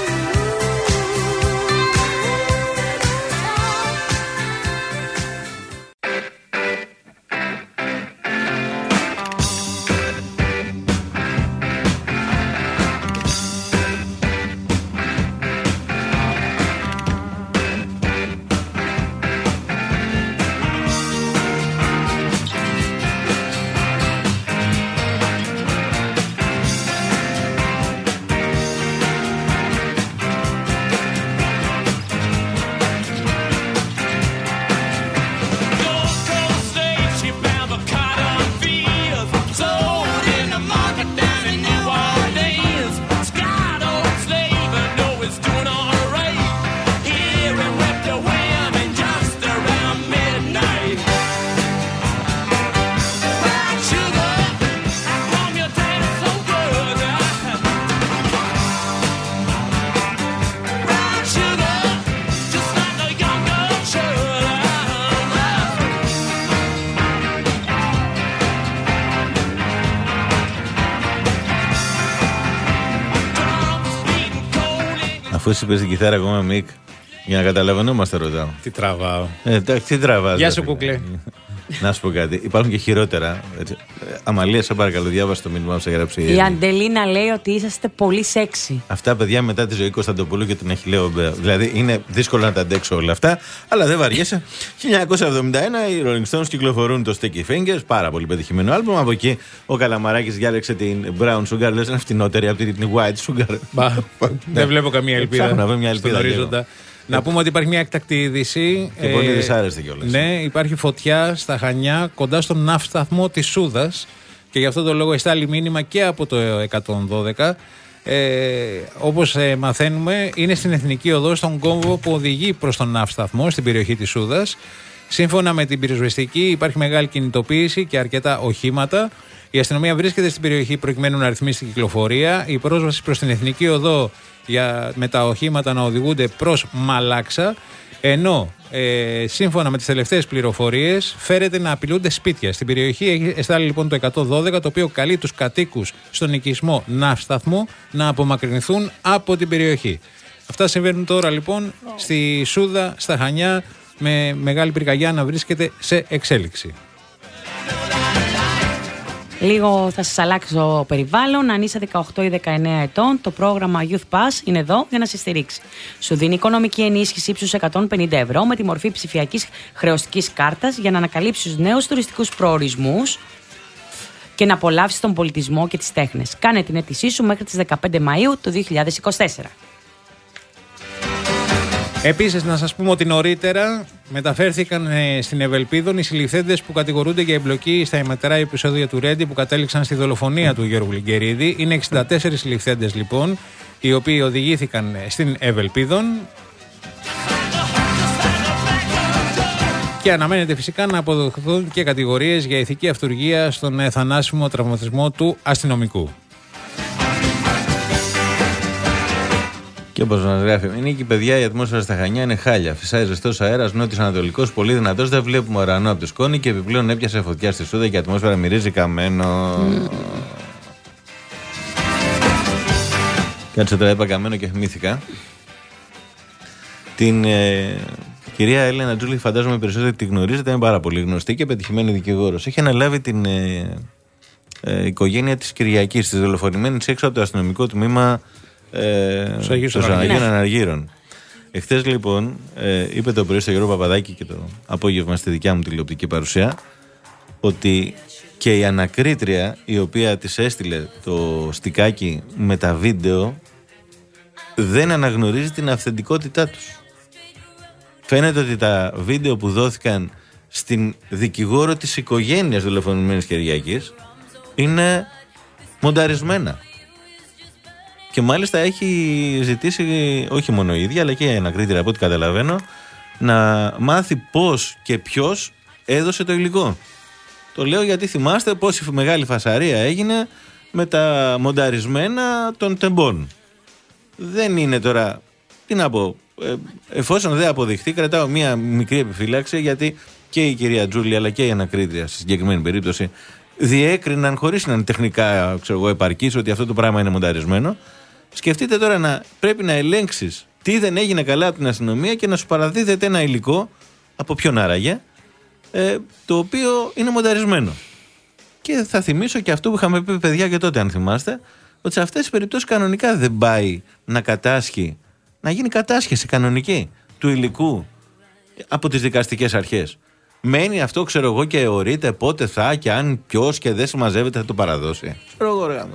[SPEAKER 2] Αφού εσύ πες την κιθάρα ακόμα, Μικ, για να καταλαβαίνόμαστε, ρωτάω.
[SPEAKER 1] Τι τραβάω.
[SPEAKER 2] Ε, εντάξει, τι τραβάς.
[SPEAKER 1] Γεια
[SPEAKER 2] ρε
[SPEAKER 1] σου,
[SPEAKER 2] φίλε.
[SPEAKER 1] κουκλέ.
[SPEAKER 2] Να σου πω κάτι. Υπάρχουν και χειρότερα. Έτσι. Ε, Αμαλία, σε παρακαλώ, διάβασε το μήνυμα που σε έγραψε η
[SPEAKER 3] Η
[SPEAKER 2] Έλλη.
[SPEAKER 3] Αντελίνα λέει ότι είσαστε πολύ σεξι.
[SPEAKER 2] Αυτά, παιδιά, μετά τη ζωή Κωνσταντοπούλου και την Αχιλλέο Μπέα. Δηλαδή είναι δύσκολο να τα αντέξω όλα αυτά, αλλά δεν βαριέσαι. χίλια εννιακόσια εβδομήντα ένα οι Rolling Stones κυκλοφορούν το Sticky Fingers, πάρα πολύ πετυχημένο άλμπουμ. Από εκεί ο Καλαμαράκης διάλεξε την Brown Sugar, λες να είναι φτηνότερη από την White Sugar.
[SPEAKER 1] Μπα, δεν βλέπω καμία ελπίδα.
[SPEAKER 2] Ψάχνω να βρω μια ελπίδα
[SPEAKER 1] στον
[SPEAKER 2] λίγο.
[SPEAKER 1] ορίζοντα. Να πούμε ότι υπάρχει μια εκτακτή είδηση.
[SPEAKER 2] Και πολύ δυσάρεστη κιόλας.
[SPEAKER 1] Ναι, υπάρχει φωτιά στα Χανιά κοντά στον ναύσταθμο της Σούδας και γι' αυτό το λόγο εστάλει μήνυμα και από το εκατόν δώδεκα. Ε, όπως ε, μαθαίνουμε, είναι στην Εθνική Οδό, στον κόμβο που οδηγεί προς τον ναύσταθμο στην περιοχή της Σούδας. Σύμφωνα με την πυροσβεστική, υπάρχει μεγάλη κινητοποίηση και αρκετά οχήματα. Η αστυνομία βρίσκεται στην περιοχή προκειμένου να ρυθμίσει την κυκλοφορία. Η πρόσβαση προς την Εθνική Οδό για, με τα οχήματα να οδηγούνται προς Μαλάξα. Ενώ ε, σύμφωνα με τις τελευταίες πληροφορίες φέρεται να απειλούνται σπίτια. Στην περιοχή έχει εστάλει λοιπόν το εκατόν δώδεκα, το οποίο καλεί τους κατοίκους στον οικισμό Ναύσταθμο να απομακρυνθούν από την περιοχή. Αυτά συμβαίνουν τώρα λοιπόν στη Σούδα, στα Χανιά, με μεγάλη πυρκαγιά να βρίσκεται σε εξέλιξη.
[SPEAKER 3] Λίγο θα σας αλλάξω περιβάλλον. Αν είσαι δεκαοκτώ ή δεκαεννέα ετών, το πρόγραμμα Youth Pass είναι εδώ για να σε στηρίξει. Σου δίνει οικονομική ενίσχυση ύψους εκατόν πενήντα ευρώ με τη μορφή ψηφιακής χρεωστικής κάρτας για να ανακαλύψεις νέους τουριστικούς προορισμούς και να απολαύσεις τον πολιτισμό και τις τέχνες. Κάνε την αίτησή σου μέχρι τις δεκαπέντε Μαΐου του δύο χιλιάδες είκοσι τέσσερα.
[SPEAKER 1] Επίσης, να σας πούμε ότι νωρίτερα μεταφέρθηκαν στην Ευελπίδων οι συλληφθέντες που κατηγορούνται για εμπλοκή στα ημετρά επεισόδια του Ρέντι που κατέληξαν στη δολοφονία του Γιώργου Λιγκερίδη. Είναι εξήντα τέσσερις συλληφθέντες λοιπόν, οι οποίοι οδηγήθηκαν στην Ευελπίδων. Και αναμένεται φυσικά να αποδοθούν και κατηγορίες για ηθική αυτουργία στον θανάσιμο τραυματισμό του αστυνομικού.
[SPEAKER 2] Και όπως μας γράφει η Νίκη, παιδιά, η ατμόσφαιρα στα Χανιά είναι χάλια. Φυσάει ζεστός αέρας, νότιος ανατολικός, πολύ δυνατός. Δεν βλέπουμε ουρανό από το σκόνη και επιπλέον έπιασε φωτιά στη Σούδα και η ατμόσφαιρα μυρίζει καμένο. Mm. Κάτσε τώρα, είπα καμένο και θυμήθηκα. Την ε, κυρία Έλενα Τζούλη, φαντάζομαι περισσότερο τη γνωρίζετε, είναι πάρα πολύ γνωστή και πετυχημένη δικηγόρος. Έχει αναλάβει την ε, ε, οικογένεια της Κυριακής, της δολοφονημένης έξω από το αστυνομικό τμήμα. Ε, των Αγίων Αναργύρων. Εχθές λοιπόν ε, είπε το πρωί στο Γιώργο Παπαδάκη και το απόγευμα στη δικιά μου τηλεοπτική παρουσία ότι και η ανακρίτρια η οποία της έστειλε το στικάκι με τα βίντεο δεν αναγνωρίζει την αυθεντικότητά τους. Φαίνεται ότι τα βίντεο που δόθηκαν στην δικηγόρο της οικογένειας δολοφονημένης Κυριακής είναι μονταρισμένα. Και μάλιστα έχει ζητήσει, όχι μόνο η ίδια, αλλά και η ανακρίτρια, από ό,τι καταλαβαίνω, να μάθει πώς και ποιος έδωσε το υλικό. Το λέω γιατί θυμάστε πόση μεγάλη φασαρία έγινε με τα μονταρισμένα των τεμπών. Δεν είναι τώρα, τι να πω, εφόσον δεν αποδειχθεί, κρατάω μία μικρή επιφύλαξη, γιατί και η κυρία Τζούλη αλλά και η ανακρίτρια στη συγκεκριμένη περίπτωση διέκριναν χωρίς να είναι τεχνικά, ξέρω εγώ, επαρκής ότι αυτό το πράγμα είναι μονταρισμένο. Σκεφτείτε τώρα να πρέπει να ελέγξεις τι δεν έγινε καλά από την αστυνομία και να σου παραδίδεται ένα υλικό, από ποιον άραγε, ε, το οποίο είναι μονταρισμένο. Και θα θυμίσω και αυτό που είχαμε πει, παιδιά, και τότε, αν θυμάστε, ότι σε αυτές τις περιπτώσεις κανονικά δεν πάει να κατάσχει, να γίνει κατάσχεση κανονική του υλικού από τις δικαστικές αρχές. Μένει αυτό, ξέρω εγώ, και ορείται πότε θα και αν ποιος και δεν συμμαζεύεται θα το παραδώσει. Ξέρω εγώ, ρε γάμο.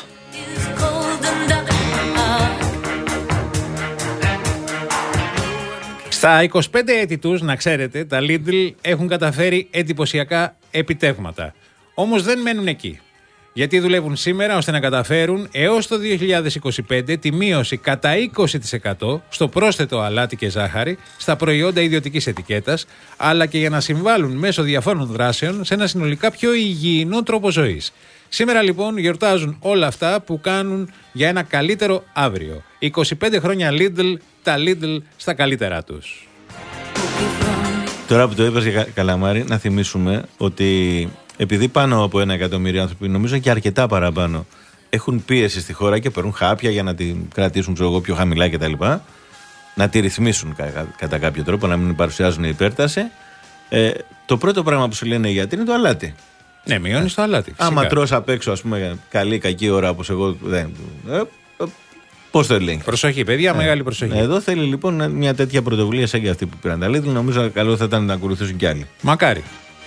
[SPEAKER 1] Στα είκοσι πέντε έτη τους, να ξέρετε, τα Lidl έχουν καταφέρει εντυπωσιακά επιτεύγματα. Όμως δεν μένουν εκεί. Γιατί δουλεύουν σήμερα ώστε να καταφέρουν έως το δύο χιλιάδες είκοσι πέντε τη μείωση κατά είκοσι τοις εκατό στο πρόσθετο αλάτι και ζάχαρη στα προϊόντα ιδιωτικής ετικέτας, αλλά και για να συμβάλλουν μέσω διαφόρων δράσεων σε ένα συνολικά πιο υγιεινό τρόπο ζωής. Σήμερα λοιπόν γιορτάζουν όλα αυτά που κάνουν για ένα καλύτερο αύριο. είκοσι πέντε χρόνια Lidl, τα Lidl στα καλύτερά τους.
[SPEAKER 2] Τώρα που το είπες για καλαμάρι, να θυμίσουμε ότι επειδή πάνω από ένα εκατομμύριο άνθρωποι, νομίζω και αρκετά παραπάνω, έχουν πίεση στη χώρα και παίρνουν χάπια για να την κρατήσουν, ξέρω εγώ, πιο χαμηλά κτλ. Να τη ρυθμίσουν κα, κατά κάποιο τρόπο, να μην παρουσιάζουν υπέρταση. Ε, το πρώτο πράγμα που σου λένε οι γιατροί είναι το αλάτι.
[SPEAKER 1] Ναι, μειώνει το αλάτι. Φυσικά.
[SPEAKER 2] Άμα τρως απ' έξω, ας πούμε, καλή κακή ώρα όπως εγώ. Δεν, ε, ε, πώς το λέει.
[SPEAKER 1] Προσοχή, παιδιά, ε, μεγάλη προσοχή.
[SPEAKER 2] Εδώ θέλει λοιπόν μια τέτοια πρωτοβουλία σαν και αυτή που πήραν τα Lidl. Νομίζω καλό θα ήταν να ακολουθήσουν κι άλλοι.
[SPEAKER 1] Μακάρι.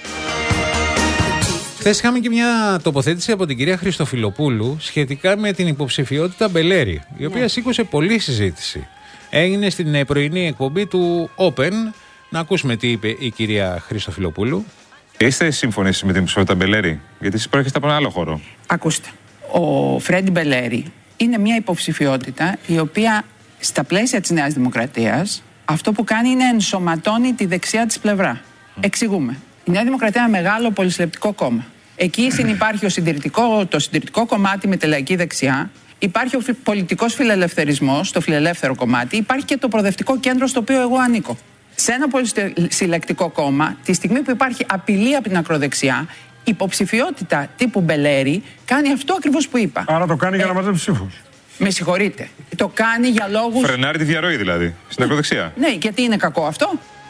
[SPEAKER 1] Χθες είχαμε και μια τοποθέτηση από την κυρία Χριστοφιλοπούλου σχετικά με την υποψηφιότητα Μπελέρη, η οποία yeah. σήκωσε πολλή συζήτηση. Έγινε στην πρωινή εκπομπή του Open. Να ακούσουμε τι είπε η κυρία Χριστοφιλοπούλου.
[SPEAKER 6] Είστε σύμφωνοι με την υποψηφιότητα Μπελέρη, γιατί εσείς προέρχεστε από ένα άλλο χώρο.
[SPEAKER 8] Ακούστε. Ο Φρέντι Μπελέρη είναι μια υποψηφιότητα η οποία στα πλαίσια της Νέας Δημοκρατίας αυτό που κάνει είναι ενσωματώνει τη δεξιά της πλευρά. Mm. Εξηγούμε. Η Νέα Δημοκρατία είναι ένα μεγάλο πολυσυλλεκτικό κόμμα. Εκεί συνυπάρχει ο συντηρητικό, το συντηρητικό κομμάτι με τη λαϊκή δεξιά. Υπάρχει ο πολιτικός φιλελευθερισμός, το φιλελεύθερο κομμάτι. Υπάρχει και το προοδευτικό κέντρο στο οποίο εγώ ανήκω. Σε ένα πολυσυλλεκτικό κόμμα, τη στιγμή που υπάρχει απειλή από την ακροδεξιά, υποψηφιότητα τύπου Μπελέρη κάνει αυτό ακριβώς που είπα.
[SPEAKER 13] Άρα το κάνει ε, για να μαζέψει ψήφους.
[SPEAKER 8] Με συγχωρείτε. Το κάνει για λόγους.
[SPEAKER 6] Φρενάρει τη διαρροή δηλαδή, στην ακροδεξιά.
[SPEAKER 8] Ναι, γιατί είναι κακό αυτό.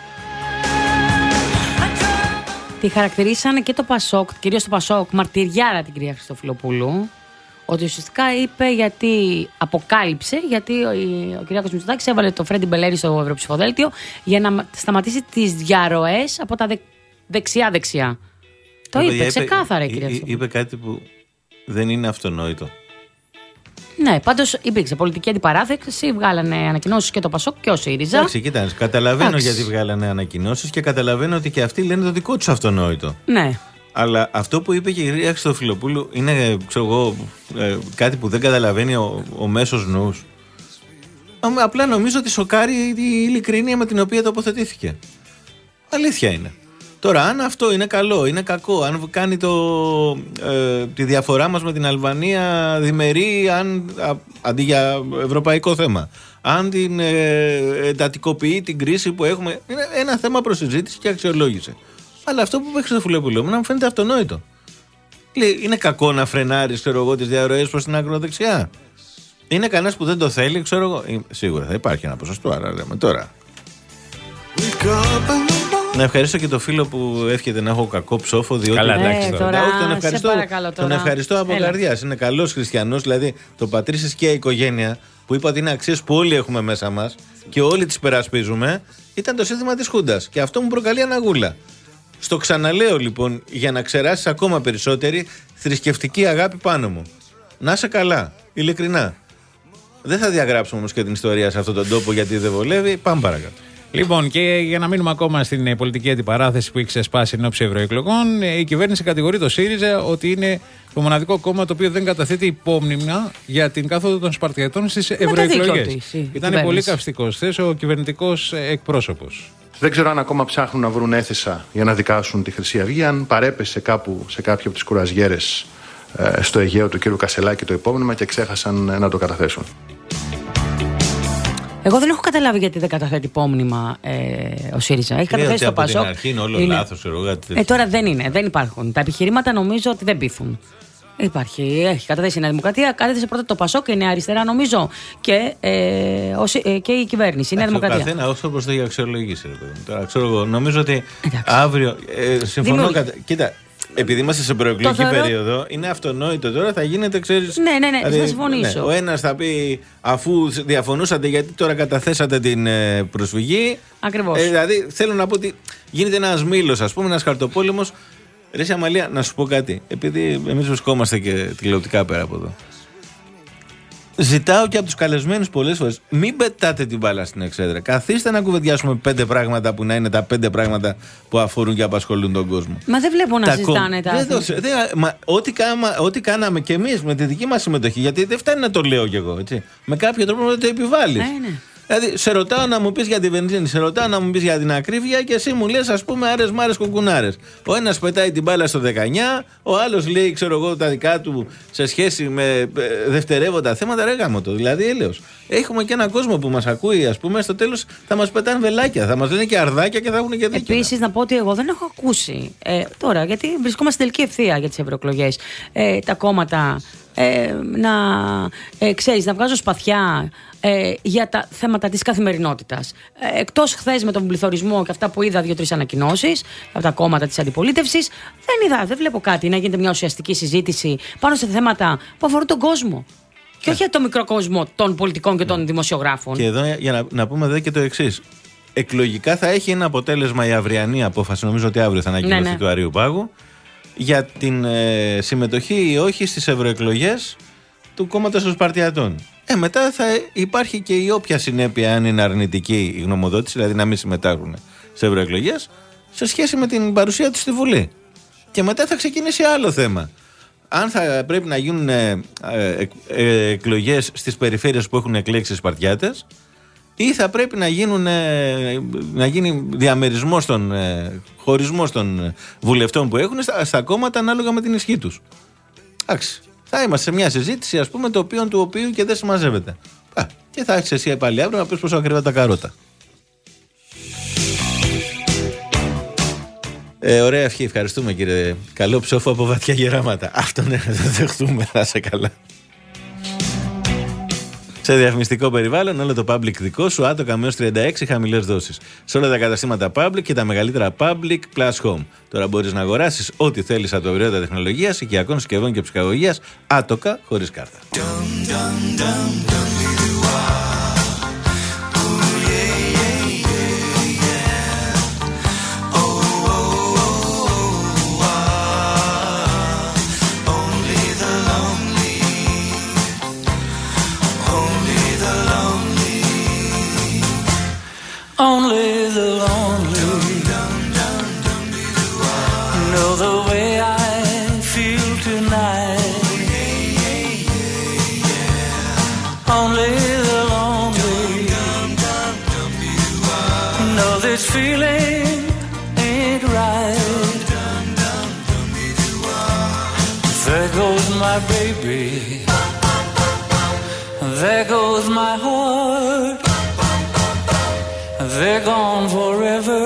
[SPEAKER 3] Τη χαρακτηρίσανε και το Πασόκ, κυρίως το Πασόκ, μαρτυριάρα την κυρία Χριστοφιλοπούλου, ότι ουσιαστικά είπε γιατί αποκάλυψε, γιατί ο, ο κ. Μητσοτάκης έβαλε το Φρέντι Μπελέρη στο Ευρωψηφοδέλτιο για να σταματήσει τις διαρροές από τα δε, δεξιά-δεξιά. Το είπε, είπε ξεκάθαρα η κυρία Χριστοφιλοπούλου.
[SPEAKER 2] Είπε κάτι που δεν είναι αυτονόητο.
[SPEAKER 3] Ναι, πάντως υπήρξε πολιτική αντιπαράθεση, βγάλανε ανακοινώσεις και το Πασόκ και ο ΣΥΡΙΖΑ.
[SPEAKER 2] Εντάξει, κοίτα, καταλαβαίνω
[SPEAKER 3] Εντάξει.
[SPEAKER 2] γιατί βγάλανε ανακοινώσεις και καταλαβαίνω ότι και αυτοί λένε το δικό τους αυτονόητο.
[SPEAKER 3] Ναι.
[SPEAKER 2] Αλλά αυτό που είπε και η κυρία Χριστοφιλοπούλου είναι, ξέρω εγώ, ε, κάτι που δεν καταλαβαίνει ο, ο μέσος νους. Απλά νομίζω ότι σοκάρει η ειλικρίνεια με την οποία τοποθετήθηκε. Αλήθεια είναι. Τώρα, αν αυτό είναι καλό, είναι κακό, αν κάνει το, ε, τη διαφορά μας με την Αλβανία διμερή, αν, α, αντί για ευρωπαϊκό θέμα, αν την ε, εντατικοποιεί την κρίση που έχουμε, είναι ένα θέμα προσυζήτηση και αξιολόγηση. Αλλά αυτό που είπε Χριστοφιλοπούλου μου φαίνεται αυτονόητο. Λέει, είναι κακό να φρενάρεις, ξέρω εγώ, τις διαρροές προς την ακροδεξιά. Είναι κανένας που δεν το θέλει, ξέρω εγώ. Σίγουρα θα υπάρχει ένα ποσοστό, άρα λέμε τώρα. Να ευχαριστώ και το φίλο που εύχεται να έχω κακό ψόφο. Διότι
[SPEAKER 1] Καλά, εντάξει.
[SPEAKER 3] Ε, τώρα,
[SPEAKER 2] όχι, τον ευχαριστώ,
[SPEAKER 3] παρακαλώ, τώρα.
[SPEAKER 2] τον ευχαριστώ από καρδιάς. Είναι καλός χριστιανός, δηλαδή το πατρίσεις και η οικογένεια που είπα ότι είναι αξίες που όλοι έχουμε μέσα μας και όλοι τις περασπίζουμε. Ήταν το σύνθημα της Χούντας και αυτό μου προκαλεί αναγούλα. Στο ξαναλέω λοιπόν για να ξεράσεις ακόμα περισσότερη θρησκευτική αγάπη πάνω μου. Να είσαι καλά, ειλικρινά. Δεν θα διαγράψουμε όμως και την ιστορία σε αυτόν τον τόπο γιατί δεν βολεύει. Πάμε παρακάτω.
[SPEAKER 1] Λοιπόν, και για να μείνουμε ακόμα στην πολιτική αντιπαράθεση που έχει ξεσπάσει εν ώψη ευρωεκλογών, η κυβέρνηση κατηγορεί το ΣΥΡΙΖΑ ότι είναι το μοναδικό κόμμα το οποίο δεν καταθέτει υπόμνημα για την κάθοδο των Σπαρτιατών στις ευρωεκλογές. Ήταν πολύ καυστικός χθες ο κυβερνητικός εκπρόσωπος.
[SPEAKER 20] Δεν ξέρω αν ακόμα ψάχνουν να βρουν έθεσα για να δικάσουν τη Χρυσή Αυγή, αν παρέπεσε κάπου σε κάποια από τις κουραζιέρες ε, στο Αιγαίο του κ. Κασελάκη το υπόμνημα και ξέχασαν ε, να το καταθέσουν.
[SPEAKER 3] Εγώ δεν έχω καταλάβει γιατί δεν καταθέτει υπόμνημα ε, ο ΣΥΡΙΖΑ. Έχει καταθέσει το Πασόκ.
[SPEAKER 2] Από την αρχή είναι όλο είναι... λάθος.
[SPEAKER 3] Ε, τώρα δεν είναι, δεν υπάρχουν. Τα επιχειρήματα νομίζω ότι δεν πείθουν. Υπάρχει, έχει καταθέσει η Νέα Δημοκρατία, κατέθεσε πρώτα το Πασόκ, η Νέα Αριστερά νομίζω και, ε, ο, ε, και η κυβέρνηση, η Νέα Δημοκρατία.
[SPEAKER 2] Ο καθένα όσο προς το έχει αξιολογήσει. Τώρα ξέρω εγώ, νομίζω ότι εντάξει. αύριο. Ε, συμφωνώ. Κατα... Κοίτα, επειδή είμαστε σε προεκλογική θεωρώ... περίοδο, είναι αυτονόητο τώρα, θα γίνεται, ξέρεις.
[SPEAKER 3] Ναι, ναι, ναι,
[SPEAKER 2] δηλαδή,
[SPEAKER 3] θα συμφωνήσω.
[SPEAKER 2] Ναι, ο ένας θα πει, αφού διαφωνούσατε, γιατί τώρα καταθέσατε την ε, προσφυγή.
[SPEAKER 3] Ακριβώς.
[SPEAKER 2] Ε, δηλαδή, θέλω να πω ότι γίνεται ένας μήλος, ας πούμε, ένας χαρτοπόλεμος. Ρε Σαμαλία, να σου πω κάτι. Επειδή εμείς βρισκόμαστε και τηλεοπτικά πέρα από εδώ. Ζητάω και από τους καλεσμένους πολλές φορές, μην πετάτε την μπάλα στην εξέδρα. Καθίστε να κουβεντιάσουμε πέντε πράγματα που να είναι τα πέντε πράγματα που αφορούν και απασχολούν τον κόσμο.
[SPEAKER 3] Μα δεν βλέπω να συζητάνε τα
[SPEAKER 2] δεν δώσε, δεν, μα, ό,τι, κάμα, ό,τι κάναμε κι εμείς με τη δική μας συμμετοχή, γιατί δεν φτάνει να το λέω κι εγώ, έτσι. Με κάποιο τρόπο να το επιβάλλεις.
[SPEAKER 3] Ναι, ναι.
[SPEAKER 2] Δηλαδή, σε ρωτάω να μου πεις για τη βενζίνη, σε ρωτάω να μου πεις για την ακρίβεια και εσύ μου λες, ας πούμε, άρες μάρες κουκουνάρες. Ο ένας πετάει την μπάλα στο δεκαεννιά, ο άλλος λέει, ξέρω εγώ, τα δικά του σε σχέση με δευτερεύοντα θέματα. Ρε γάμο το. Δηλαδή, έλεος. Έχουμε και έναν κόσμο που μας ακούει, ας πούμε, στο τέλος θα μας πετάνε βελάκια, θα μας λένε και αρδάκια και θα έχουν και δίκαια.
[SPEAKER 3] Επίσης, να πω ότι εγώ δεν έχω ακούσει ε, τώρα, γιατί βρισκόμαστε στην τελική ευθεία για τις ευρωεκλογές, ε, τα κόμματα. Ε, να, ε, ξέρεις, να βγάζω σπαθιά ε, για τα θέματα της καθημερινότητας. Ε, εκτός χθες με τον πληθωρισμό και αυτά που είδα δύο-τρεις ανακοινώσεις από τα κόμματα της αντιπολίτευσης, δεν είδα, δεν βλέπω κάτι να γίνεται μια ουσιαστική συζήτηση πάνω σε θέματα που αφορούν τον κόσμο. Και όχι το μικρό κόσμο των πολιτικών και των δημοσιογράφων.
[SPEAKER 2] Και εδώ για να, να πούμε δε και το εξής. Εκλογικά θα έχει ένα αποτέλεσμα η αυριανή απόφαση, νομίζω ότι αύριο θα ανακοινωθεί ναι, ναι. του Αρείου Πάγου, για την ε, συμμετοχή ή όχι στις ευρωεκλογές του κόμματος των Σπαρτιατών. Ε, μετά θα υπάρχει και η όποια συνέπεια, αν είναι αρνητική η γνωμοδότηση, δηλαδή να μην συμμετάχουν σε ευρωεκλογές, σε σχέση με την παρουσία του στη Βουλή. Και μετά θα ξεκινήσει άλλο θέμα. Αν θα πρέπει να γίνουν ε, ε, ε, εκλογές στις περιφέρειες που έχουν εκλέξει οι Σπαρτιάτες, ή θα πρέπει να, γίνουν, να γίνει διαμερισμός των, χωρισμός των βουλευτών που έχουν στα, στα κόμματα ανάλογα με την ισχύ τους. Εντάξει. Θα είμαστε σε μια συζήτηση, ας πούμε, το οποίο του οποίου και δεν συμμαζεύεται. Α, και θα έχεις εσύ πάλι αύριο να πεις πόσο ακριβά τα καρότα. Ε, ωραία ευχή, ευχαριστούμε κύριε. Καλό ψόφο από βαθιά γεράματα. Αυτό ναι, θα το δεχτούμε, θα είσαι καλά. Σε διαφημιστικό περιβάλλον, όλο το Public δικό σου, άτοκα με έως τριάντα έξι χαμηλές δόσεις. Σε όλα τα καταστήματα Public και τα μεγαλύτερα Public Plus Home. Τώρα μπορείς να αγοράσεις ό,τι θέλεις από το ευρύτατα τεχνολογίας, οικιακών συσκευών και ψυχαγωγίας, άτοκα χωρίς κάρτα.
[SPEAKER 7] Only the lonely know the way I feel tonight. Only the lonely know this feeling ain't right. There goes my baby, there goes my heart. They're gone forever,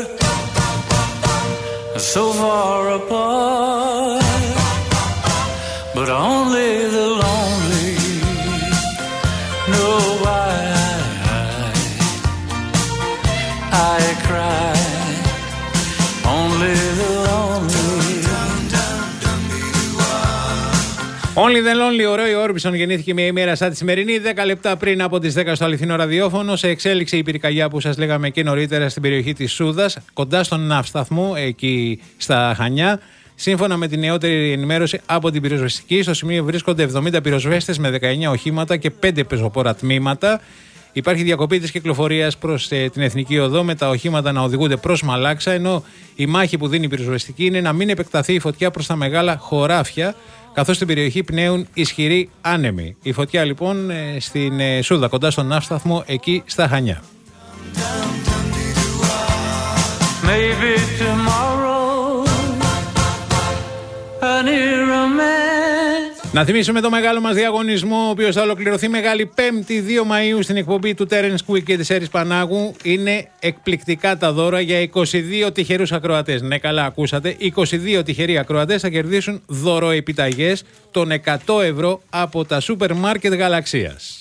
[SPEAKER 7] so far apart. But only the lonely know why I, I cry. Only the lonely.
[SPEAKER 1] Only the Lonely, ο Ρόι Όρμπισον γεννήθηκε μια ημέρα σαν τη σημερινή, δέκα λεπτά πριν από τις δέκα στο αληθινό ραδιόφωνο. Σε εξέλιξη η πυρκαγιά που σας λέγαμε και νωρίτερα στην περιοχή της Σούδας, κοντά στον ναύσταθμο, εκεί στα Χανιά. Σύμφωνα με την νεότερη ενημέρωση από την πυροσβεστική, στο σημείο βρίσκονται εβδομήντα πυροσβέστες με δεκαεννιά οχήματα και πέντε πεζοπόρα τμήματα. Υπάρχει διακοπή της κυκλοφορίας προς ε, την Εθνική Οδό, με τα οχήματα να οδηγούνται προς Μαλάξα, ενώ η μάχη που δίνει η πυροσβεστική είναι να μην επεκταθεί η φωτιά προς τα μεγάλα χωράφια, καθώς στην περιοχή πνέουν ισχυροί άνεμοι. Η φωτιά λοιπόν ε, στην ε, Σούδα, κοντά στον ναύσταθμο, εκεί στα Χανιά.
[SPEAKER 7] Maybe tomorrow, an era man.
[SPEAKER 1] Να θυμίσουμε το μεγάλο μας διαγωνισμό, ο οποίος θα ολοκληρωθεί Μεγάλη Πέμπτη δύο Μαΐου στην εκπομπή του Terence Quick και της Έρης Πανάγου. Είναι εκπληκτικά τα δώρα για είκοσι δύο τυχερούς ακροατές. Ναι, καλά ακούσατε. είκοσι δύο τυχεροί ακροατές θα κερδίσουν δωροεπιταγές των εκατό ευρώ από τα σούπερ μάρκετ Γαλαξίας.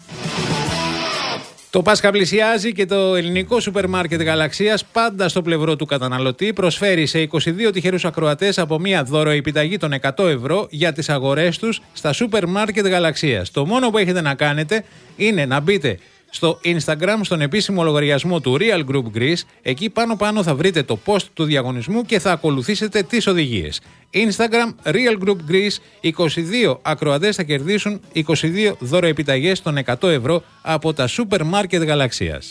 [SPEAKER 1] Το Πάσχα πλησιάζει και το ελληνικό σούπερ μάρκετ Γαλαξίας, πάντα στο πλευρό του καταναλωτή, προσφέρει σε είκοσι δύο τυχερούς ακροατές από μια δωροεπιταγή των εκατό ευρώ για τις αγορές τους στα σούπερ μάρκετ Γαλαξίας. Το μόνο που έχετε να κάνετε είναι να μπείτε στο Instagram, στον επίσημο λογαριασμό του Real Group Greece. Εκεί πάνω πάνω θα βρείτε το post του διαγωνισμού και θα ακολουθήσετε τις οδηγίες. Instagram Real Group Greece. είκοσι δύο ακροατές θα κερδίσουν είκοσι δύο δωροεπιταγές των εκατό ευρώ από τα σούπερ μάρκετ Γαλαξίας.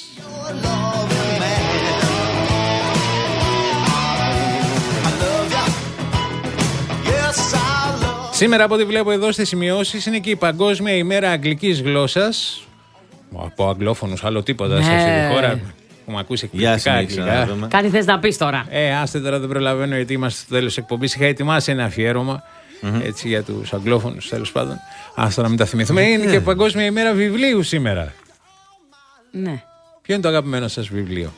[SPEAKER 1] Σήμερα, από ό,τι βλέπω εδώ στις σημειώσεις, είναι και η Παγκόσμια ημέρα αγγλικής γλώσσας. Από αγγλόφωνους, άλλο τίποτα ναι. Σε αυτή τη χώρα που με ακούσει εκπληκτικά αγγλικά.
[SPEAKER 3] Κάτι θες να πεις τώρα?
[SPEAKER 1] Ε, άστε τώρα, δεν προλαβαίνω, γιατί είμαστε στο τέλος της εκπομπής. Είχα ετοιμάσει ένα αφιέρωμα mm-hmm. έτσι, για τους αγγλόφωνους, τέλος πάντων. Άστα να μην τα θυμηθούμε. Είναι και Παγκόσμια ημέρα βιβλίου σήμερα.
[SPEAKER 3] Ναι.
[SPEAKER 1] Ποιο είναι το αγαπημένο σας βιβλίο?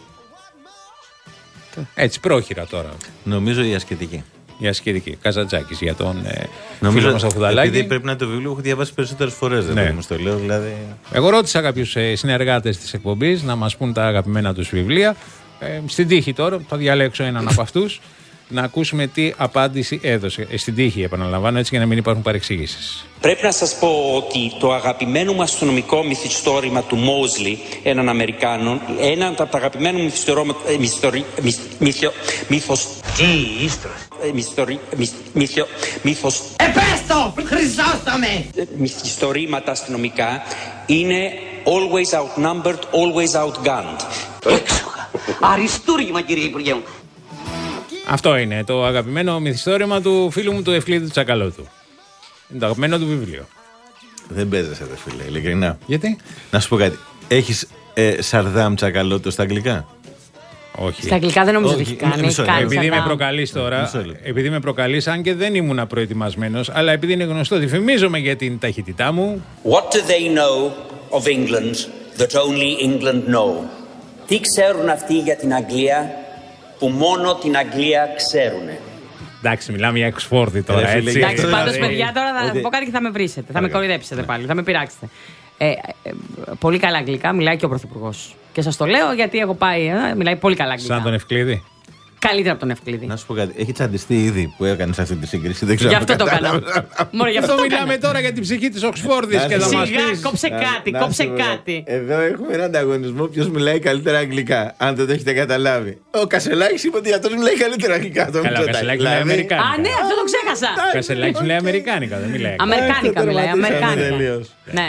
[SPEAKER 1] Έτσι, πρόχειρα τώρα.
[SPEAKER 2] Νομίζω η ασκητική.
[SPEAKER 1] Η ασκητική. Καζατζάκης για τον ε,
[SPEAKER 2] Νομίζω,
[SPEAKER 1] φίλο μας Αφουδαλάκη.
[SPEAKER 2] Επειδή πρέπει να το βιβλίο έχω διαβάσει περισσότερες φορές. Δεν ναι. μου το λέω, δηλαδή.
[SPEAKER 1] Εγώ ρώτησα κάποιους ε, συνεργάτες της εκπομπής να μας πούν τα αγαπημένα τους βιβλία. Ε, στην τύχη τώρα, θα διαλέξω έναν από αυτούς, να ακούσουμε τι απάντηση έδωσε. Ε, στην τύχη, επαναλαμβάνω, έτσι για να μην υπάρχουν παρεξηγήσεις.
[SPEAKER 9] Πρέπει να σας πω ότι το αγαπημένο μου αστυνομικό μυθιστόρημα του Μόουσλι, έναν Αμερικάνο, ένα από τα αγαπημένα μου μυθιστορήμα... Μύθος...
[SPEAKER 23] Τι ίστρος.
[SPEAKER 9] Μύθος...
[SPEAKER 23] Επέστο! Χρυσόστομε!
[SPEAKER 9] Μυθιστορήματα αστυνομικά είναι always outnumbered, always outgunned.
[SPEAKER 23] Έξοχα. Αριστούργημα, κύριε Υπουργέ μου.
[SPEAKER 1] Αυτό είναι το αγαπημένο μυθιστόρημα του φίλου μου του Ευκλήδη του Τσακαλώτου. Είναι το αγαπημένο του βιβλίο.
[SPEAKER 2] Δεν παίζεσαι, δε φίλε, ειλικρινά.
[SPEAKER 1] Γιατί?
[SPEAKER 2] Να σου πω κάτι. Έχεις ε, Σαρδάμ Τσακαλώτο στα αγγλικά?
[SPEAKER 1] Όχι.
[SPEAKER 3] Στα αγγλικά δεν νομίζω ότι έχει κάνει.
[SPEAKER 1] Μισό, κάνει επειδή με προκαλείς τώρα, επειδή με προκαλείς, αν και δεν ήμουν προετοιμασμένος, αλλά επειδή είναι γνωστό ότι φημίζομαι για την ταχύτητά μου.
[SPEAKER 9] What do they know of England that only England know? Τι ξέρουν αυτοί για την Αγγλία που μόνο την Αγγλία ξέρουνε?
[SPEAKER 1] Εντάξει, μιλάμε για Εξφόρδη τώρα,
[SPEAKER 3] ε,
[SPEAKER 1] έτσι.
[SPEAKER 3] Εντάξει, πάντως, παιδιά, τώρα θα πω κάτι και θα με βρίσετε. Θα με κοροϊδέψετε πάλι, θα με πειράξετε. Ε, ε, πολύ καλά αγγλικά, μιλάει και ο Πρωθυπουργός. Και σας το λέω γιατί έχω πάει, ε, μιλάει πολύ καλά αγγλικά.
[SPEAKER 1] Σαν τον Ευκλήδη.
[SPEAKER 3] Καλύτερα από τον Ευκλήδη.
[SPEAKER 2] Να σου πω κάτι. Έχει τσαντιστεί ήδη που έκανε αυτή τη σύγκριση. Δεν ξέρω.
[SPEAKER 3] Γι' αυτό το έκανα.
[SPEAKER 1] Μόνο γι' αυτό μιλάμε τώρα για την ψυχή της Οξφόρδης και θα μας πεις.
[SPEAKER 3] Σιγά, κόψε κάτι, κόψε κάτι.
[SPEAKER 2] Εδώ έχουμε έναν ανταγωνισμό. Ποιος μιλάει καλύτερα αγγλικά, αν δεν το έχετε καταλάβει. Ο Κασελάκης είπε ότι αυτός μιλάει καλύτερα αγγλικά.
[SPEAKER 1] Καλά, ο Κασελάκης μιλάει αμερικάνικα.
[SPEAKER 3] Α, ναι, αυτό το ξέχασα.
[SPEAKER 1] Ο Κασελάκης μιλάει αμερικάνικα, δεν μιλάει.
[SPEAKER 3] Αμερικάνικα μιλάει, αμερικάνικα. Ναι.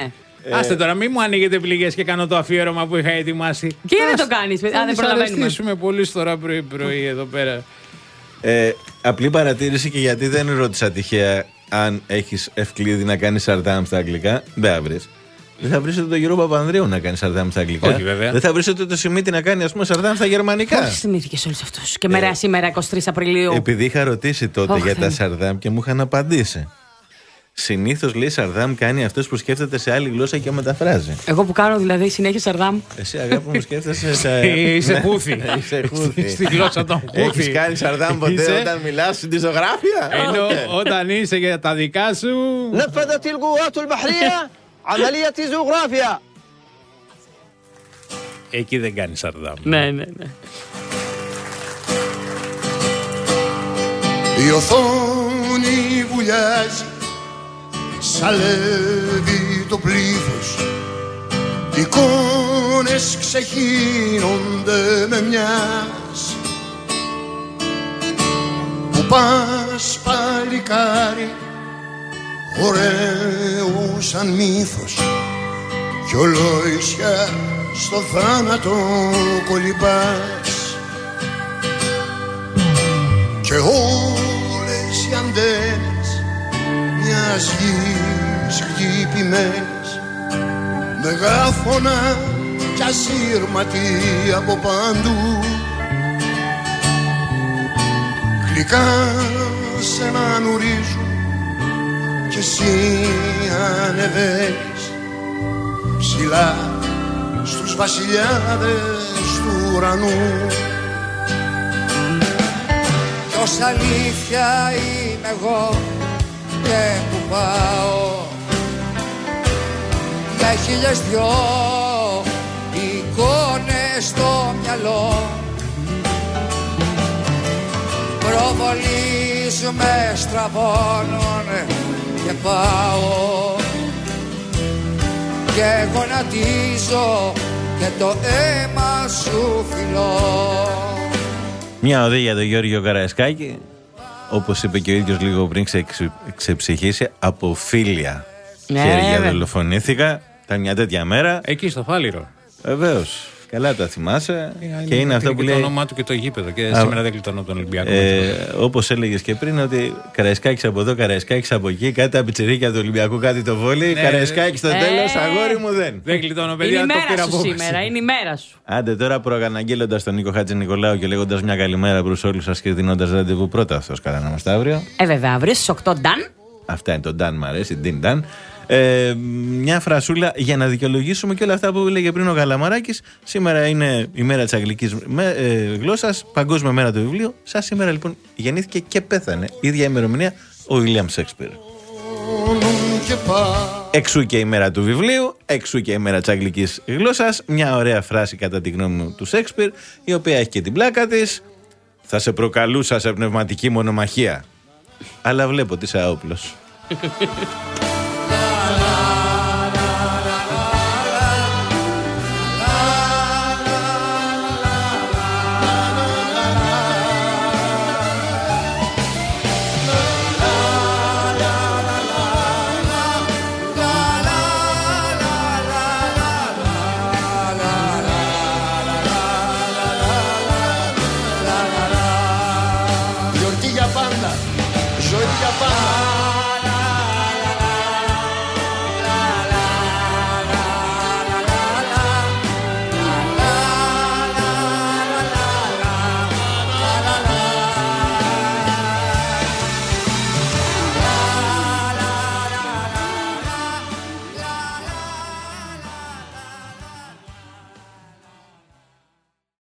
[SPEAKER 1] Άστε τώρα, μην μου ανοίγετε πληγές και κάνω το αφιέρωμα που είχα ετοιμάσει.
[SPEAKER 3] Και δεν το κάνεις, αν δεν προλαβαίνουμε.
[SPEAKER 1] Θα αρεστήσουμε πολύ τώρα πρωί-πρωί εδώ πέρα.
[SPEAKER 2] Ε, απλή παρατήρηση και γιατί δεν ρώτησα τυχαία αν έχεις ευκλήδη να κάνεις Σαρδάμ στα αγγλικά. Δεν θα βρεις. Δεν θα βρεις τον Γιώργο Παπανδρέου να κάνει Σαρδάμ στα αγγλικά.
[SPEAKER 1] Όχι, βέβαια.
[SPEAKER 2] Δεν θα βρεις το Σιμίτη να κάνει, ας πούμε, Σαρδάμ στα γερμανικά.
[SPEAKER 3] Πώς θυμήθηκες όλους αυτούς. Και μέρα σήμερα, εικοστή τρίτη Απριλίου.
[SPEAKER 2] Επειδή είχα ρωτήσει τότε
[SPEAKER 3] Oh,
[SPEAKER 2] για τα
[SPEAKER 3] Θεέ.
[SPEAKER 2] Σαρδάμ και μου είχαν απαντήσει. Συνήθως λέει Σαρδάμ κάνει αυτός που σκέφτεται σε άλλη γλώσσα και μεταφράζει.
[SPEAKER 3] Εγώ που κάνω δηλαδή συνέχεια Σαρδάμ.
[SPEAKER 2] Εσύ αγάπη μου σκέφτεσαι σε.
[SPEAKER 1] Είσαι χούθη.
[SPEAKER 2] Είσαι χούθη.
[SPEAKER 1] Στη γλώσσα των χούθη.
[SPEAKER 2] Έχεις κάνει Σαρδάμ ποτέ όταν μιλάς στην ζωγράφια?
[SPEAKER 1] Ενώ όταν είσαι για τα δικά σου.
[SPEAKER 10] نفذت القوات البحرية عملية زوغرافيا.
[SPEAKER 1] Εκεί δεν κάνει Σαρδάμ.
[SPEAKER 3] Ναι, ναι, ναι.
[SPEAKER 4] Η οθόνη βουλιάζει, σαλεύει το πλήθος. Εικόνες ξεχύνονται με μιας. Που πας παλικάρι, ωραίο σαν μύθος, κι ολόησια στο θάνατο κολυμπάς. Και όλες οι αντένες μιας γης χτυπημένες, μεγάφωνα κι ασύρματοι από παντού, γλυκά σε έναν ουρίζουν κι εσύ ανεβαίνεις ψηλά στους βασιλιάδες του ουρανού.
[SPEAKER 11] Κι ως αλήθεια είμαι εγώ και που πάω, για χίλιες δυο εικόνες στο μυαλό, προβολείς με στραβώνουν και πάω και γονατίζω και το αίμα σου φιλώ.
[SPEAKER 2] Μια οδή για τον Γιώργο Καραϊσκάκη, όπως είπε και ο ίδιος λίγο πριν, ξε, ξε, ξεψυχήσει από φίλια.
[SPEAKER 3] Ναι,
[SPEAKER 2] χέρια
[SPEAKER 3] ναι.
[SPEAKER 2] δολοφονήθηκα. Ήταν μια τέτοια μέρα.
[SPEAKER 1] Εκεί στο Φάληρο.
[SPEAKER 2] Βεβαίως. Καλά τα θυμάσαι.
[SPEAKER 1] Είναι,
[SPEAKER 2] και είναι αυτό που
[SPEAKER 1] και
[SPEAKER 2] λέει.
[SPEAKER 1] Το όνομά του και το γήπεδο. Και
[SPEAKER 2] Α,
[SPEAKER 1] σήμερα δεν κλειτώνω τον Ολυμπιακό.
[SPEAKER 2] Ε, όπως έλεγες και πριν, ότι Καραϊσκάκης από εδώ, Καραϊσκάκης από εκεί, κάτι τα πιτσιρίκια του Ολυμπιακού, κάτι το βόλι.
[SPEAKER 1] Ναι,
[SPEAKER 2] Καραϊσκάκης στο
[SPEAKER 3] ε,
[SPEAKER 2] τέλος, αγόρι μου δεν.
[SPEAKER 1] Δεν κλειτώνω, παιδιά.
[SPEAKER 3] Είναι η
[SPEAKER 1] Το
[SPEAKER 3] μέρα
[SPEAKER 1] πήρα
[SPEAKER 3] σου
[SPEAKER 1] απόψε.
[SPEAKER 3] σήμερα, είναι η μέρα σου.
[SPEAKER 2] Άντε τώρα, προαναγγέλλοντας τον Νίκο Χάτζη Νικολάου και λέγοντας μια καλημέρα προς όλους σας και δίνοντας ραντεβού πρώτα αυτός καλά να είμαστε αύριο.
[SPEAKER 3] Ε, βέβαια, αύριο στις οκτώ Νταν.
[SPEAKER 2] Αυτά είναι το Νταν, μ' αρέσει, την Νταν. Ε, μια φρασούλα για να δικαιολογήσουμε και όλα αυτά που έλεγε πριν ο Καλαμαράκης. Σήμερα είναι η μέρα της αγγλικής ε, γλώσσας, παγκόσμια μέρα του βιβλίου. Σαν σήμερα λοιπόν γεννήθηκε και πέθανε, ίδια ημερομηνία, ο Βίλιαμ Σέξπιρ. Εξού και η μέρα του βιβλίου, εξού και η μέρα της αγγλικής γλώσσας. Μια ωραία φράση κατά τη γνώμη μου του Σέξπιρ, η οποία έχει και την πλάκα της. Θα σε προκαλούσα σε πνευματική μονομαχία, αλλά βλέπω ότι είσαι άοπλος.